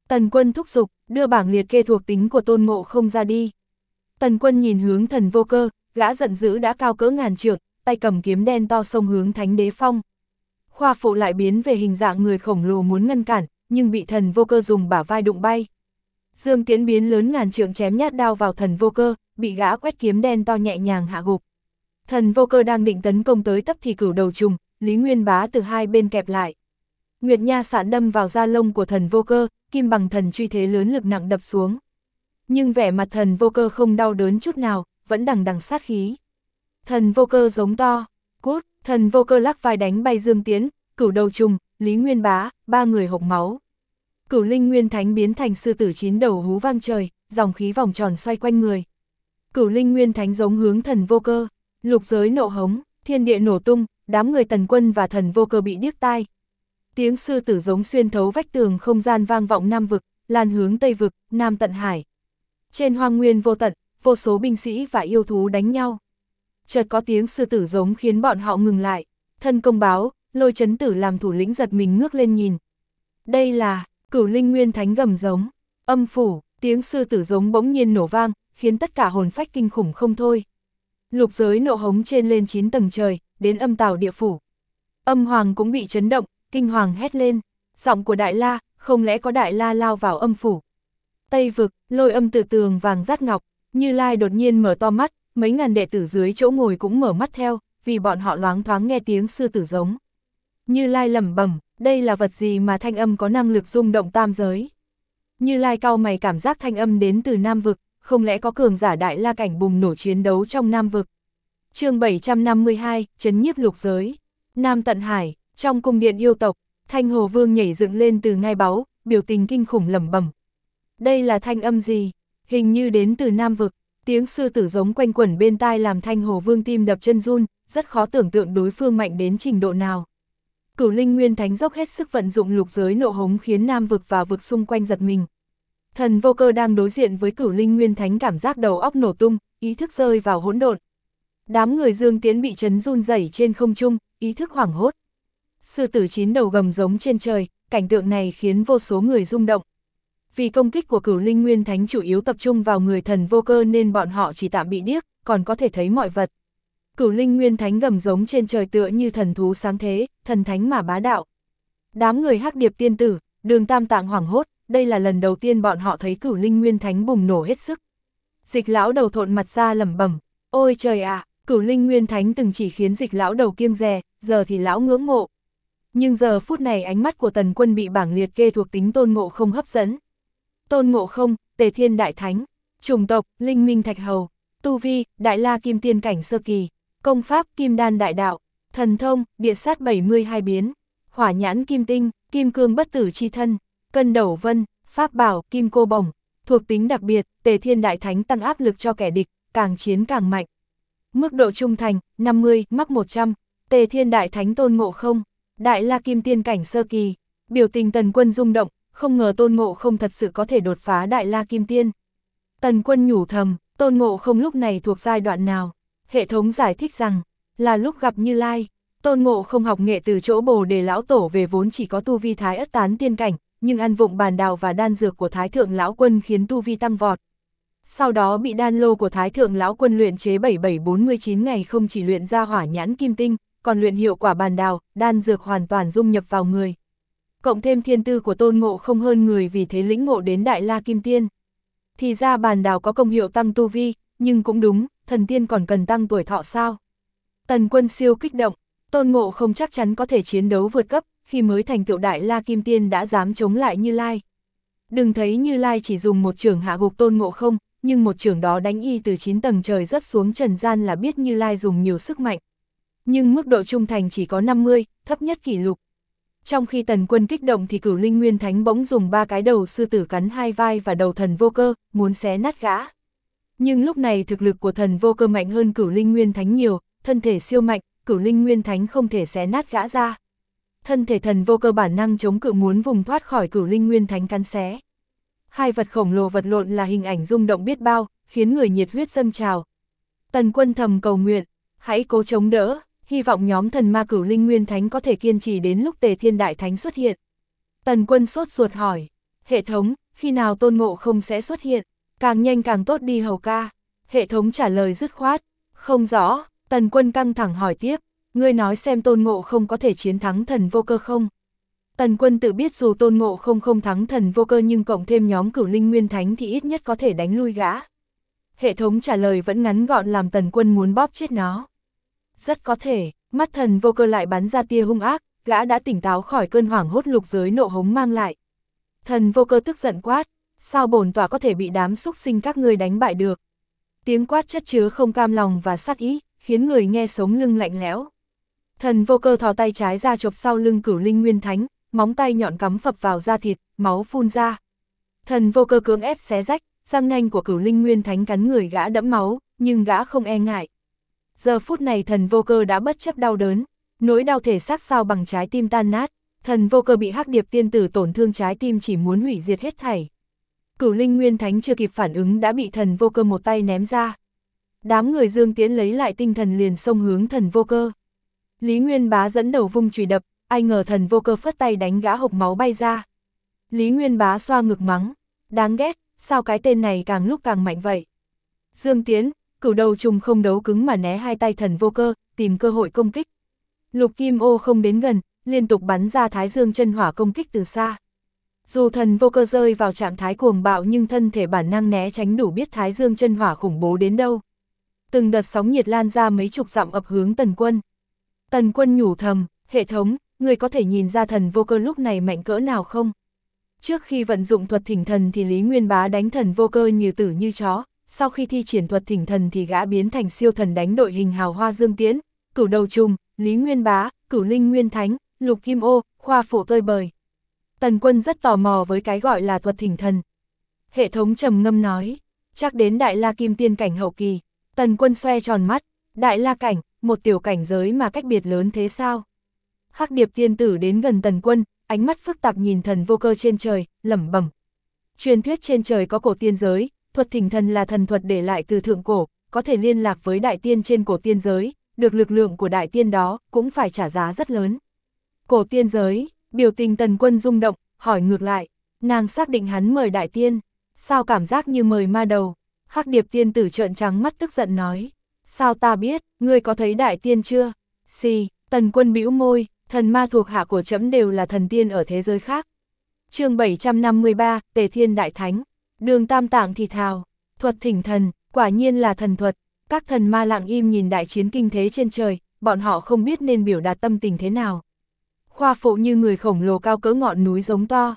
Speaker 1: Tần Quân thúc giục, đưa bảng liệt kê thuộc tính của Tôn Ngộ Không ra đi. Tần Quân nhìn hướng Thần Vô Cơ, gã giận dữ đã cao cỡ ngàn trượng, tay cầm kiếm đen to xông hướng Thánh Đế Phong. Khoa phụ lại biến về hình dạng người khổng lồ muốn ngăn cản, nhưng bị Thần Vô Cơ dùng bả vai đụng bay. Dương Tiễn biến lớn ngàn trượng chém nhát đao vào Thần Vô Cơ, bị gã quét kiếm đen to nhẹ nhàng hạ gục. Thần Vô Cơ đang định tấn công tới tấp thì Cửu Đầu Trùng, Lý Nguyên Bá từ hai bên kẹp lại. Nguyệt Nha sạn đâm vào da lông của Thần Vô Cơ, kim bằng thần truy thế lớn lực nặng đập xuống. Nhưng vẻ mặt Thần Vô Cơ không đau đớn chút nào, vẫn đằng đằng sát khí. Thần Vô Cơ giống to, cút, Thần Vô Cơ lắc vai đánh bay Dương Tiễn, Cửu Đầu Trùng, Lý Nguyên Bá, ba người hộc máu. Cửu Linh Nguyên Thánh biến thành sư tử chín đầu hú vang trời, dòng khí vòng tròn xoay quanh người. Cửu Linh Nguyên Thánh giống hướng Thần Vô Cơ, lục giới nộ hống, thiên địa nổ tung, đám người Tần Quân và Thần Vô Cơ bị điếc tai. Tiếng sư tử giống xuyên thấu vách tường không gian vang vọng Nam vực, lan hướng Tây vực, Nam tận hải. Trên hoang nguyên vô tận, vô số binh sĩ và yêu thú đánh nhau. Chợt có tiếng sư tử giống khiến bọn họ ngừng lại. Thân công báo, Lôi Chấn Tử làm thủ lĩnh giật mình ngước lên nhìn. Đây là Cửu Linh Nguyên Thánh gầm giống, âm phủ, tiếng sư tử giống bỗng nhiên nổ vang, khiến tất cả hồn phách kinh khủng không thôi. Lục giới nộ hống trên lên 9 tầng trời, đến âm tào địa phủ. Âm hoàng cũng bị chấn động, kinh hoàng hét lên, giọng của Đại La, không lẽ có Đại La lao vào âm phủ. Tây vực, Lôi Âm Tự Tường vàng rát ngọc, Như Lai đột nhiên mở to mắt, mấy ngàn đệ tử dưới chỗ ngồi cũng mở mắt theo, vì bọn họ loáng thoáng nghe tiếng sư tử giống. Như Lai lẩm bẩm, đây là vật gì mà thanh âm có năng lực rung động tam giới. Như Lai cau mày cảm giác thanh âm đến từ Nam vực, không lẽ có cường giả Đại La cảnh bùng nổ chiến đấu trong Nam vực. Chương 752, trấn nhiếp lục giới. Nam tận hải, trong cung điện yêu tộc, Thanh Hồ Vương nhảy dựng lên từ ngai báu, biểu tình kinh khủng lẩm bẩm. Đây là thanh âm gì? Hình như đến từ Nam vực. Tiếng sư tử giống quanh quẩn bên tai làm Thanh Hồ Vương tim đập chân run, rất khó tưởng tượng đối phương mạnh đến trình độ nào. Cửu Linh Nguyên Thánh dốc hết sức vận dụng lục giới nộ hống khiến Nam vực và vực xung quanh giật mình. Thần Vô Cơ đang đối diện với Cửu Linh Nguyên Thánh cảm giác đầu óc nổ tung, ý thức rơi vào hỗn độn. Đám người Dương Tiễn bị chấn run rẩy trên không trung, ý thức hoảng hốt. Sư tử chín đầu gầm giống trên trời, cảnh tượng này khiến vô số người rung động. Vì công kích của Cửu Linh Nguyên Thánh chủ yếu tập trung vào người Thần Vô Cơ nên bọn họ chỉ tạm bị điếc, còn có thể thấy mọi vật. Cửu Linh Nguyên Thánh gầm giống trên trời tựa như thần thú sáng thế, thần thánh mà bá đạo. Đám người Hắc Điệp Tiên Tử, Đường Tam Tạng hoảng hốt, đây là lần đầu tiên bọn họ thấy Cửu Linh Nguyên Thánh bùng nổ hết sức. Dịch lão đầu thộn mặt ra lẩm bẩm, ôi trời ạ, Cửu Linh Nguyên Thánh từng chỉ khiến Dịch lão đầu kiêng dè, giờ thì lão ngưỡng mộ. Nhưng giờ phút này ánh mắt của Tần Quân bị bảng liệt kê thuộc tính Tôn Ngộ Không hấp dẫn. Tôn Ngộ Không, Tề Thiên Đại Thánh, chủng tộc, Linh Minh Thạch Hầu, tu vi, Đại La Kim Tiên cảnh sơ kỳ, công pháp, Kim Đan Đại Đạo, thần thông, Địa Sát 72 biến, Hỏa Nhãn Kim Tinh, Kim Cương Bất Tử Chi Thân, Cân Đẩu Vân, Pháp Bảo, Kim Cô Bổng, thuộc tính đặc biệt, Tề Thiên Đại Thánh tăng áp lực cho kẻ địch, càng chiến càng mạnh. Mức độ trung thành, 50, mắc 100, Tề Thiên Đại Thánh Tôn Ngộ Không, Đại La Kim Tiên cảnh sơ kỳ, biểu tình Tần Quân rung động, không ngờ Tôn Ngộ Không thật sự có thể đột phá Đại La Kim Tiên. Tần Quân nhủ thầm, Tôn Ngộ Không lúc này thuộc giai đoạn nào? Hệ thống giải thích rằng, là lúc gặp Như Lai. Tôn Ngộ Không học nghệ từ chỗ Bồ Đề lão tổ về vốn chỉ có tu vi Thái Ất Tán tiên cảnh, nhưng ăn vụng bàn đào và đan dược của Thái Thượng lão quân khiến tu vi tăng vọt. Sau đó bị đan lô của Thái Thượng lão quân luyện chế 7749 ngày không chỉ luyện ra Hỏa Nhãn Kim Tinh, còn luyện hiệu quả bàn đào, đan dược hoàn toàn dung nhập vào người. Cộng thêm thiên tư của Tôn Ngộ Không hơn người vì thế lĩnh ngộ đến Đại La Kim Tiên. Thì ra bàn đào có công hiệu tăng tu vi, nhưng cũng đúng, thần tiên còn cần tăng tuổi thọ sao? Tần Quân siêu kích động, Tôn Ngộ Không chắc chắn có thể chiến đấu vượt cấp, khi mới thành tựu Đại La Kim Tiên đã dám chống lại Như Lai. Đừng thấy Như Lai chỉ dùng một chưởng hạ gục Tôn Ngộ Không, nhưng một chưởng đó đánh y từ 9 tầng trời rớt xuống trần gian là biết Như Lai dùng nhiều sức mạnh. Nhưng mức độ trung thành chỉ có 50, thấp nhất kỷ lục. Trong khi Tần Quân kích động thì Cửu Linh Nguyên Thánh bỗng dùng 3 cái đầu sư tử cắn hai vai và đầu Thần Vô Cơ, muốn xé nát gã. Nhưng lúc này thực lực của Thần Vô Cơ mạnh hơn Cửu Linh Nguyên Thánh nhiều, thân thể siêu mạnh, Cửu Linh Nguyên Thánh không thể xé nát gã ra. Thân thể Thần Vô Cơ bản năng chống cự muốn vùng thoát khỏi Cửu Linh Nguyên Thánh cắn xé. Hai vật khổng lồ vật lộn là hình ảnh rung động biết bao, khiến người nhiệt huyết dâng trào. Tần Quân thầm cầu nguyện, hãy cố chống đỡ, hy vọng nhóm thần ma Cửu Linh Nguyên Thánh có thể kiên trì đến lúc Tề Thiên Đại Thánh xuất hiện. Tần Quân sốt ruột hỏi, Hệ thống, khi nào Tôn Ngộ Không sẽ xuất hiện? Càng nhanh càng tốt đi Hầu ca. Hệ thống trả lời dứt khoát. Không rõ, Tần Quân căng thẳng hỏi tiếp, ngươi nói xem Tôn Ngộ Không có thể chiến thắng thần vô cơ không? Tần Quân tự biết dù Tôn Ngộ Không không thắng thần vô cơ nhưng cộng thêm nhóm Cửu Linh Nguyên Thánh thì ít nhất có thể đánh lui gã. Hệ thống trả lời vẫn ngắn gọn làm Tần Quân muốn bóp chết nó. Rất có thể, mắt thần vô cơ lại bắn ra tia hung ác, gã đã tỉnh táo khỏi cơn hoảng hốt lục giới nộ hống mang lại. Thần vô cơ tức giận quát, sao bổn tọa có thể bị đám xúc sinh các ngươi đánh bại được? Tiếng quát chất chứa không cam lòng và sát ý, khiến người nghe sống lưng lạnh lẽo. Thần vô cơ thò tay trái ra chộp sau lưng Cửu Linh Nguyên Thánh, móng tay nhọn cắm phập vào da thịt, máu phun ra. Thần vô cơ cưỡng ép xé rách, răng nanh của Cửu Linh Nguyên Thánh cắn người gã đẫm máu, nhưng gã không e ngại. Giờ phút này thần vô cơ đã bất chấp đau đớn, nỗi đau thể xác sao bằng trái tim tan nát, thần vô cơ bị Hắc Điệp tiên tử tổn thương trái tim chỉ muốn hủy diệt hết thảy. Cửu Linh Nguyên Thánh chưa kịp phản ứng đã bị thần vô cơ một tay ném ra. Đám người Dương Tiễn lấy lại tinh thần liền xông hướng thần vô cơ. Lý Nguyên Bá dẫn đầu vung chùy đập, ai ngờ thần vô cơ phất tay đánh gã hộc máu bay ra. Lý Nguyên Bá xoa ngực mắng, đáng ghét, sao cái tên này càng lúc càng mạnh vậy? Dương Tiễn, Cửu Đầu Trùng không đấu cứng mà né hai tay thần vô cơ, tìm cơ hội công kích. Lục Kim Ô không đến gần, liên tục bắn ra Thái Dương chân hỏa công kích từ xa. Dù thần vô cơ rơi vào trạng thái cuồng bạo nhưng thân thể bản năng né tránh đủ biết Thái Dương chân hỏa khủng bố đến đâu. Từng đợt sóng nhiệt lan ra mấy chục dặm ập hướng Tần Quân. Tần Quân nhủ thầm, hệ thống, người có thể nhìn ra thần vô cơ lúc này mạnh cỡ nào không? Trước khi vận dụng thuật thỉnh thần thì Lý Nguyên Bá đánh thần vô cơ như tử như chó, sau khi thi triển thuật thỉnh thần thì gã biến thành siêu thần đánh đội hình hào hoa Dương Tiễn, Cửu Đầu Trùng, Lý Nguyên Bá, Cửu Linh Nguyên Thánh, Lục Kim Ô, khoa phụ tơi bời. Tần Quân rất tò mò với cái gọi là thuật thỉnh thần. Hệ thống trầm ngâm nói, chắc đến Đại La Kim Tiên cảnh hậu kỳ. Tần Quân xoe tròn mắt, Đại La cảnh, một tiểu cảnh giới mà cách biệt lớn thế sao? Hắc Điệp tiên tử đến gần Tần Quân, ánh mắt phức tạp nhìn thần vô cơ trên trời, lẩm bẩm. Truyền thuyết trên trời có cổ tiên giới, thuật thỉnh thần là thần thuật để lại từ thượng cổ, có thể liên lạc với đại tiên trên cổ tiên giới, được lực lượng của đại tiên đó cũng phải trả giá rất lớn. Cổ tiên giới, biểu tình Tần Quân rung động, hỏi ngược lại, nàng xác định hắn mời đại tiên, sao cảm giác như mời ma đầu? Hắc Điệp tiên tử trợn trắng mắt tức giận nói, sao ta biết, ngươi có thấy đại tiên chưa? Xì, Tần Quân bĩu môi, thần ma thuộc hạ của trẫm đều là thần tiên ở thế giới khác. Chương 753, Tề Thiên Đại Thánh. Đường Tam Tạng thì thào, thuật thỉnh thần, quả nhiên là thần thuật. Các thần ma lặng im nhìn đại chiến kinh thế trên trời, bọn họ không biết nên biểu đạt tâm tình thế nào. Khoa phụ như người khổng lồ cao cỡ ngọn núi giống to.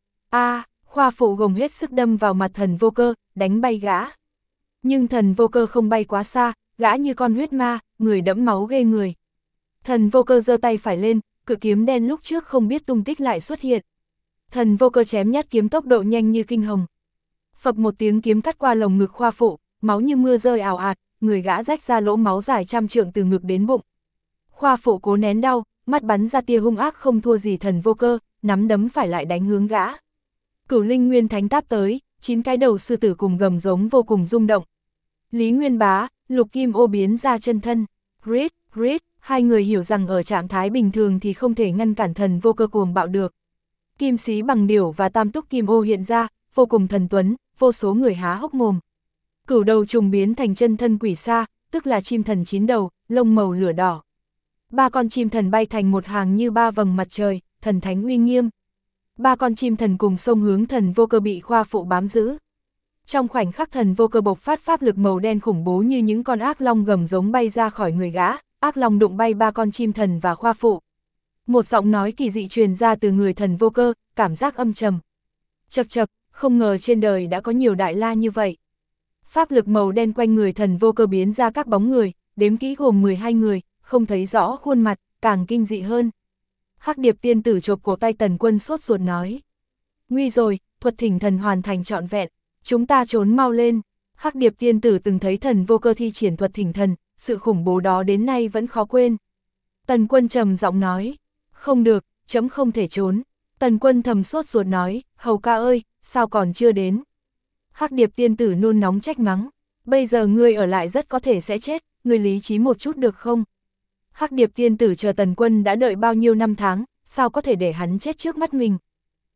Speaker 1: Khoa phụ gồng hết sức đâm vào mặt thần vô cơ, đánh bay gã. Nhưng thần vô cơ không bay quá xa, gã như con huyết ma, người đẫm máu ghê người. Thần vô cơ giơ tay phải lên, cự kiếm đen lúc trước không biết tung tích lại xuất hiện. Thần vô cơ chém nhát kiếm tốc độ nhanh như kinh hồng. Phập một tiếng kiếm cắt qua lồng ngực khoa phụ, máu như mưa rơi ào ạt, người gã rách ra lỗ máu dài trăm trượng từ ngực đến bụng. Khoa phụ cố nén đau, mắt bắn ra tia hung ác không thua gì thần vô cơ, nắm đấm phải lại đánh hướng gã. Cửu Linh Nguyên Thánh táp tới, 9 cái đầu sư tử cùng gầm giống vô cùng rung động. Lý Nguyên Bá, Lục Kim Ô biến ra chân thân. Grit, hai người hiểu rằng ở trạng thái bình thường thì không thể ngăn cản thần vô cơ cuồng bạo được. Kim Sĩ Bằng Điểu và Tam Túc Kim Ô hiện ra, vô cùng thần tuấn, vô số người há hốc mồm. Cửu Đầu Trùng biến thành chân thân quỷ sa, tức là chim thần 9 đầu, lông màu lửa đỏ. 3 con chim thần bay thành một hàng như 3 vầng mặt trời, thần thánh uy nghiêm. 3 con chim thần cùng xông hướng thần vô cơ bị khoa phụ bám giữ. Trong khoảnh khắc thần vô cơ bộc phát pháp lực màu đen khủng bố như những con ác long gầm giống bay ra khỏi người gã, ác long đụng bay 3 con chim thần và khoa phụ. Một giọng nói kỳ dị truyền ra từ người thần vô cơ, cảm giác âm trầm. Chậc chậc, không ngờ trên đời đã có nhiều đại la như vậy. Pháp lực màu đen quanh người thần vô cơ biến ra các bóng người, đếm kỹ gồm 12 người, không thấy rõ khuôn mặt, càng kinh dị hơn. Hắc Điệp tiên tử chộp cổ tay Tần Quân sốt ruột nói. Nguy rồi, thuật thỉnh thần hoàn thành trọn vẹn, chúng ta trốn mau lên. Hắc Điệp tiên tử từng thấy thần vô cơ thi triển thuật thỉnh thần, sự khủng bố đó đến nay vẫn khó quên. Tần Quân trầm giọng nói, không được, chấm không thể trốn. Tần Quân thầm sốt ruột nói, hầu ca ơi, sao còn chưa đến? Hắc Điệp tiên tử nôn nóng trách mắng, bây giờ ngươi ở lại rất có thể sẽ chết, ngươi lý trí một chút được không? Hắc Điệp tiên tử chờ Tần Quân đã đợi bao nhiêu năm tháng, sao có thể để hắn chết trước mắt mình?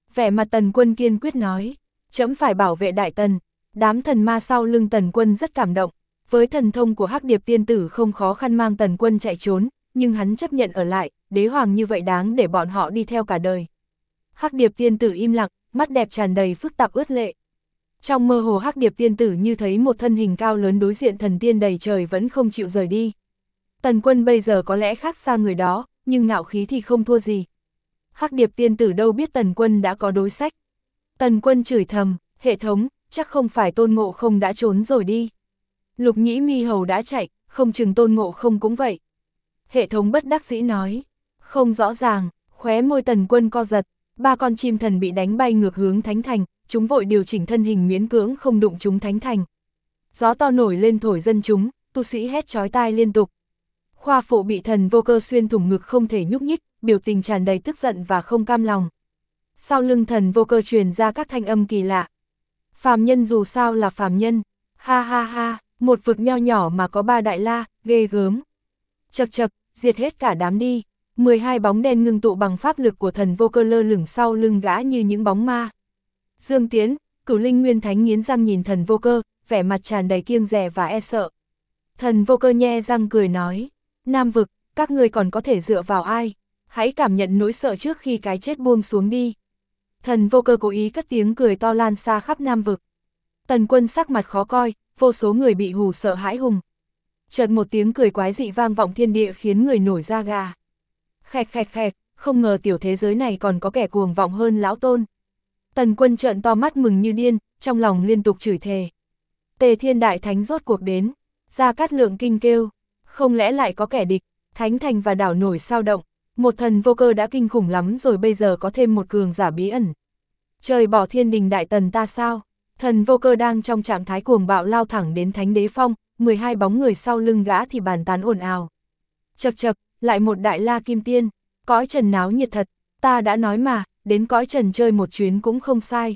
Speaker 1: Vẻ mặt Tần Quân kiên quyết nói, trẫm phải bảo vệ Đại Tần. Đám thần ma sau lưng Tần Quân rất cảm động, với thần thông của Hắc Điệp tiên tử không khó khăn mang Tần Quân chạy trốn, nhưng hắn chấp nhận ở lại, đế hoàng như vậy đáng để bọn họ đi theo cả đời. Hắc Điệp tiên tử im lặng, mắt đẹp tràn đầy phức tạp ướt lệ. Trong mơ hồ Hắc Điệp tiên tử như thấy một thân hình cao lớn đối diện thần tiên đầy trời vẫn không chịu rời đi. Tần Quân bây giờ có lẽ khác xa người đó, nhưng ngạo khí thì không thua gì. Hắc Điệp tiên tử đâu biết Tần Quân đã có đối sách. Tần Quân chửi thầm, hệ thống, chắc không phải Tôn Ngộ Không đã trốn rồi đi. Lục Nhĩ Mi Hầu đã chạy, không chừng Tôn Ngộ Không cũng vậy. Hệ thống bất đắc dĩ nói, không rõ ràng, khóe môi Tần Quân co giật, 3 con chim thần bị đánh bay ngược hướng Thánh Thành, chúng vội điều chỉnh thân hình miễn cưỡng không đụng chúng Thánh Thành. Gió to nổi lên thổi dân chúng, tu sĩ hét chói tai liên tục. Khoa phụ bị Thần Vô Cơ xuyên thủng ngực không thể nhúc nhích, biểu tình tràn đầy tức giận và không cam lòng. Sau lưng Thần Vô Cơ truyền ra các thanh âm kỳ lạ. Phàm nhân dù sao là phàm nhân, ha ha ha, một vực nho nhỏ mà có 3 đại la, ghê gớm. Chậc chậc, diệt hết cả đám đi. 12 bóng đen ngưng tụ bằng pháp lực của Thần Vô Cơ lơ lửng sau lưng gã như những bóng ma. Dương Tiến, Cửu Linh Nguyên Thánh nghiến răng nhìn Thần Vô Cơ, vẻ mặt tràn đầy kiêng dè và e sợ. Thần Vô Cơ nhe răng cười nói, Nam vực, các ngươi còn có thể dựa vào ai? Hãy cảm nhận nỗi sợ trước khi cái chết buông xuống đi. Thần Vô Cơ cố ý cất tiếng cười to lan xa khắp Nam vực. Tần Quân sắc mặt khó coi, vô số người bị hù sợ hãi hùng. Chợt một tiếng cười quái dị vang vọng thiên địa khiến người nổi da gà. Khẹt khẹt khẹt, không ngờ tiểu thế giới này còn có kẻ cuồng vọng hơn lão Tôn. Tần Quân trợn to mắt mừng như điên, trong lòng liên tục chửi thề. Tề Thiên Đại Thánh rốt cuộc đến. Gia Cát Lượng kinh kêu, không lẽ lại có kẻ địch? Thánh Thành và đảo nổi sao động. Một Thần Vô Cơ đã kinh khủng lắm rồi, bây giờ có thêm một cường giả bí ẩn. Trời bỏ thiên đình Đại Tần ta sao? Thần Vô Cơ đang trong trạng thái cuồng bạo lao thẳng đến Thánh Đế Phong, 12 bóng người sau lưng gã thì bàn tán ồn ào. Chậc chậc, lại một Đại La Kim Tiên, cõi trần náo nhiệt thật, ta đã nói mà, đến cõi trần chơi một chuyến cũng không sai.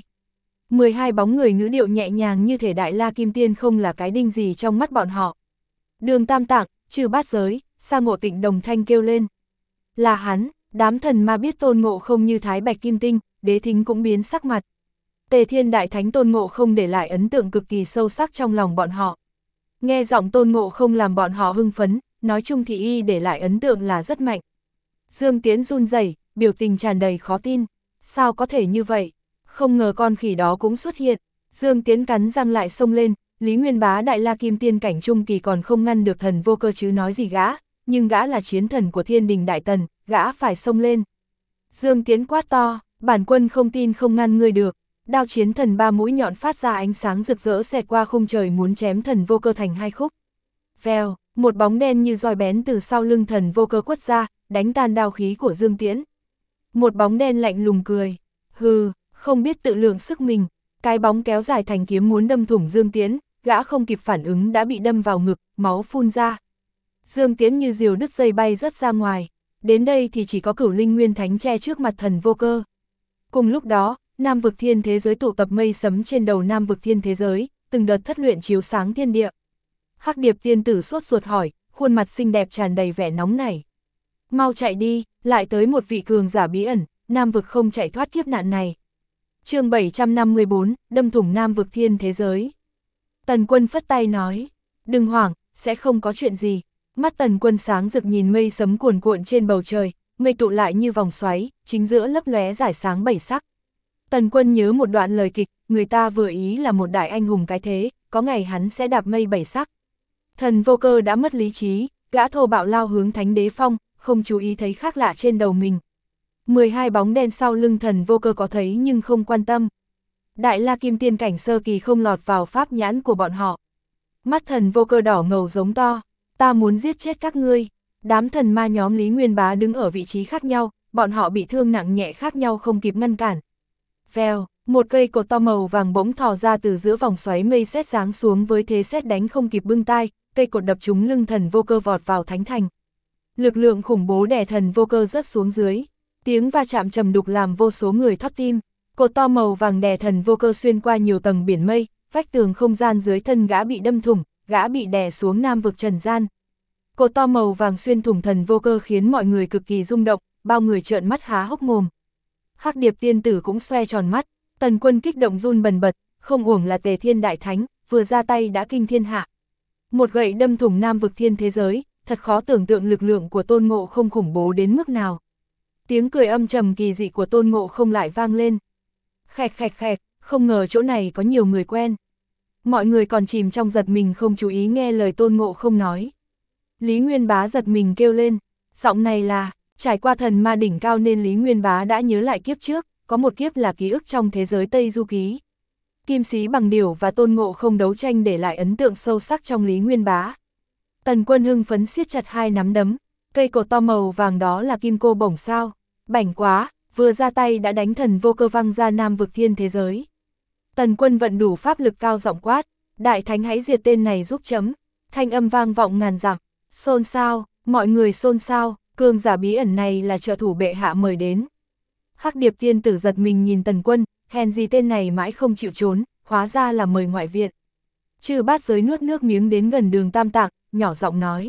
Speaker 1: 12 bóng người ngữ điệu nhẹ nhàng như thể Đại La Kim Tiên không là cái đinh gì trong mắt bọn họ. Đường Tam Tạng, Trừ Bát Giới, Sa Ngộ Tịnh đồng thanh kêu lên. Là hắn, đám thần ma biết Tôn Ngộ Không như Thái Bạch Kim Tinh, Đế Thính cũng biến sắc mặt. Tề Thiên Đại Thánh Tôn Ngộ Không để lại ấn tượng cực kỳ sâu sắc trong lòng bọn họ. Nghe giọng Tôn Ngộ Không làm bọn họ hưng phấn, nói chung thì y để lại ấn tượng là rất mạnh. Dương Tiến run rẩy, biểu tình tràn đầy khó tin. Sao có thể như vậy? Không ngờ con khỉ đó cũng xuất hiện. Dương Tiến cắn răng lại xông lên, Lý Nguyên Bá Đại La Kim Tiên cảnh trung kỳ còn không ngăn được Thần Vô Cơ chứ nói gì gã, nhưng gã là chiến thần của Thiên Đình Đại Tần, gã phải xông lên. Dương Tiến quát to, bản quân không tin không ngăn ngươi được. Đao chiến thần 3 mũi nhọn phát ra ánh sáng rực rỡ xẹt qua khung trời muốn chém Thần Vô Cơ thành 2 khúc. Vèo, một bóng đen như roi bén từ sau lưng Thần Vô Cơ quất ra, đánh tan đao khí của Dương Tiến. Một bóng đen lạnh lùng cười, hừ, không biết tự lượng sức mình. Cái bóng kéo dài thành kiếm muốn đâm thủng Dương Tiến, gã không kịp phản ứng đã bị đâm vào ngực, máu phun ra. Dương Tiến như diều đứt dây bay rớt ra ngoài. Đến đây thì chỉ có Cửu Linh Nguyên Thánh che trước mặt Thần Vô Cơ. Cùng lúc đó, Nam vực thiên thế giới tụ tập mây sấm trên đầu Nam vực thiên thế giới, từng đợt thất luyện chiếu sáng thiên địa. Hắc Điệp tiên tử sốt ruột hỏi, khuôn mặt xinh đẹp tràn đầy vẻ nóng nảy. Mau chạy đi, lại tới một vị cường giả bí ẩn, Nam vực không chạy thoát kiếp nạn này. Chương 754, đâm thủng Nam vực thiên thế giới. Tần Quân phất tay nói, đừng hoảng, sẽ không có chuyện gì. Mắt Tần Quân sáng rực nhìn mây sấm cuồn cuộn trên bầu trời, mây tụ lại như vòng xoáy, chính giữa lấp lóe rải sáng 7 sắc. Tần Quân nhớ một đoạn lời kịch, người ta vừa ý là một đại anh hùng cái thế, có ngày hắn sẽ đạp mây 7 sắc. Thần Vô Cơ đã mất lý trí, gã thô bạo lao hướng Thánh Đế Phong, không chú ý thấy khác lạ trên đầu mình. 12 bóng đen sau lưng Thần Vô Cơ có thấy nhưng không quan tâm. Đại La Kim Tiên cảnh sơ kỳ không lọt vào pháp nhãn của bọn họ. Mắt Thần Vô Cơ đỏ ngầu giống to, ta muốn giết chết các ngươi. Đám thần ma nhóm Lý Nguyên Bá đứng ở vị trí khác nhau, bọn họ bị thương nặng nhẹ khác nhau không kịp ngăn cản. Vèo, một cây cột to màu vàng bỗng thò ra từ giữa vòng xoáy mây sét giáng xuống với thế sét đánh không kịp bưng tai, cây cột đập trúng lưng Thần Vô Cơ vọt vào Thánh Thành. Lực lượng khủng bố đè Thần Vô Cơ rớt xuống dưới, tiếng va chạm trầm đục làm vô số người thót tim. Cột to màu vàng đè Thần Vô Cơ xuyên qua nhiều tầng biển mây, vách tường không gian dưới thân gã bị đâm thủng, gã bị đè xuống Nam vực trần gian. Cột to màu vàng xuyên thủng Thần Vô Cơ khiến mọi người cực kỳ rung động, bao người trợn mắt há hốc mồm. Hắc Điệp tiên tử cũng xoe tròn mắt, Tần Quân kích động run bần bật, không uổng là Tề Thiên Đại Thánh, vừa ra tay đã kinh thiên hạ. Một gậy đâm thủng Nam vực thiên thế giới, thật khó tưởng tượng lực lượng của Tôn Ngộ Không khủng bố đến mức nào. Tiếng cười âm trầm kỳ dị của Tôn Ngộ Không lại vang lên. Khẹt khẹt khẹt, không ngờ chỗ này có nhiều người quen. Mọi người còn chìm trong giật mình không chú ý nghe lời Tôn Ngộ Không nói. Lý Nguyên Bá giật mình kêu lên, giọng này là, trải qua thần ma đỉnh cao nên Lý Nguyên Bá đã nhớ lại kiếp trước, có một kiếp là ký ức trong thế giới Tây Du Ký. Kim Sĩ Bằng Điểu và Tôn Ngộ Không đấu tranh để lại ấn tượng sâu sắc trong Lý Nguyên Bá. Tần Quân hưng phấn siết chặt hai nắm đấm, cây cột to màu vàng đó là kim cô bổng sao, bảnh quá, vừa ra tay đã đánh thần vô cơ văng ra Nam vực thiên thế giới. Tần Quân vận đủ pháp lực cao giọng quát, Đại Thánh hãy diệt tên này giúp chấm, thanh âm vang vọng ngàn dặm, xôn xao, mọi người xôn xao, cường giả bí ẩn này là trợ thủ bệ hạ mời đến. Hắc Điệp tiên tử giật mình nhìn Tần Quân, hèn gì tên này mãi không chịu trốn, hóa ra là mời ngoại viện. Chư Bát Giới nuốt nước miếng đến gần Đường Tam Tạng, nhỏ giọng nói.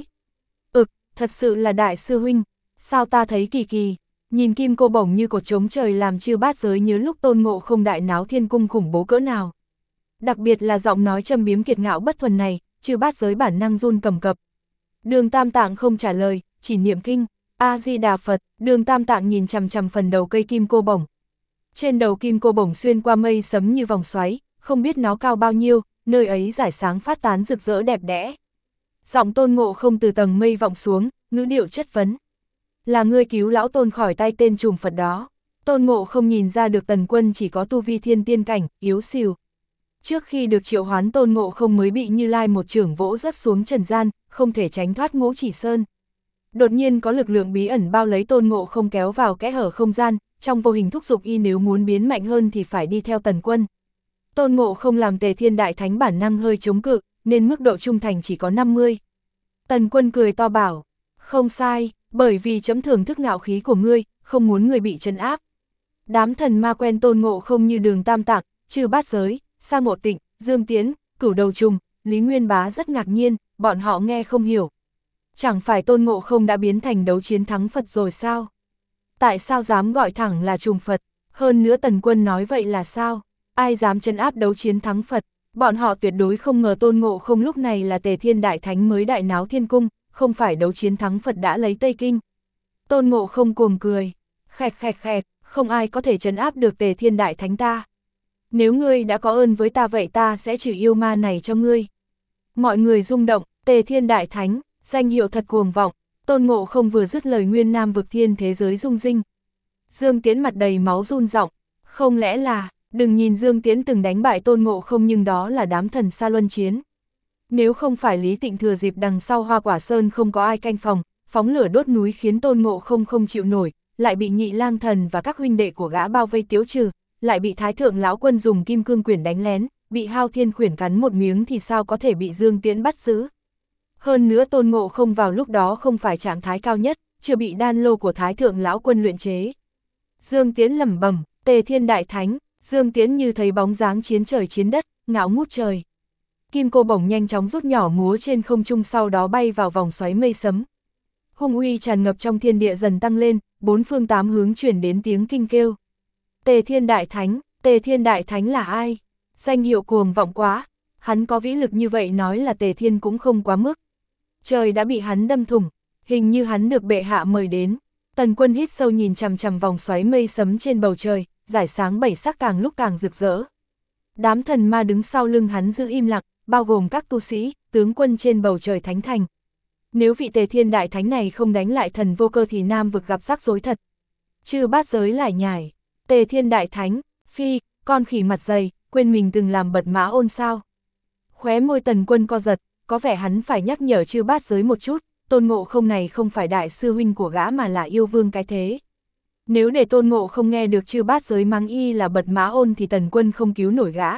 Speaker 1: Thật sự là đại sư huynh, sao ta thấy kỳ kỳ, nhìn kim cô bổng như cột trống trời làm Chư Bát Giới nhớ lúc Tôn Ngộ Không đại náo thiên cung khủng bố cỡ nào. Đặc biệt là giọng nói châm biếm kiệt ngạo bất thuần này, Chư Bát Giới bản năng run cầm cập. Đường Tam Tạng không trả lời, chỉ niệm kinh, A-di-đà Phật. Đường Tam Tạng nhìn chằm chằm phần đầu cây kim cô bổng. Trên đầu kim cô bổng xuyên qua mây sấm như vòng xoáy, không biết nó cao bao nhiêu, nơi ấy rải sáng phát tán rực rỡ đẹp đẽ. Giọng Tôn Ngộ Không từ tầng mây vọng xuống, ngữ điệu chất vấn. Là ngươi cứu lão Tôn khỏi tay tên trùm Phật đó. Tôn Ngộ Không nhìn ra được Tần Quân chỉ có tu vi thiên tiên cảnh, yếu xìu. Trước khi được triệu hoán Tôn Ngộ Không mới bị Như Lai một chưởng vỗ rớt xuống trần gian, không thể tránh thoát Ngũ Chỉ Sơn. Đột nhiên có lực lượng bí ẩn bao lấy Tôn Ngộ Không kéo vào kẽ hở không gian, trong vô hình thúc giục y nếu muốn biến mạnh hơn thì phải đi theo Tần Quân. Tôn Ngộ Không làm Tề Thiên Đại Thánh bản năng hơi chống cự, nên mức độ trung thành chỉ có 50. Tần Quân cười to bảo, không sai, bởi vì chấm thưởng thức ngạo khí của ngươi, không muốn người bị trấn áp. Đám thần ma quen Tôn Ngộ Không như Đường Tam Tạng, Chư Bát Giới, Sa Ngộ Tịnh, Dương Tiến, Cửu Đầu Trùng, Lý Nguyên Bá rất ngạc nhiên, bọn họ nghe không hiểu. Chẳng phải Tôn Ngộ Không đã biến thành đấu chiến thắng Phật rồi sao? Tại sao dám gọi thẳng là trùng Phật? Hơn nữa Tần Quân nói vậy là sao? Ai dám trấn áp đấu chiến thắng Phật? Bọn họ tuyệt đối không ngờ Tôn Ngộ Không lúc này là Tề Thiên Đại Thánh mới đại náo thiên cung, không phải đấu chiến thắng Phật đã lấy Tây Kinh. Tôn Ngộ Không cuồng cười, khẹt khẹt khẹt, không ai có thể trấn áp được Tề Thiên Đại Thánh ta. Nếu ngươi đã có ơn với ta vậy ta sẽ trừ yêu ma này cho ngươi. Mọi người rung động, Tề Thiên Đại Thánh, danh hiệu thật cuồng vọng. Tôn Ngộ Không vừa dứt lời nguyên nam vực thiên thế giới rung rinh. Dương Tiến mặt đầy máu run giọng, không lẽ là, đừng nhìn Dương Tiến từng đánh bại Tôn Ngộ Không nhưng đó là đám thần Sa Luân Chiến. Nếu không phải Lý Tịnh thừa dịp đằng sau Hoa Quả Sơn không có ai canh phòng, phóng lửa đốt núi khiến Tôn Ngộ Không không chịu nổi, lại bị Nhị Lang Thần và các huynh đệ của gã bao vây tiếu trừ, lại bị Thái Thượng Lão Quân dùng kim cương quyển đánh lén, bị Hao Thiên Khuyển cắn một miếng thì sao có thể bị Dương Tiến bắt giữ. Hơn nữa Tôn Ngộ Không vào lúc đó không phải trạng thái cao nhất, chưa bị đan lô của Thái Thượng Lão Quân luyện chế. Dương Tiến lẩm bẩm, Tề Thiên Đại Thánh. Dương Tiến như thấy bóng dáng chiến trời chiến đất, ngạo ngút trời. Kim cô bổng nhanh chóng rút nhỏ múa trên không trung sau đó bay vào vòng xoáy mây sấm. Hung uy tràn ngập trong thiên địa dần tăng lên, bốn phương tám hướng chuyển đến tiếng kinh kêu. Tề Thiên Đại Thánh, Tề Thiên Đại Thánh là ai? Danh hiệu cuồng vọng quá, hắn có vĩ lực như vậy nói là Tề Thiên cũng không quá mức. Trời đã bị hắn đâm thủng, hình như hắn được bệ hạ mời đến. Tần Quân hít sâu nhìn chằm chằm vòng xoáy mây sấm trên bầu trời, rải sáng bảy sắc càng lúc càng rực rỡ. Đám thần ma đứng sau lưng hắn giữ im lặng, bao gồm các tu sĩ, tướng quân trên bầu trời thánh thành. Nếu vị Tề Thiên Đại Thánh này không đánh lại thần vô cơ thì Nam vực gặp rắc rối thật. Chư Bát Giới lải nhải, Tề Thiên Đại Thánh, phi, con khỉ mặt dày, quên mình từng làm bật mã ôn sao. Khóe môi Tần Quân co giật, có vẻ hắn phải nhắc nhở Chư Bát Giới một chút, Tôn Ngộ Không này không phải đại sư huynh của gã mà là yêu vương cái thế. Nếu để Tôn Ngộ Không nghe được Chư Bát Giới mắng y là bật mã ôn thì Tần Quân không cứu nổi gã.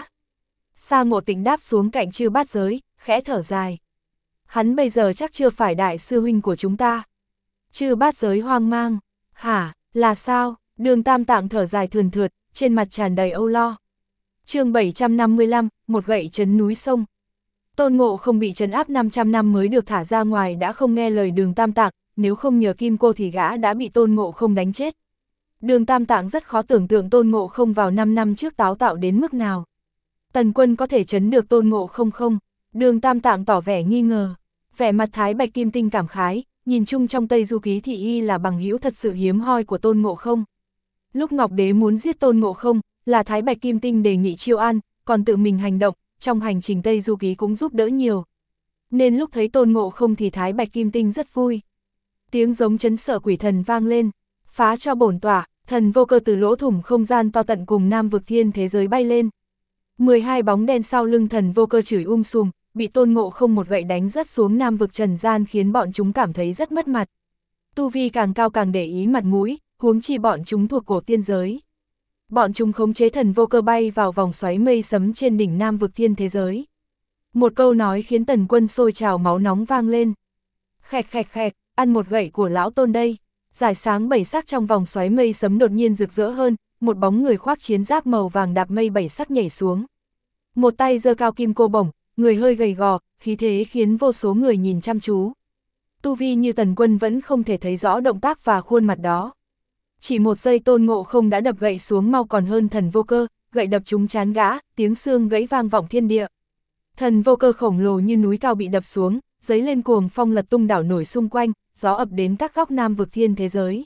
Speaker 1: Sa Ngộ Tịnh đáp xuống cạnh Chư Bát Giới, khẽ thở dài. Hắn bây giờ chắc chưa phải đại sư huynh của chúng ta. Chư Bát Giới hoang mang. Hả, là sao? Đường Tam Tạng thở dài thườn thượt, trên mặt tràn đầy âu lo. Chương 755, một gậy trấn núi sông. Tôn Ngộ Không bị trấn áp 500 năm mới được thả ra ngoài đã không nghe lời Đường Tam Tạng, nếu không nhờ kim cô thì gã đã bị Tôn Ngộ Không đánh chết. Đường Tam Tạng rất khó tưởng tượng Tôn Ngộ Không vào 5 năm trước táo tạo đến mức nào. Tần Quân có thể trấn được Tôn Ngộ Không không? Đường Tam Tạng tỏ vẻ nghi ngờ. Vẻ mặt Thái Bạch Kim Tinh cảm khái, nhìn chung trong Tây Du Ký Thị Y là bằng hữu thật sự hiếm hoi của Tôn Ngộ Không. Lúc Ngọc Đế muốn giết Tôn Ngộ Không, là Thái Bạch Kim Tinh đề nghị chiêu an, còn tự mình hành động, trong hành trình Tây Du Ký cũng giúp đỡ nhiều. Nên lúc thấy Tôn Ngộ Không thì Thái Bạch Kim Tinh rất vui. Tiếng giống chấn sợ quỷ thần vang lên, phá cho bổn tỏa, thần vô cơ từ lỗ thủng không gian to tận cùng Nam vực thiên thế giới bay lên. 12 bóng đen sau lưng thần vô cơ chửi sùm, bị Tôn Ngộ Không một gậy đánh rớt xuống Nam vực trần gian khiến bọn chúng cảm thấy rất mất mặt. Tu vi càng cao càng để ý mặt mũi, huống chi bọn chúng thuộc cổ tiên giới. Bọn chúng khống chế thần vô cơ bay vào vòng xoáy mây sấm trên đỉnh Nam vực thiên thế giới. Một câu nói khiến Tần Quân sôi trào máu nóng vang lên. Khẹt khẹt khẹt, ăn một gậy của lão Tôn đây. Giải sáng bảy sắc trong vòng xoáy mây sấm đột nhiên rực rỡ hơn, một bóng người khoác chiến giáp màu vàng đạp mây bảy sắc nhảy xuống. Một tay giơ cao kim cô bổng, người hơi gầy gò, khí thế khiến vô số người nhìn chăm chú. Tu vi như Tần Quân vẫn không thể thấy rõ động tác và khuôn mặt đó. Chỉ một giây Tôn Ngộ Không đã đập gậy xuống mau còn hơn thần vô cơ, gậy đập trúng trán gã, tiếng xương gãy vang vọng thiên địa. Thần vô cơ khổng lồ như núi cao bị đập xuống, giấy lên cuồng phong lật tung đảo nổi xung quanh, gió ập đến các góc Nam vực thiên thế giới.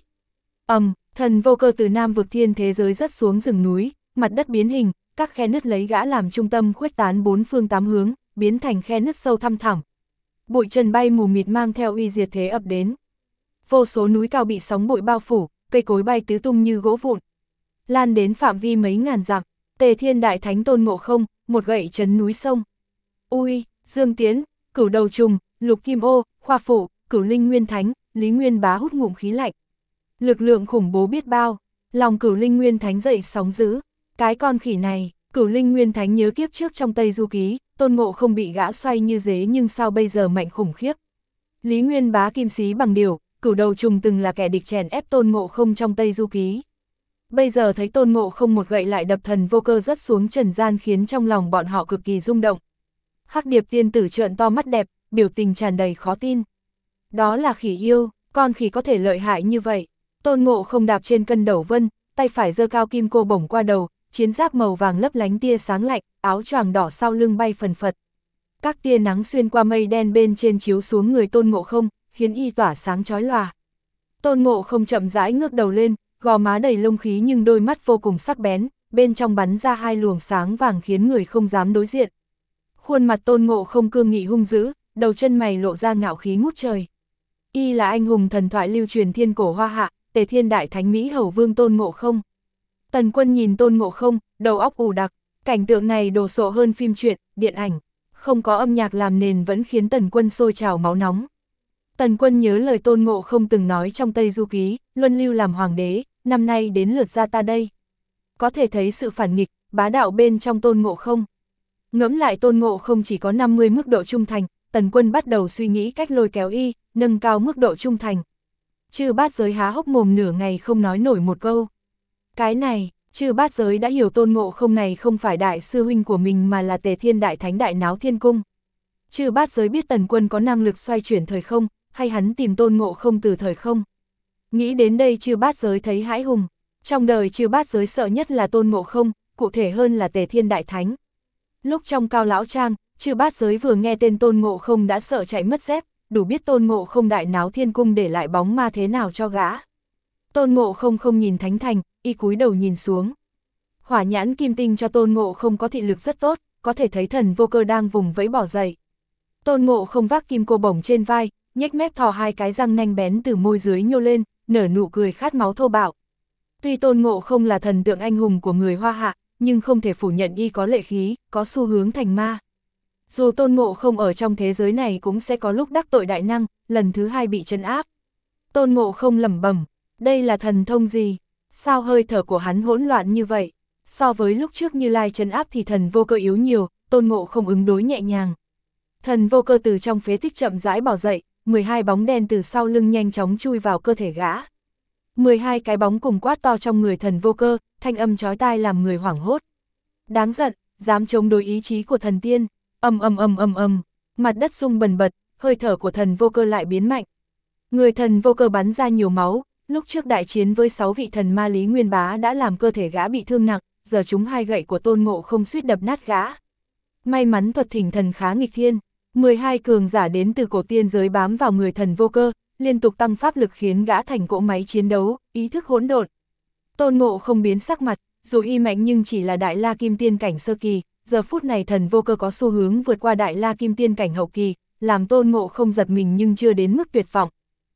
Speaker 1: Thần vô cơ từ Nam vực thiên thế giới rớt xuống rừng núi, mặt đất biến hình, các khe nứt lấy gã làm trung tâm khuếch tán bốn phương tám hướng, biến thành khe nứt sâu thăm thẳm. Bụi trần bay mù mịt mang theo uy diệt thế ập đến. Vô số núi cao bị sóng bụi bao phủ, cây cối bay tứ tung như gỗ vụn. Lan đến phạm vi mấy ngàn dặm, Tề Thiên Đại Thánh Tôn Ngộ Không, một gậy chấn núi sông. Ui, Dương Tiến, Cửu Đầu Trùng, Lục Kim Ô, Khoa Phụ, Cửu Linh Nguyên Thánh, Lý Nguyên Bá hút ngụm khí lạnh. Lực lượng khủng bố biết bao, lòng Cửu Linh Nguyên Thánh dậy sóng dữ. Cái con khỉ này, Cửu Linh Nguyên Thánh nhớ kiếp trước trong Tây Du Ký, Tôn Ngộ Không bị gã xoay như dế nhưng sao bây giờ mạnh khủng khiếp. Lý Nguyên Bá kim xí bằng điều, Cửu Đầu Trùng từng là kẻ địch chèn ép Tôn Ngộ Không trong Tây Du Ký. Bây giờ thấy Tôn Ngộ Không một gậy lại đập thần vô cơ rớt xuống trần gian khiến trong lòng bọn họ cực kỳ rung động. Hắc Điệp tiên tử trợn to mắt đẹp, biểu tình tràn đầy khó tin. Đó là khỉ yêu, con khỉ có thể lợi hại như vậy. Tôn Ngộ Không đạp trên cân đầu vân, tay phải giơ cao kim cô bổng qua đầu, chiến giáp màu vàng lấp lánh tia sáng lạnh, áo choàng đỏ sau lưng bay phần phật. Các tia nắng xuyên qua mây đen bên trên chiếu xuống người Tôn Ngộ Không, khiến y tỏa sáng chói lòa. Tôn Ngộ Không chậm rãi ngước đầu lên, gò má đầy lông khí nhưng đôi mắt vô cùng sắc bén, bên trong bắn ra hai luồng sáng vàng khiến người không dám đối diện. Khuôn mặt Tôn Ngộ Không cương nghị hung dữ, đầu chân mày lộ ra ngạo khí ngút trời. Y là anh hùng thần thoại lưu truyền thiên cổ Hoa Hạ, Tề Thiên Đại Thánh Mỹ Hầu Vương Tôn Ngộ Không. Tần Quân nhìn Tôn Ngộ Không, đầu óc ù đặc, cảnh tượng này đồ sộ hơn phim truyện, điện ảnh, không có âm nhạc làm nền vẫn khiến Tần Quân sôi trào máu nóng. Tần Quân nhớ lời Tôn Ngộ Không từng nói trong Tây Du Ký, luân lưu làm hoàng đế, năm nay đến lượt ra ta đây. Có thể thấy sự phản nghịch, bá đạo bên trong Tôn Ngộ Không. Ngẫm lại Tôn Ngộ Không chỉ có 50 mức độ trung thành, Tần Quân bắt đầu suy nghĩ cách lôi kéo y, nâng cao mức độ trung thành. Chư Bát Giới há hốc mồm nửa ngày không nói nổi một câu. Cái này, Chư Bát Giới đã hiểu Tôn Ngộ Không này không phải đại sư huynh của mình mà là Tề Thiên Đại Thánh Đại Náo Thiên Cung. Chư Bát Giới biết Tần Quân có năng lực xoay chuyển thời không, hay hắn tìm Tôn Ngộ Không từ thời không. Nghĩ đến đây Chư Bát Giới thấy hãi hùng. Trong đời Chư Bát Giới sợ nhất là Tôn Ngộ Không, cụ thể hơn là Tề Thiên Đại Thánh. Lúc trong Cao Lão Trang, Chư Bát Giới vừa nghe tên Tôn Ngộ Không đã sợ chạy mất dép, đủ biết Tôn Ngộ Không Đại Náo Thiên Cung để lại bóng ma thế nào cho gã. Tôn Ngộ Không không nhìn Thánh Thành, y cúi đầu nhìn xuống. Hỏa nhãn kim tinh cho Tôn Ngộ Không có thị lực rất tốt, có thể thấy thần vô cơ đang vùng vẫy bỏ dậy. Tôn Ngộ Không vác kim cô bổng trên vai, nhếch mép thò hai cái răng nanh bén từ môi dưới nhô lên, nở nụ cười khát máu thô bạo. Tuy Tôn Ngộ Không là thần tượng anh hùng của người Hoa Hạ, nhưng không thể phủ nhận y có lệ khí, có xu hướng thành ma. Dù Tôn Ngộ Không ở trong thế giới này cũng sẽ có lúc đắc tội đại năng, lần thứ hai bị trấn áp. Tôn Ngộ Không lẩm bẩm, đây là thần thông gì? Sao hơi thở của hắn hỗn loạn như vậy? So với lúc trước Như Lai trấn áp thì thần vô cơ yếu nhiều, Tôn Ngộ Không ứng đối nhẹ nhàng. Thần vô cơ từ trong phế tích chậm rãi bỏ dậy, 12 bóng đen từ sau lưng nhanh chóng chui vào cơ thể gã. 12 cái bóng cùng quát to trong người thần vô cơ, thanh âm chói tai làm người hoảng hốt. Đáng giận, dám chống đối ý chí của thần tiên. Mặt đất rung bần bật, hơi thở của thần vô cơ lại biến mạnh. Người thần vô cơ bắn ra nhiều máu, Lúc trước đại chiến với 6 vị thần ma Lý Nguyên Bá đã làm cơ thể gã bị thương nặng, giờ chúng hai gậy của Tôn Ngộ Không suýt đập nát gã. May mắn thuật thỉnh thần khá nghịch thiên, 12 cường giả đến từ cổ tiên giới bám vào người thần vô cơ, liên tục tăng pháp lực khiến gã thành cỗ máy chiến đấu, ý thức hỗn độn. Tôn Ngộ Không biến sắc mặt, dù y mạnh nhưng chỉ là Đại La Kim Tiên cảnh sơ kỳ, giờ phút này thần vô cơ có xu hướng vượt qua Đại La Kim Tiên cảnh hậu kỳ, làm Tôn Ngộ Không giật mình nhưng chưa đến mức tuyệt vọng.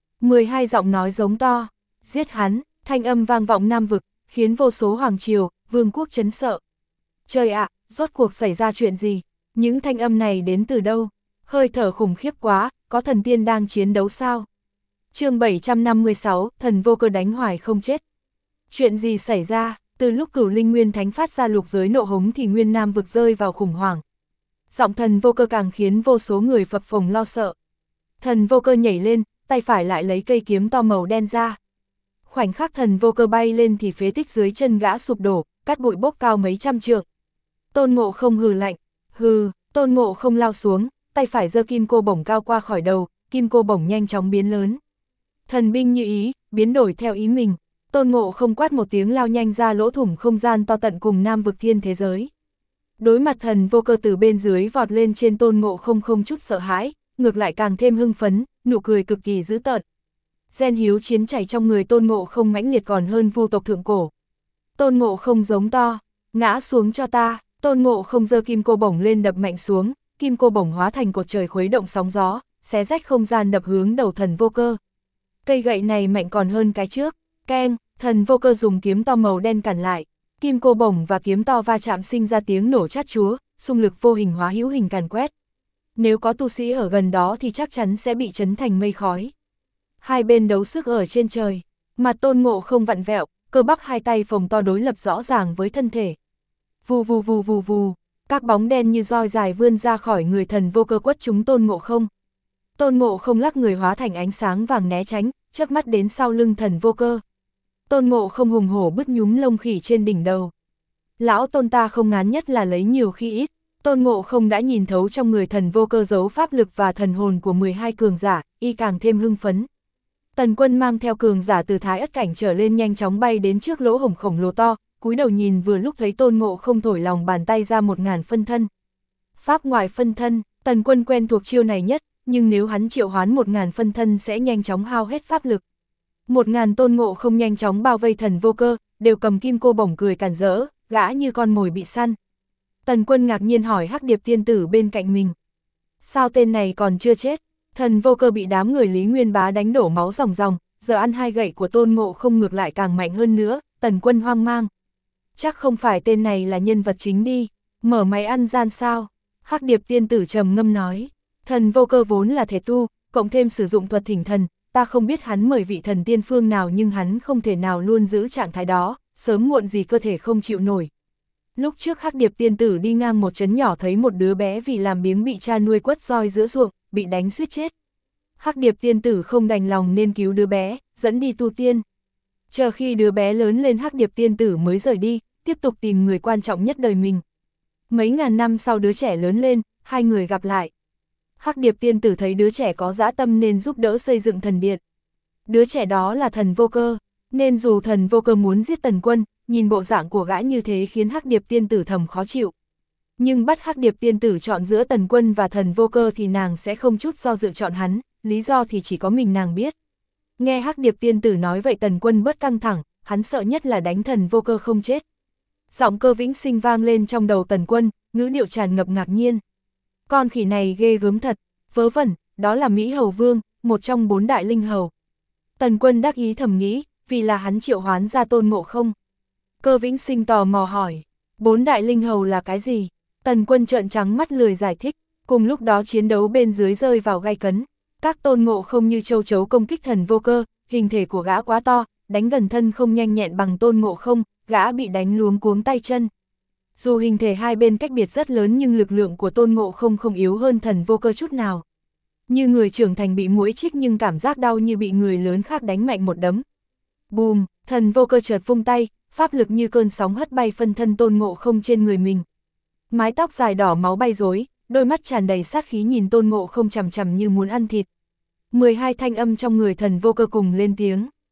Speaker 1: 12 giọng nói giống to, giết hắn, thanh âm vang vọng Nam Vực, khiến vô số hoàng triều, vương quốc chấn sợ. Trời ạ, rốt cuộc xảy ra chuyện gì? Những thanh âm này đến từ đâu? Hơi thở khủng khiếp quá, có thần tiên đang chiến đấu sao? Chương 756, thần vô cơ đánh hoài không chết. Chuyện gì xảy ra? Từ lúc Cửu Linh Nguyên Thánh phát ra lục giới nộ hống thì Nguyên Nam Vực rơi vào khủng hoảng. Giọng thần vô cơ càng khiến vô số người phập phồng lo sợ. Thần vô cơ nhảy lên, tay phải lại lấy cây kiếm to màu đen ra. Khoảnh khắc thần vô cơ bay lên thì phế tích dưới chân gã sụp đổ, cát bụi bốc cao mấy trăm trượng. Tôn Ngộ Không hừ lạnh, hừ, Tôn Ngộ Không lao xuống, tay phải giơ kim cô bổng cao qua khỏi đầu, kim cô bổng nhanh chóng biến lớn. Thần binh như ý, biến đổi theo ý mình. Tôn Ngộ Không quát một tiếng lao nhanh ra lỗ thủng không gian to tận cùng Nam Vực thiên thế giới. Đối mặt thần vô cơ từ bên dưới vọt lên trên Tôn Ngộ Không không chút sợ hãi, ngược lại càng thêm hưng phấn, nụ cười cực kỳ dữ tợn. Gen hiếu chiến chảy trong người Tôn Ngộ Không mãnh liệt còn hơn vu tộc thượng cổ. Tôn Ngộ Không giống to, ngã xuống cho ta. Tôn Ngộ Không giơ kim cô bổng lên đập mạnh xuống, kim cô bổng hóa thành cột trời khuấy động sóng gió, xé rách không gian đập hướng đầu thần vô cơ. Cây gậy này mạnh còn hơn cái trước, keng, thần vô cơ dùng kiếm to màu đen cản lại, kim cô bổng và kiếm to va chạm sinh ra tiếng nổ chát chúa, xung lực vô hình hóa hữu hình càn quét. Nếu có tu sĩ ở gần đó thì chắc chắn sẽ bị chấn thành mây khói. Hai bên đấu sức ở trên trời, mặt Tôn Ngộ Không vặn vẹo, cơ bắp hai tay phồng to đối lập rõ ràng với thân thể. Vù vù vù vù vù, các bóng đen như roi dài vươn ra khỏi người thần vô cơ quất trúng Tôn Ngộ Không. Tôn Ngộ Không lắc người hóa thành ánh sáng vàng né tránh, chớp mắt đến sau lưng thần vô cơ. Tôn Ngộ Không hùng hổ bứt nhúm lông khỉ trên đỉnh đầu. Lão Tôn ta không ngán nhất là lấy nhiều khi ít. Tôn Ngộ Không đã nhìn thấu trong người thần vô cơ giấu pháp lực và thần hồn của 12 cường giả, y càng thêm hưng phấn. Tần Quân mang theo cường giả từ Thái Ất cảnh trở lên nhanh chóng bay đến trước lỗ hổng khổng lồ to, cúi đầu nhìn vừa lúc thấy Tôn Ngộ Không thổi lòng bàn tay ra 1000 phân thân. Pháp ngoại phân thân, Tần Quân quen thuộc chiêu này nhất, nhưng nếu hắn triệu hoán 1000 phân thân sẽ nhanh chóng hao hết pháp lực. 1000 Tôn Ngộ Không nhanh chóng bao vây thần vô cơ, đều cầm kim cô bổng cười càn rỡ, gã như con mồi bị săn. Tần Quân ngạc nhiên hỏi Hắc Điệp tiên tử bên cạnh mình. Sao tên này còn chưa chết? Thần vô cơ bị đám người Lý Nguyên Bá đánh đổ máu ròng ròng, giờ ăn hai gậy của Tôn Ngộ Không ngược lại càng mạnh hơn nữa, Tần Quân hoang mang. Chắc không phải tên này là nhân vật chính đi, mở máy ăn gian sao? Hắc Điệp tiên tử trầm ngâm nói. Thần vô cơ vốn là thể tu, cộng thêm sử dụng thuật thỉnh thần, ta không biết hắn mời vị thần tiên phương nào nhưng hắn không thể nào luôn giữ trạng thái đó, sớm muộn gì cơ thể không chịu nổi. Lúc trước Hắc Điệp tiên tử đi ngang một trấn nhỏ thấy một đứa bé vì làm biếng bị cha nuôi quất roi giữa ruộng, bị đánh suýt chết. Hắc Điệp tiên tử không đành lòng nên cứu đứa bé, dẫn đi tu tiên. Chờ khi đứa bé lớn lên Hắc Điệp tiên tử mới rời đi, tiếp tục tìm người quan trọng nhất đời mình. Mấy ngàn năm sau đứa trẻ lớn lên, hai người gặp lại. Hắc Điệp tiên tử thấy đứa trẻ có dã tâm nên giúp đỡ xây dựng thần điện. Đứa trẻ đó là thần vô cơ, nên dù thần vô cơ muốn giết Tần Quân, nhìn bộ dạng của gã như thế khiến Hắc Điệp tiên tử thầm khó chịu. Nhưng bắt Hắc Điệp tiên tử chọn giữa Tần Quân và thần vô cơ thì nàng sẽ không chút do dự chọn hắn, lý do thì chỉ có mình nàng biết. Nghe Hắc Điệp tiên tử nói vậy Tần Quân bớt căng thẳng, hắn sợ nhất là đánh thần vô cơ không chết. Giọng Cơ Vĩnh Sinh vang lên trong đầu Tần Quân, ngữ điệu tràn ngập ngạc nhiên. Con khỉ này ghê gớm thật, vớ vẩn, đó là Mỹ Hầu Vương, một trong 4 đại linh hầu. Tần Quân đắc ý thầm nghĩ, vì là hắn triệu hoán ra Tôn Ngộ Không. Cơ Vĩnh Sinh tò mò hỏi, 4 đại linh hầu là cái gì? Tần Quân trợn trắng mắt lười giải thích, cùng lúc đó chiến đấu bên dưới rơi vào gay cấn. Các Tôn Ngộ Không như châu chấu công kích thần vô cơ, hình thể của gã quá to, đánh gần thân không nhanh nhẹn bằng Tôn Ngộ Không, gã bị đánh luống cuống tay chân. Dù hình thể hai bên cách biệt rất lớn nhưng lực lượng của Tôn Ngộ Không không yếu hơn thần vô cơ chút nào. Như người trưởng thành bị muỗi chích nhưng cảm giác đau như bị người lớn khác đánh mạnh một đấm. Bùm, thần vô cơ chợt vung tay, pháp lực như cơn sóng hất bay phân thân Tôn Ngộ Không trên người mình. Mái tóc dài đỏ máu bay rối, đôi mắt tràn đầy sát khí nhìn Tôn Ngộ Không chằm chằm như muốn ăn thịt. 12 thanh âm trong người thần vô cơ cùng lên tiếng.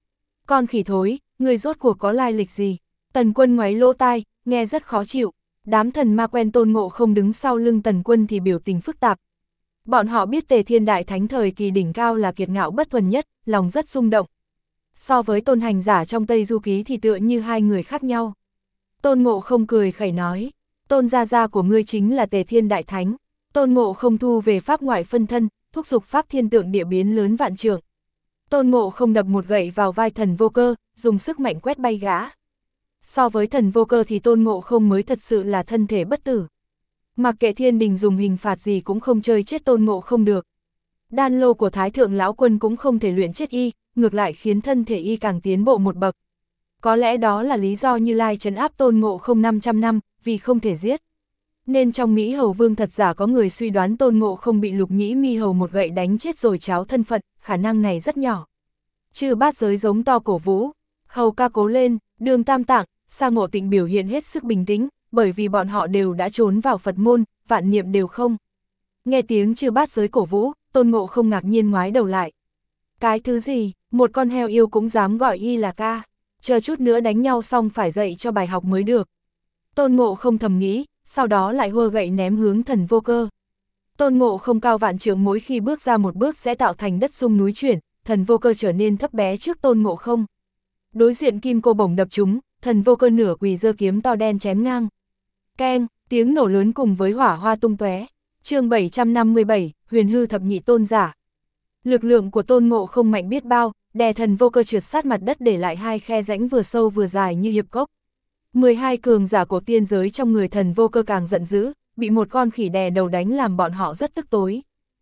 Speaker 1: Con khỉ thối, người rốt cuộc có lai lịch gì? Tần Quân ngoáy lỗ tai, nghe rất khó chịu. Đám thần ma quen Tôn Ngộ Không đứng sau lưng Tần Quân thì biểu tình phức tạp. Bọn họ biết Tề Thiên Đại Thánh thời kỳ đỉnh cao là kiệt ngạo bất thuần nhất, lòng rất rung động. So với Tôn Hành Giả trong Tây Du Ký thì tựa như hai người khác nhau. Tôn Ngộ Không cười khẩy nói, Tôn gia gia của ngươi chính là Tề Thiên Đại Thánh. Tôn Ngộ Không thu về pháp ngoại phân thân, thúc giục pháp thiên tượng địa biến lớn vạn trượng. Tôn Ngộ Không đập một gậy vào vai Thần Vô Cơ, dùng sức mạnh quét bay gã. So với Thần Vô Cơ thì Tôn Ngộ Không mới thật sự là thân thể bất tử. Mặc kệ thiên đình dùng hình phạt gì cũng không chơi chết Tôn Ngộ Không được. Đan lô của Thái Thượng Lão Quân cũng không thể luyện chết y, ngược lại khiến thân thể y càng tiến bộ một bậc. Có lẽ đó là lý do Như Lai trấn áp Tôn Ngộ Không 500 năm, vì không thể giết. Nên trong Mỹ Hầu Vương thật giả có người suy đoán Tôn Ngộ Không bị Lục Nhĩ Mi Hầu một gậy đánh chết rồi tráo thân phận, khả năng này rất nhỏ. Chư Bát Giới giống to cổ vũ, Hầu ca cố lên, Đường Tam Tạng, Sa Ngộ Tịnh biểu hiện hết sức bình tĩnh, bởi vì bọn họ đều đã trốn vào Phật môn, vạn niệm đều không. Nghe tiếng Chư Bát Giới cổ vũ, Tôn Ngộ Không ngạc nhiên ngoái đầu lại. Cái thứ gì, một con heo yêu cũng dám gọi y là ca, chờ chút nữa đánh nhau xong phải dạy cho bài học mới được. Tôn Ngộ Không thầm nghĩ, sau đó lại hua gậy ném hướng Thần Vô Cơ. Tôn Ngộ Không cao vạn trượng, mỗi khi bước ra một bước sẽ tạo thành đất rung núi chuyển, Thần Vô Cơ trở nên thấp bé trước Tôn Ngộ Không. Đối diện kim cô bổng đập trúng, Thần Vô Cơ nửa quỳ giơ kiếm to đen chém ngang. Keng, tiếng nổ lớn cùng với hỏa hoa tung tóe. Chương 757, Huyền Hư Thập Nhị Tôn Giả. Lực lượng của Tôn Ngộ Không mạnh biết bao, đè Thần Vô Cơ trượt sát mặt đất để lại hai khe rãnh vừa sâu vừa dài như hiệp cốc. 12 cường giả cổ tiên giới trong người Thần Vô Cơ càng giận dữ, bị một con khỉ đè đầu đánh làm bọn họ rất tức tối.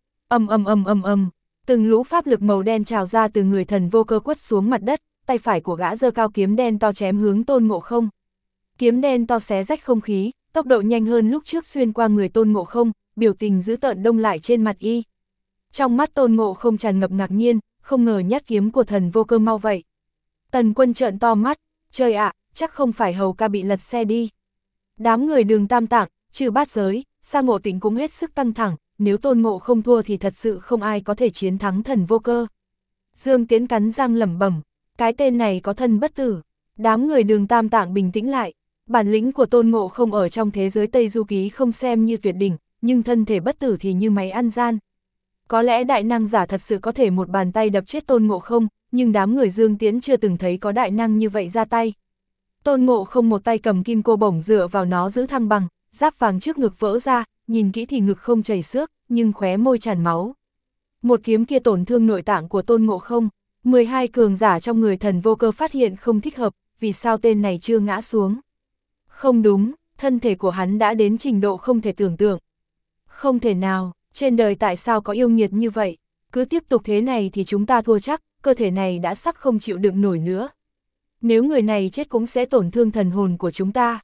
Speaker 1: Từng lũ pháp lực màu đen trào ra từ người Thần Vô Cơ quất xuống mặt đất, tay phải của gã giơ cao kiếm đen to chém hướng Tôn Ngộ Không. Kiếm đen to xé rách không khí, tốc độ nhanh hơn lúc trước xuyên qua người Tôn Ngộ Không, biểu tình dữ tợn đông lại trên mặt y. Trong mắt Tôn Ngộ Không tràn ngập ngạc nhiên, không ngờ nhát kiếm của Thần Vô Cơ mau vậy. Tần Quân trợn to mắt, trời ạ, chắc không phải Hầu ca bị lật xe đi. Đám người Đường Tam Tạng, Chư Bát Giới, Sa Ngộ Tịnh cũng hết sức căng thẳng, nếu Tôn Ngộ Không thua thì thật sự không ai có thể chiến thắng Thần Vô Cơ. Dương Tiến cắn răng lẩm bẩm, cái tên này có thân bất tử. Đám người Đường Tam Tạng bình tĩnh lại, bản lĩnh của Tôn Ngộ Không ở trong thế giới Tây Du Ký không xem như tuyệt đỉnh, nhưng thân thể bất tử thì như máy ăn gian. Có lẽ đại năng giả thật sự có thể một bàn tay đập chết Tôn Ngộ Không, nhưng đám người Dương Tiến chưa từng thấy có đại năng như vậy ra tay. Tôn Ngộ Không một tay cầm kim cô bổng dựa vào nó giữ thăng bằng, giáp vàng trước ngực vỡ ra, nhìn kỹ thì ngực không chảy xước, nhưng khóe môi tràn máu. Một kiếm kia tổn thương nội tạng của Tôn Ngộ Không, 12 cường giả trong người Thần Vô Cơ phát hiện không thích hợp, vì sao tên này chưa ngã xuống. Không đúng, thân thể của hắn đã đến trình độ không thể tưởng tượng. Không thể nào, trên đời tại sao có yêu nghiệt như vậy, cứ tiếp tục thế này thì chúng ta thua chắc, cơ thể này đã sắp không chịu đựng nổi nữa. Nếu người này chết cũng sẽ tổn thương thần hồn của chúng ta.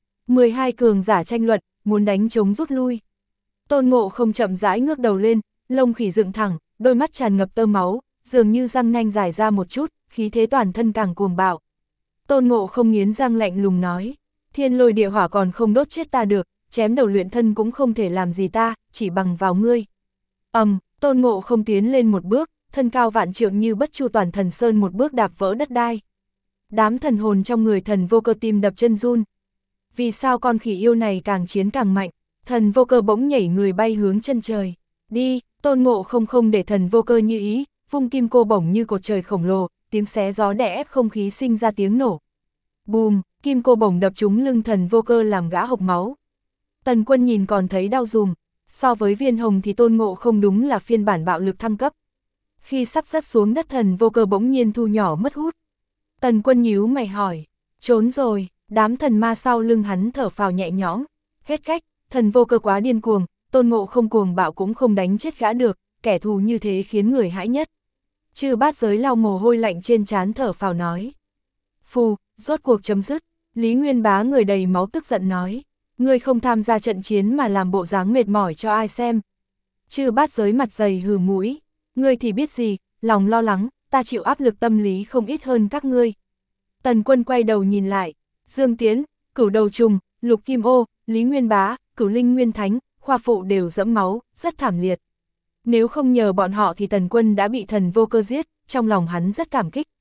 Speaker 1: 12 cường giả tranh luận, muốn đánh trống rút lui. Tôn Ngộ Không chậm rãi ngước đầu lên, lông khỉ dựng thẳng, đôi mắt tràn ngập tơ máu, dường như răng nanh dài ra một chút, khí thế toàn thân càng cuồng bạo. Tôn Ngộ Không nghiến răng lạnh lùng nói, thiên lôi địa hỏa còn không đốt chết ta được, chém đầu luyện thân cũng không thể làm gì ta, chỉ bằng vào ngươi. Tôn Ngộ Không tiến lên một bước, thân cao vạn trượng như Bất Chu Toàn Thần Sơn một bước đạp vỡ đất đai. Đám thần hồn trong người Thần Vô Cơ tim đập chân run. Vì sao con khỉ yêu này càng chiến càng mạnh? Thần Vô Cơ bỗng nhảy người bay hướng chân trời. Đi, Tôn Ngộ Không không để Thần Vô Cơ như ý, vung kim cô bổng như cột trời khổng lồ, tiếng xé gió đè ép không khí sinh ra tiếng nổ. Bùm, kim cô bổng đập trúng lưng Thần Vô Cơ làm gã hộc máu. Tần Quân nhìn còn thấy đau dùm, so với Viên Hồng thì Tôn Ngộ Không đúng là phiên bản bạo lực thăng cấp. Khi sắp rớt xuống đất Thần Vô Cơ bỗng nhiên thu nhỏ mất hút. Tần Quân nhíu mày hỏi, trốn rồi, đám thần ma sau lưng hắn thở phào nhẹ nhõm. Hết cách, Thần Vô Cơ quá điên cuồng, Tôn Ngộ Không cuồng bạo cũng không đánh chết gã được, kẻ thù như thế khiến người hãi nhất. Chư Bát Giới lau mồ hôi lạnh trên trán thở phào nói. Phù, rốt cuộc chấm dứt. Lý Nguyên Bá người đầy máu tức giận nói, ngươi không tham gia trận chiến mà làm bộ dáng mệt mỏi cho ai xem. Chư Bát Giới mặt dày hừ mũi, ngươi thì biết gì, lòng lo lắng, ta chịu áp lực tâm lý không ít hơn các ngươi. Tần Quân quay đầu nhìn lại, Dương Tiến, Cửu Đầu Trùng, Lục Kim Ô, Lý Nguyên Bá, Cửu Linh Nguyên Thánh, Khoa Phụ đều dẫm máu, rất thảm liệt. Nếu không nhờ bọn họ thì Tần Quân đã bị Thần Vô Cơ giết, trong lòng hắn rất cảm kích.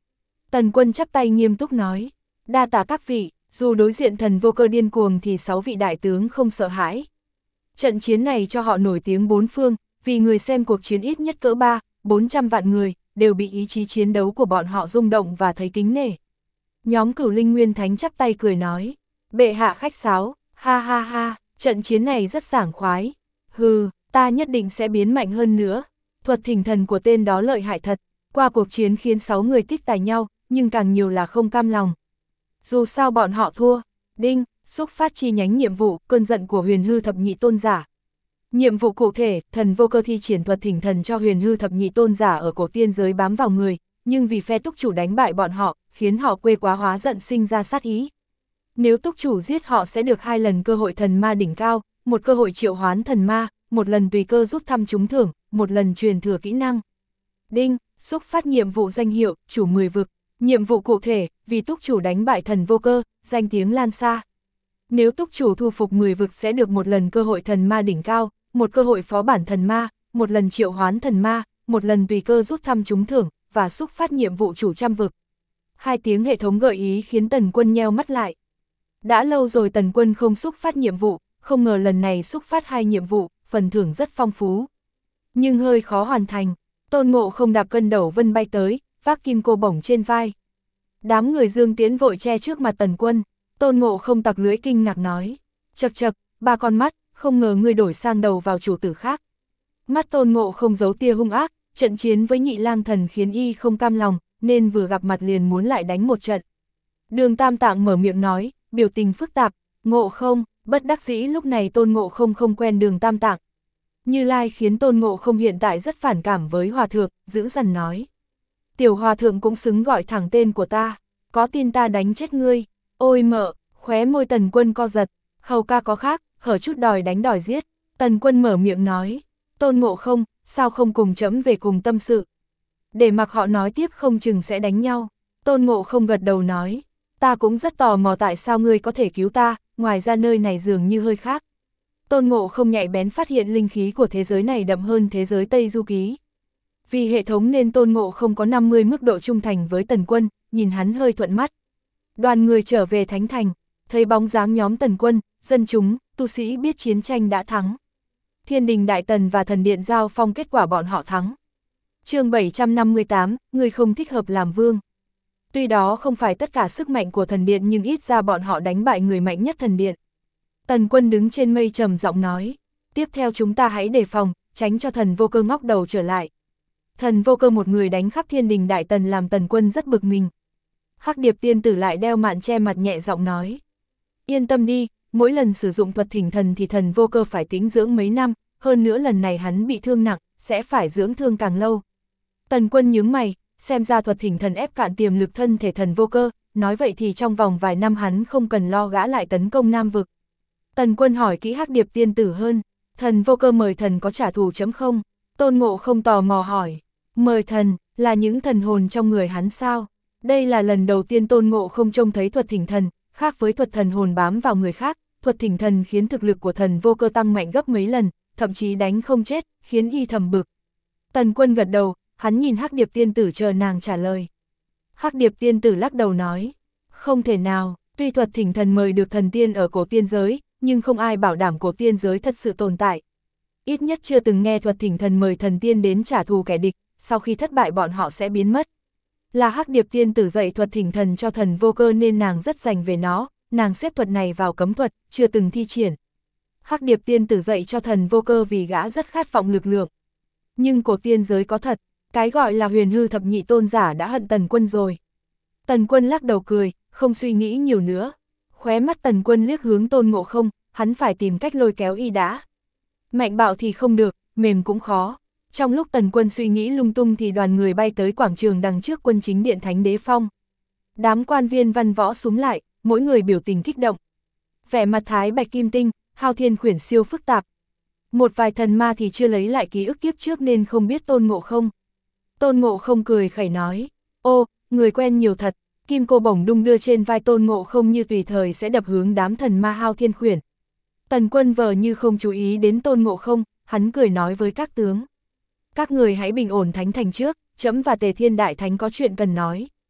Speaker 1: Tần Quân chắp tay nghiêm túc nói, đa tạ các vị, dù đối diện thần vô cơ điên cuồng thì 6 vị đại tướng không sợ hãi. Trận chiến này cho họ nổi tiếng bốn phương, vì người xem cuộc chiến ít nhất cỡ 300-400 vạn người, đều bị ý chí chiến đấu của bọn họ rung động và thấy kính nể. Nhóm Cửu Linh Nguyên Thánh chắp tay cười nói, bệ hạ khách sáo, ha ha ha, trận chiến này rất sảng khoái. Hừ, ta nhất định sẽ biến mạnh hơn nữa. Thuật thỉnh thần của tên đó lợi hại thật, qua cuộc chiến khiến 6 người tích tài nhau, nhưng càng nhiều là không cam lòng. Dù sao bọn họ thua, đinh, xúc phát chi nhánh nhiệm vụ, cơn giận của huyền hư thập nhị tôn giả. Nhiệm vụ cụ thể, thần vô cơ thi triển thuật thỉnh thần cho huyền hư thập nhị tôn giả ở cổ tiên giới bám vào người, nhưng vì phe túc chủ đánh bại bọn họ, khiến họ quê quá hóa giận sinh ra sát ý. Nếu túc chủ giết họ sẽ được 2 lần cơ hội thần ma đỉnh cao, một cơ hội triệu hoán thần ma, một lần tùy cơ rút thăm trúng thưởng, một lần truyền thừa kỹ năng. Đinh, xúc phát nhiệm vụ danh hiệu, chủ 10 vực. Nhiệm vụ cụ thể, vì túc chủ đánh bại thần vô cơ, danh tiếng lan xa. Nếu túc chủ thu phục 10 vực sẽ được một lần cơ hội thần ma đỉnh cao, một cơ hội phó bản thần ma, một lần triệu hoán thần ma, một lần tùy cơ rút thăm trúng thưởng, và xúc phát nhiệm vụ chủ trăm vực. 2 tiếng hệ thống gợi ý khiến Tần Quân nheo mắt lại. Đã lâu rồi Tần Quân không xúc phát nhiệm vụ, không ngờ lần này xúc phát 2 nhiệm vụ, phần thưởng rất phong phú. Nhưng hơi khó hoàn thành, Tôn Ngộ Không đạp cân đầu vân bay tới, vác kim cô bổng trên vai. Đám người Dương Tiễn vội che trước mặt Tần Quân, Tôn Ngộ Không tặc lưỡi kinh ngạc nói, chậc chậc, 3 con mắt, không ngờ ngươi đổi sang đầu vào chủ tử khác. Mắt Tôn Ngộ Không giấu tia hung ác, trận chiến với Nhị Lang Thần khiến y không cam lòng, nên vừa gặp mặt liền muốn lại đánh một trận. Đường Tam Tạng mở miệng nói, biểu tình phức tạp, Ngộ Không, bất đắc dĩ lúc này Tôn Ngộ Không không quen Đường Tam Tạng. Như Lai khiến Tôn Ngộ Không hiện tại rất phản cảm với Hòa Thượng, dữ dằn nói. Tiểu Hòa Thượng cũng xứng gọi thẳng tên của ta, có tin ta đánh chết ngươi, ôi mợ, khóe môi Tần Quân co giật, hầu ca có khác, hở chút đòi đánh đòi giết. Tần Quân mở miệng nói, Tôn Ngộ Không, sao không cùng trẫm về cùng tâm sự. Để mặc họ nói tiếp không chừng sẽ đánh nhau. Tôn Ngộ Không gật đầu nói, ta cũng rất tò mò tại sao ngươi có thể cứu ta, ngoài ra nơi này dường như hơi khác. Tôn Ngộ Không nhạy bén phát hiện linh khí của thế giới này đậm hơn thế giới Tây Du Ký. Vì hệ thống nên Tôn Ngộ Không có 50 mức độ trung thành với Tần Quân, nhìn hắn hơi thuận mắt. Đoàn người trở về Thánh Thành, thấy bóng dáng nhóm Tần Quân, dân chúng, tu sĩ biết chiến tranh đã thắng. Thiên Đình Đại Tần và Thần Điện giao phong kết quả bọn họ thắng. Chương 758, người không thích hợp làm vương. Tuy đó không phải tất cả sức mạnh của Thần Điện nhưng ít ra bọn họ đánh bại người mạnh nhất Thần Điện. Tần Quân đứng trên mây trầm giọng nói, tiếp theo chúng ta hãy đề phòng, tránh cho thần vô cơ ngóc đầu trở lại. Thần vô cơ một người đánh khắp Thiên Đình Đại Tần làm Tần Quân rất bực mình. Hắc Điệp tiên tử lại đeo mạn che mặt nhẹ giọng nói, yên tâm đi, mỗi lần sử dụng thuật thỉnh thần thì thần vô cơ phải tĩnh dưỡng mấy năm, hơn nữa lần này hắn bị thương nặng, sẽ phải dưỡng thương càng lâu. Tần Quân nhướng mày, xem ra thuật thỉnh thần ép cạn tiềm lực thân thể thần vô cơ, nói vậy thì trong vòng vài năm hắn không cần lo gã lại tấn công Nam Vực. Tần Quân hỏi kỹ Hắc Điệp tiên tử hơn, thần vô cơ mời thần có trả thù chấm không? Tôn Ngộ Không tò mò hỏi, mời thần, là những thần hồn trong người hắn sao? Đây là lần đầu tiên Tôn Ngộ Không trông thấy thuật thỉnh thần, khác với thuật thần hồn bám vào người khác, thuật thỉnh thần khiến thực lực của thần vô cơ tăng mạnh gấp mấy lần, thậm chí đánh không chết, khiến y thầm bực. Tần Quân gật đầu, hắn nhìn Hắc Điệp tiên tử chờ nàng trả lời. Hắc Điệp tiên tử lắc đầu nói, không thể nào, tuy thuật thỉnh thần mời được thần tiên ở cổ tiên giới, nhưng không ai bảo đảm cổ tiên giới thật sự tồn tại. Ít nhất chưa từng nghe thuật thỉnh thần mời thần tiên đến trả thù kẻ địch, sau khi thất bại bọn họ sẽ biến mất. Là Hắc Điệp tiên tử dạy thuật thỉnh thần cho thần vô cơ nên nàng rất dành về nó, nàng xếp thuật này vào cấm thuật, chưa từng thi triển. Hắc Điệp tiên tử dạy cho thần vô cơ vì gã rất khát vọng lực lượng. Nhưng cổ tiên giới có thật, cái gọi là huyền hư thập nhị tôn giả đã hận Tần Quân rồi. Tần Quân lắc đầu cười, không suy nghĩ nhiều nữa. Khóe mắt Tần Quân liếc hướng Tôn Ngộ Không, hắn phải tìm cách lôi kéo y đã. Mạnh bạo thì không được, mềm cũng khó. Trong lúc Tần Quân suy nghĩ lung tung thì đoàn người bay tới quảng trường đằng trước quân chính điện Thánh Đế Phong. Đám quan viên văn võ xúm lại, mỗi người biểu tình kích động. Vẻ mặt Thái Bạch Kim Tinh, Hao Thiên Khuyển siêu phức tạp. Một vài thần ma thì chưa lấy lại ký ức kiếp trước nên không biết Tôn Ngộ Không. Tôn Ngộ Không cười khẩy nói, ô, người quen nhiều thật. Kim cô bổng đung đưa trên vai Tôn Ngộ Không như tùy thời sẽ đập hướng đám thần ma Hao Thiên Khuyển. Tần Quân vờ như không chú ý đến Tôn Ngộ Không, hắn cười nói với các tướng. Các người hãy bình ổn Thánh Thành trước, trẫm và Tề Thiên Đại Thánh có chuyện cần nói.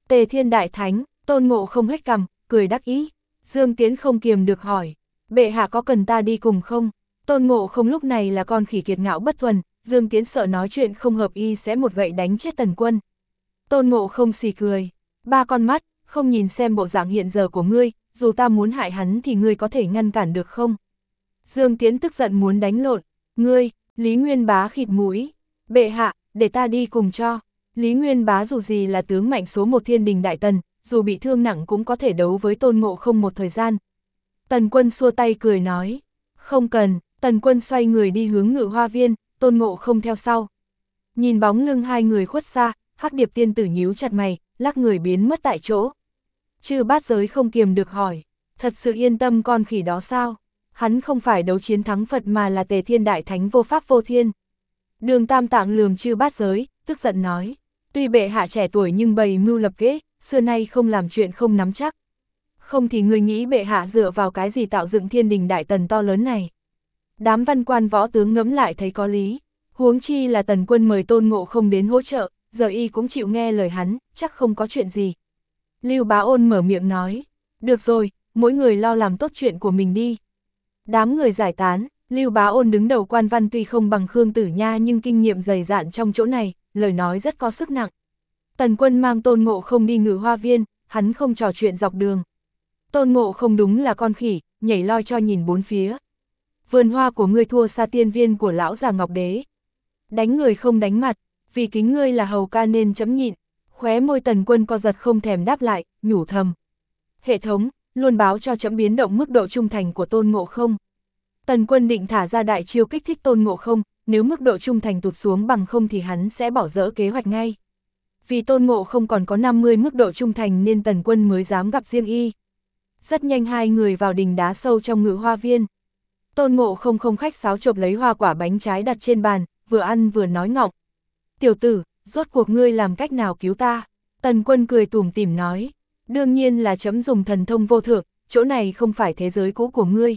Speaker 1: Tề Thiên Đại Thánh, Tôn Ngộ Không hất cằm, cười đắc ý. Dương Tiễn không kiềm được hỏi, bệ hạ có cần ta đi cùng không? Tôn Ngộ Không lúc này là con khỉ kiệt ngạo bất thuần, Dương Tiễn sợ nói chuyện không hợp y sẽ một gậy đánh chết Tần Quân. Tôn Ngộ Không xì cười, ba con mắt, không nhìn xem bộ dạng hiện giờ của ngươi, dù ta muốn hại hắn thì ngươi có thể ngăn cản được không? Dương Tiễn tức giận muốn đánh lộn, ngươi, Lý Nguyên Bá khịt mũi, bệ hạ, để ta đi cùng cho. Lý Nguyên Bá dù gì là tướng mạnh số một Thiên Đình Đại Tần, dù bị thương nặng cũng có thể đấu với Tôn Ngộ Không một thời gian. Tần Quân xua tay cười nói, không cần. Tần Quân xoay người đi hướng Ngự Hoa Viên, Tôn Ngộ Không theo sau. Nhìn bóng lưng hai người khuất xa, Hắc Điệp tiên tử nhíu chặt mày, lắc người biến mất tại chỗ. Chư Bát Giới không kiềm được hỏi, thật sự yên tâm con khỉ đó sao? Hắn không phải đấu chiến thắng Phật mà là Tề Thiên Đại Thánh vô pháp vô thiên. Đường Tam Tạng lườm Chư Bát Giới, tức giận nói, tuy bệ hạ trẻ tuổi nhưng bày mưu lập kế, xưa nay không làm chuyện không nắm chắc. Không thì người nghĩ bệ hạ dựa vào cái gì tạo dựng Thiên Đình Đại Tần to lớn này? Đám văn quan võ tướng ngẫm lại thấy có lý, huống chi là Tần Quân mời Tôn Ngộ Không đến hỗ trợ, giờ y cũng chịu nghe lời hắn, chắc không có chuyện gì. Lưu Bá Ôn mở miệng nói, được rồi, mỗi người lo làm tốt chuyện của mình đi. Đám người giải tán, Lưu Bá Ôn đứng đầu quan văn tuy không bằng Khương Tử Nha nhưng kinh nghiệm dày dạn trong chỗ này, lời nói rất có sức nặng. Tần Quân mang Tôn Ngộ Không đi Ngự Hoa Viên, hắn không trò chuyện dọc đường. Tôn Ngộ Không đúng là con khỉ, nhảy loi cho nhìn bốn phía. Vườn hoa của ngươi thua xa tiên viên của lão già Ngọc Đế. Đánh người không đánh mặt, vì kính ngươi là hầu ca nên chấm nhịn. Khóe môi Tần Quân co giật không thèm đáp lại, nhủ thầm. Hệ thống, luôn báo cho chấm biến động mức độ trung thành của Tôn Ngộ Không. Tần Quân định thả ra đại chiêu kích thích Tôn Ngộ Không, nếu mức độ trung thành tụt xuống bằng không thì hắn sẽ bỏ dỡ kế hoạch ngay. Vì Tôn Ngộ Không còn có 50 mức độ trung thành nên Tần Quân mới dám gặp riêng y. Rất nhanh hai người vào đình đá sâu trong Ngự Hoa Viên. Tôn Ngộ Không không khách sáo chộp lấy hoa quả bánh trái đặt trên bàn, vừa ăn vừa nói ngọng. Tiểu tử, rốt cuộc ngươi làm cách nào cứu ta? Tần Quân cười tủm tỉm nói, đương nhiên là chấm dùng thần thông vô thượng, chỗ này không phải thế giới cũ của ngươi.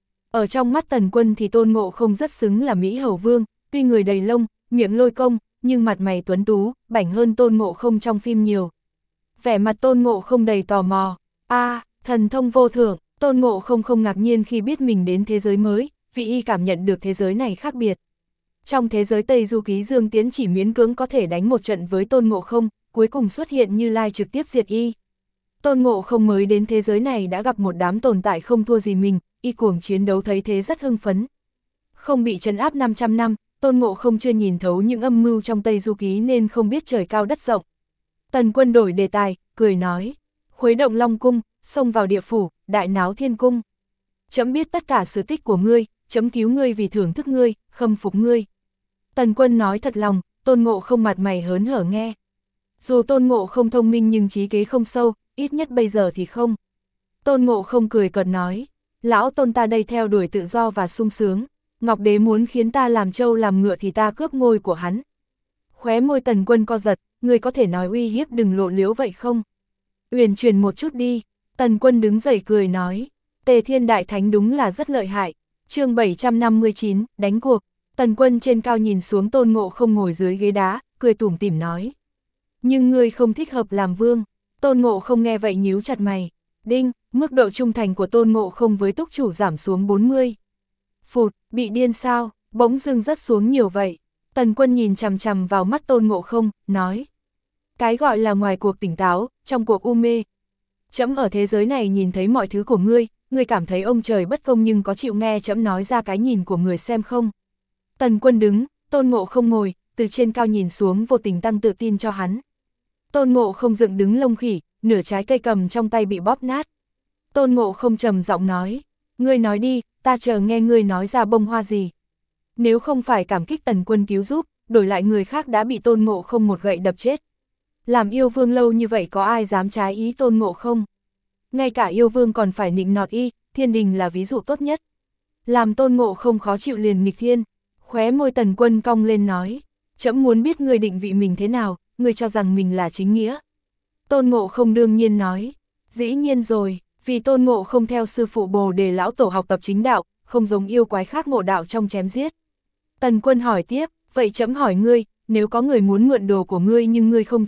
Speaker 1: Ở trong mắt Tần Quân thì Tôn Ngộ Không rất xứng là Mỹ Hầu Vương, tuy người đầy lông, miệng lôi công, nhưng mặt mày tuấn tú, bảnh hơn Tôn Ngộ Không trong phim nhiều. Vẻ mặt Tôn Ngộ Không đầy tò mò, thần thông vô thượng. Tôn Ngộ Không không ngạc nhiên khi biết mình đến thế giới mới, vì y cảm nhận được thế giới này khác biệt. Trong thế giới Tây Du Ký Dương Tiễn chỉ miễn cưỡng có thể đánh một trận với Tôn Ngộ Không, cuối cùng xuất hiện Như Lai trực tiếp diệt y. Tôn Ngộ Không mới đến thế giới này đã gặp một đám tồn tại không thua gì mình, y cuồng chiến đấu thấy thế rất hưng phấn. Không bị trấn áp 500 năm, Tôn Ngộ Không chưa nhìn thấu những âm mưu trong Tây Du Ký nên không biết trời cao đất rộng. Tần Quân đổi đề tài, cười nói, khuấy động Long Cung, xông vào địa phủ, đại náo thiên cung. Chấm biết tất cả sự tích của ngươi, chấm cứu ngươi vì thưởng thức ngươi, khâm phục ngươi. Tần Quân nói thật lòng, Tôn Ngộ Không mặt mày hớn hở nghe. Dù Tôn Ngộ Không thông minh nhưng trí kế không sâu, ít nhất bây giờ thì không. Tôn Ngộ Không cười cợt nói, lão Tôn ta đây theo đuổi tự do và sung sướng, Ngọc Đế muốn khiến ta làm trâu làm ngựa thì ta cướp ngôi của hắn. Khóe môi Tần Quân co giật, ngươi có thể nói uy hiếp đừng lộ liễu vậy không? Uyển chuyển một chút đi. Tần Quân đứng dậy cười nói, Tề Thiên Đại Thánh đúng là rất lợi hại. Chương 759, đánh cuộc. Tần Quân trên cao nhìn xuống Tôn Ngộ Không ngồi dưới ghế đá, cười tủm tỉm nói. Nhưng ngươi không thích hợp làm vương. Tôn Ngộ Không nghe vậy nhíu chặt mày. Đinh, mức độ trung thành của Tôn Ngộ Không với túc chủ giảm xuống 40. Phụt, bị điên sao, bỗng dưng rất xuống nhiều vậy. Tần Quân nhìn chằm chằm vào mắt Tôn Ngộ Không, nói. Cái gọi là ngoài cuộc tỉnh táo, trong cuộc u mê. Trẫm ở thế giới này nhìn thấy mọi thứ của ngươi, ngươi cảm thấy ông trời bất công nhưng có chịu nghe trẫm nói ra cái nhìn của người xem không? Tần Quân đứng, Tôn Ngộ Không ngồi, từ trên cao nhìn xuống vô tình tăng tự tin cho hắn. Tôn Ngộ Không dựng đứng lông khỉ, nửa trái cây cầm trong tay bị bóp nát. Tôn Ngộ Không trầm giọng nói, ngươi nói đi, ta chờ nghe ngươi nói ra bông hoa gì. Nếu không phải cảm kích Tần Quân cứu giúp, đổi lại người khác đã bị Tôn Ngộ Không một gậy đập chết. Làm yêu vương lâu như vậy có ai dám trái ý Tôn Ngộ Không? Ngay cả yêu vương còn phải nịnh nọt y, Thiên Đình là ví dụ tốt nhất. Làm Tôn Ngộ Không khó chịu liền nghịch thiên. Khóe môi Tần Quân cong lên nói, trẫm muốn biết ngươi định vị mình thế nào, ngươi cho rằng mình là chính nghĩa. Tôn Ngộ Không đương nhiên nói, dĩ nhiên rồi, vì Tôn Ngộ Không theo sư phụ Bồ Đề lão tổ học tập chính đạo, không giống yêu quái khác ngộ đạo trong chém giết. Tần Quân hỏi tiếp, vậy trẫm hỏi ngươi, nếu có người muốn mượn đồ của ngươi nhưng ngươi không cho,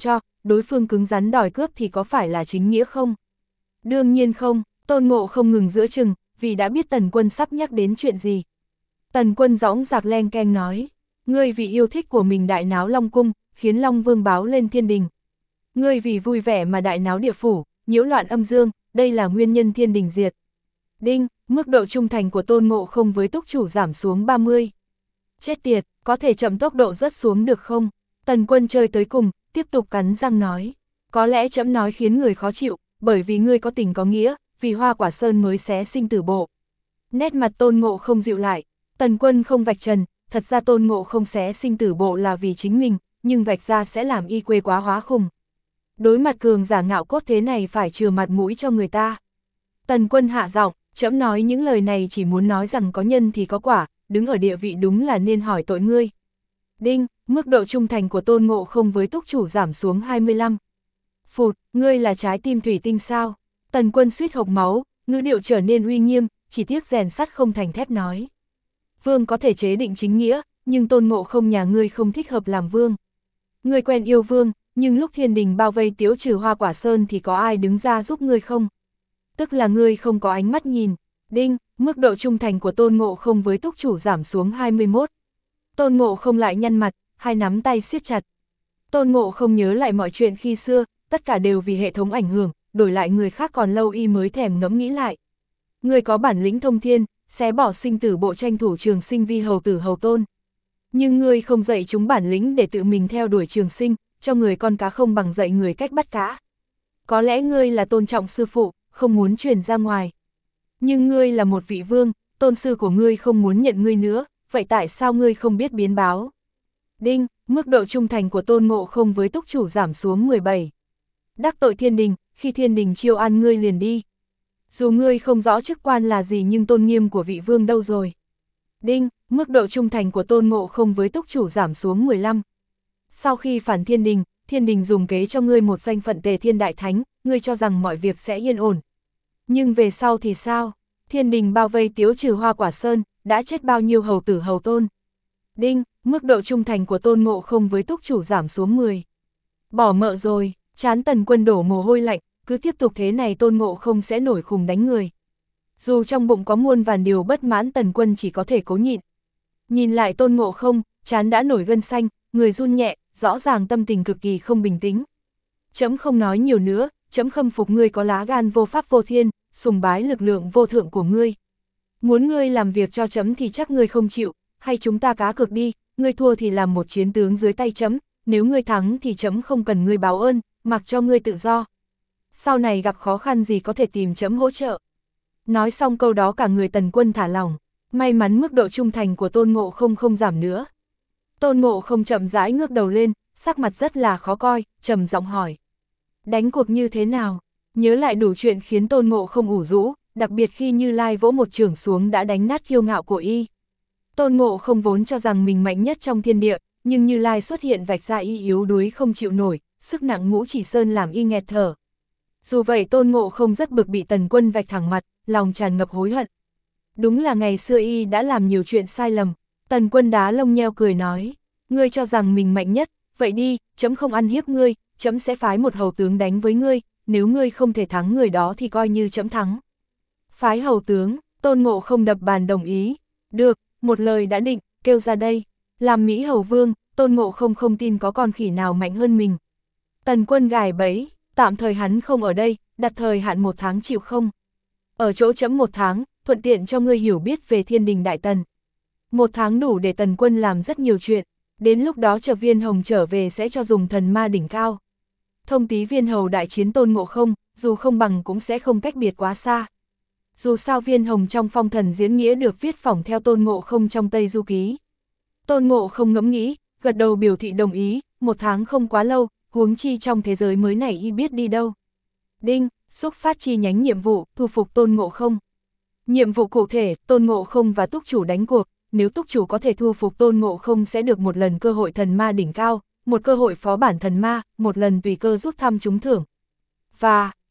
Speaker 1: đối phương cứng rắn đòi cướp thì có phải là chính nghĩa không? Đương nhiên không, Tôn Ngộ không ngừng giữa chừng, vì đã biết Tần Quân sắp nhắc đến chuyện gì. Tần Quân dõng dạc len keng nói, ngươi vì yêu thích của mình đại náo Long Cung, khiến Long Vương báo lên thiên đình. Ngươi vì vui vẻ mà đại náo địa phủ, nhiễu loạn âm dương, đây là nguyên nhân thiên đình diệt. Đinh, mức độ trung thành của Tôn Ngộ không với túc chủ giảm xuống 30. Chết tiệt, có thể chậm tốc độ rớt xuống được không? Tần Quân chơi tới cùng, tiếp tục cắn răng nói. Có lẽ chậm nói khiến người khó chịu, bởi vì ngươi có tình có nghĩa, vì Hoa Quả Sơn mới xé sinh tử bộ. Nét mặt Tôn Ngộ không dịu lại, Tần Quân không vạch trần, thật ra Tôn Ngộ không xé sinh tử bộ là vì chính mình, nhưng vạch ra sẽ làm y quê quá hóa khùng. Đối mặt cường giả ngạo cốt thế này phải chừa mặt mũi cho người ta. Tần Quân hạ giọng, trẫm nói những lời này chỉ muốn nói rằng có nhân thì có quả, đứng ở địa vị đúng là nên hỏi tội ngươi. Đinh, mức độ trung thành của Tôn Ngộ không với túc chủ giảm xuống 25. Phụt, ngươi là trái tim thủy tinh sao? Tần Quân suýt hộc máu, ngữ điệu trở nên uy nghiêm, chỉ tiếc rèn sắt không thành thép nói. Vương có thể chế định chính nghĩa, nhưng Tôn Ngộ không nhà ngươi không thích hợp làm vương. Ngươi quen yêu vương, nhưng lúc thiên đình bao vây tiễu trừ Hoa Quả Sơn thì có ai đứng ra giúp ngươi không? Tức là ngươi không có ánh mắt nhìn. Đinh, mức độ trung thành của Tôn Ngộ không với túc chủ giảm xuống 21. Tôn Ngộ không lại nhăn mặt, hai nắm tay siết chặt. Tôn Ngộ không nhớ lại mọi chuyện khi xưa, tất cả đều vì hệ thống ảnh hưởng, đổi lại người khác còn lâu y mới thèm ngẫm nghĩ lại. Ngươi có bản lĩnh thông thiên, xé bỏ sinh tử bộ tranh thủ trường sinh vi hầu tử hầu tôn. Nhưng ngươi không dạy chúng bản lĩnh để tự mình theo đuổi trường sinh, cho người con cá không bằng dạy người cách bắt cá. Có lẽ ngươi là tôn trọng sư phụ, không muốn truyền ra ngoài. Nhưng ngươi là một vị vương, tôn sư của ngươi không muốn nhận ngươi nữa, vậy tại sao ngươi không biết biến báo? Đinh, mức độ trung thành của Tôn Ngộ không với túc chủ giảm xuống 17. Đắc tội thiên đình, khi thiên đình chiêu an ngươi liền đi. Dù ngươi không rõ chức quan là gì nhưng tôn nghiêm của vị vương đâu rồi? Đinh, mức độ trung thành của Tôn Ngộ không với túc chủ giảm xuống 15. Sau khi phản thiên đình dùng kế cho ngươi một danh phận Tề Thiên Đại Thánh, ngươi cho rằng mọi việc sẽ yên ổn. Nhưng về sau thì sao? Thiên đình bao vây tiễu trừ Hoa Quả Sơn, đã chết bao nhiêu hầu tử hầu tôn? Đinh, mức độ trung thành của Tôn Ngộ không với túc chủ giảm xuống 10. Bỏ mợ rồi, trán Tần Quân đổ mồ hôi lạnh, cứ tiếp tục thế này Tôn Ngộ không sẽ nổi khùng đánh người. Dù trong bụng có muôn vàn điều bất mãn Tần Quân chỉ có thể cố nhịn. Nhìn lại Tôn Ngộ không, trán đã nổi gân xanh, người run nhẹ, rõ ràng tâm tình cực kỳ không bình tĩnh. Trẫm không nói nhiều nữa, trẫm khâm phục ngươi có lá gan vô pháp vô thiên, sùng bái lực lượng vô thượng của ngươi. Muốn ngươi làm việc cho trẫm thì chắc ngươi không chịu, hay chúng ta cá cược đi, ngươi thua thì làm một chiến tướng dưới tay trẫm, nếu ngươi thắng thì trẫm không cần ngươi báo ơn, mặc cho ngươi tự do. Sau này gặp khó khăn gì có thể tìm trẫm hỗ trợ. Nói xong câu đó cả người Tần Quân thả lỏng, may mắn mức độ trung thành của Tôn Ngộ không giảm nữa. Tôn Ngộ không chậm rãi ngước đầu lên, sắc mặt rất là khó coi, trầm giọng hỏi. Đánh cuộc như thế nào? Nhớ lại đủ chuyện khiến Tôn Ngộ không ủ rũ, đặc biệt khi Như Lai vỗ một chưởng xuống đã đánh nát kiêu ngạo của y. Tôn Ngộ không vốn cho rằng mình mạnh nhất trong thiên địa, nhưng Như Lai xuất hiện vạch ra y yếu đuối không chịu nổi, sức nặng Ngũ Chỉ Sơn làm y nghẹt thở. Dù vậy Tôn Ngộ không rất bực bị Tần Quân vạch thẳng mặt, lòng tràn ngập hối hận. Đúng là ngày xưa y đã làm nhiều chuyện sai lầm. Tần Quân đá lông nheo cười nói, ngươi cho rằng mình mạnh nhất, vậy đi, trẫm không ăn hiếp ngươi, trẫm sẽ phái một hầu tướng đánh với ngươi, nếu ngươi không thể thắng người đó thì coi như trẫm thắng. Phái hầu tướng, Tôn Ngộ không đập bàn đồng ý. Được, một lời đã định, kêu ra đây. Làm Mỹ hầu vương, Tôn Ngộ không tin có con khỉ nào mạnh hơn mình. Tần Quân gài bẫy, tạm thời hắn không ở đây, đặt thời hạn 1 tháng chịu không? Ở chỗ trẫm 1 tháng, thuận tiện cho ngươi hiểu biết về thiên đình Đại Tần. 1 tháng đủ để Tần Quân làm rất nhiều chuyện, đến lúc đó chờ Viên Hồng trở về sẽ cho dùng thần ma đỉnh cao. Thông tí Viên Hầu đại chiến Tôn Ngộ không, dù không bằng cũng sẽ không cách biệt quá xa. Dù sao Viên Hồng trong Phong Thần Diễn Nghĩa được viết phỏng theo Tôn Ngộ không trong Tây Du Ký. Tôn Ngộ không ngẫm nghĩ, gật đầu biểu thị đồng ý, 1 tháng không quá lâu, huống chi trong thế giới mới này y biết đi đâu. Đinh, xúc phát chi nhánh nhiệm vụ, thu phục Tôn Ngộ không. Nhiệm vụ cụ thể, Tôn Ngộ không và túc chủ đánh cuộc, nếu túc chủ có thể thu phục Tôn Ngộ không sẽ được một lần cơ hội thần ma đỉnh cao, một cơ hội phó bản thần ma, một lần tùy cơ rút thăm trúng thưởng. Và,